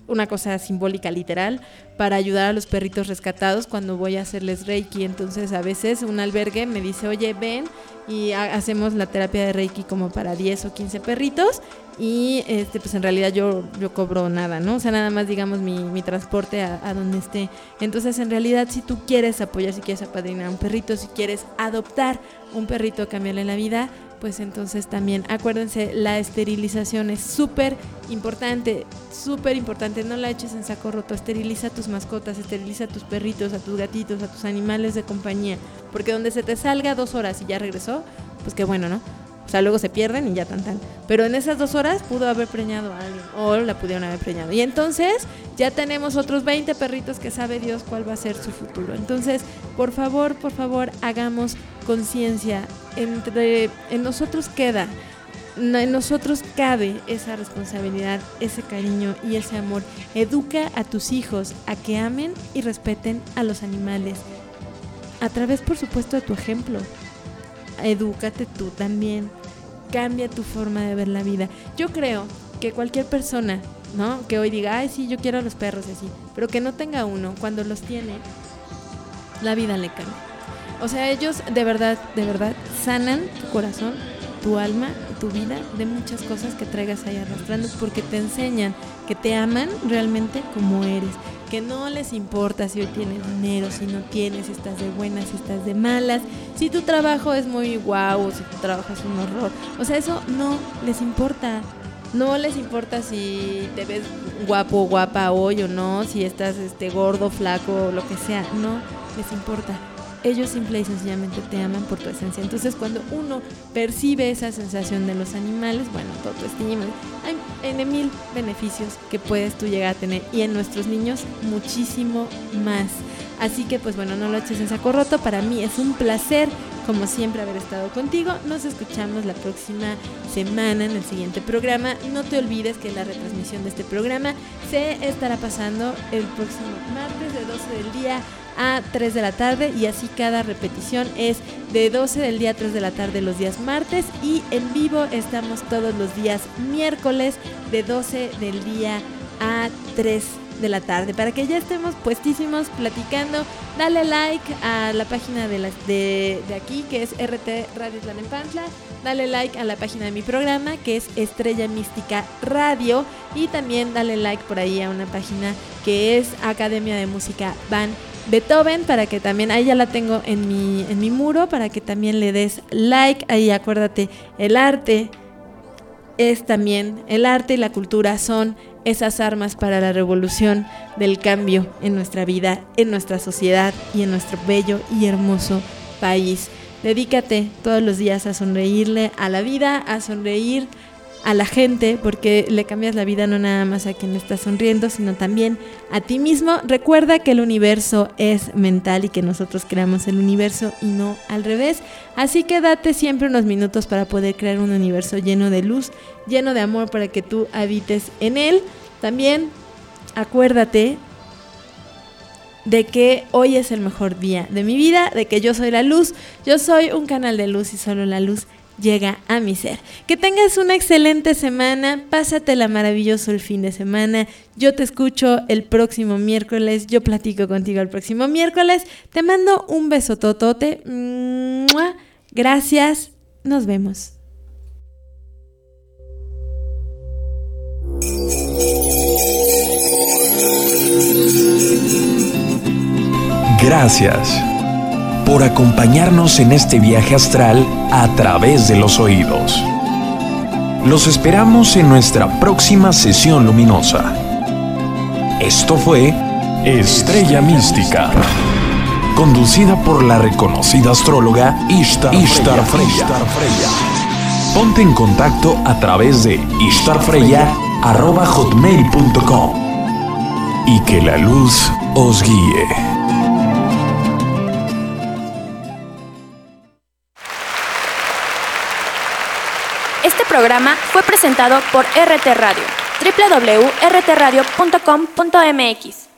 una cosa simbólica literal para ayudar a los perritos rescatados cuando voy a hacerles Reiki. Entonces a veces un albergue me dice, oye, ven y hacemos la terapia de Reiki como para 10 o 15 perritos y pues en realidad yo cobro nada, ¿no? O sea, nada más digamos mi transporte a donde esté. Entonces en realidad si tú quieres apoyar, si quieres apadrinar a un perrito, si quieres adoptar un perrito, cambiarle la vida, pues entonces también acuérdense, la esterilización es súper importante, no la eches en saco roto, esteriliza a tus mascotas, esteriliza a tus perritos, a tus gatitos, a tus animales de compañía, porque donde se te salga 2 horas y ya regresó, pues qué bueno, ¿no? O sea, luego se pierden y ya tan. Pero en esas 2 horas pudo haber preñado a alguien o la pudieron haber preñado. Y entonces ya tenemos otros 20 perritos que sabe Dios cuál va a ser su futuro. Entonces, por favor, hagamos conciencia. En nosotros cabe esa responsabilidad, ese cariño y ese amor. Educa a tus hijos a que amen y respeten a los animales. A través, por supuesto, de tu ejemplo. Edúcate tú también, cambia tu forma de ver la vida. Yo creo que cualquier persona, ¿no?, que hoy diga, ay, sí, yo quiero a los perros y así, pero que no tenga uno, cuando los tiene, la vida le cambia. O sea, ellos de verdad sanan tu corazón, tu alma, tu vida de muchas cosas que traigas ahí arrastrando, porque te enseñan que te aman realmente como eres, que no les importa si hoy tienes dinero, si no tienes, si estás de buenas, si estás de malas, si tu trabajo es muy guau, si tu trabajo es un horror. O sea, eso no les importa. No les importa si te ves guapo o guapa hoy o no, si estás gordo, flaco, lo que sea. No les importa. Ellos simple y sencillamente te aman por tu esencia. Entonces, cuando uno percibe esa sensación de los animales, bueno, tu autoestima, hay N mil beneficios que puedes tú llegar a tener, y en nuestros niños muchísimo más. Así que, pues bueno, no lo eches en saco roto. Para mí es un placer, como siempre, haber estado contigo. Nos escuchamos la próxima semana en el siguiente programa. No te olvides que la retransmisión de este programa se estará pasando el próximo martes de 12 del día a 3 de la tarde, y así cada repetición es de 12 del día a 3 de la tarde los días martes, y en vivo estamos todos los días miércoles de 12 del día a 3 de la tarde, para que ya estemos puestísimos platicando. Dale like a la página de aquí, que es RT Radio Tlalnepantla. Dale like a la página de mi programa, que es Estrella Mística Radio, y también dale like por ahí a una página que es Academia de Música Van Beethoven, para que también, ahí ya la tengo en mi muro, para que también le des like. Ahí acuérdate, el arte y la cultura son esas armas para la revolución del cambio en nuestra vida, en nuestra sociedad y en nuestro bello y hermoso país. Dedícate todos los días a sonreírle a la vida, a sonreír a la gente, porque le cambias la vida no nada más a quien le está sonriendo, sino también a ti mismo. Recuerda que el universo es mental y que nosotros creamos el universo y no al revés. Así que date siempre unos minutos para poder crear un universo lleno de luz, lleno de amor, para que tú habites en él. También acuérdate de que hoy es el mejor día de mi vida, de que yo soy la luz, yo soy un canal de luz y solo la luz llega a mi ser. Que tengas una excelente semana, pásatela maravilloso el fin de semana. Yo te escucho el próximo miércoles, yo platico contigo el próximo miércoles. Te mando un beso totote. Gracias, nos vemos. Gracias por acompañarnos en este viaje astral a través de los oídos. Los esperamos en nuestra próxima sesión luminosa. Esto fue Estrella Mística, conducida por la reconocida astróloga Ishtar Freya. Ponte en contacto a través de ishtarfreya@hotmail.com y que la luz os guíe. Este programa fue presentado por RT Radio, www.rtradio.com.mx.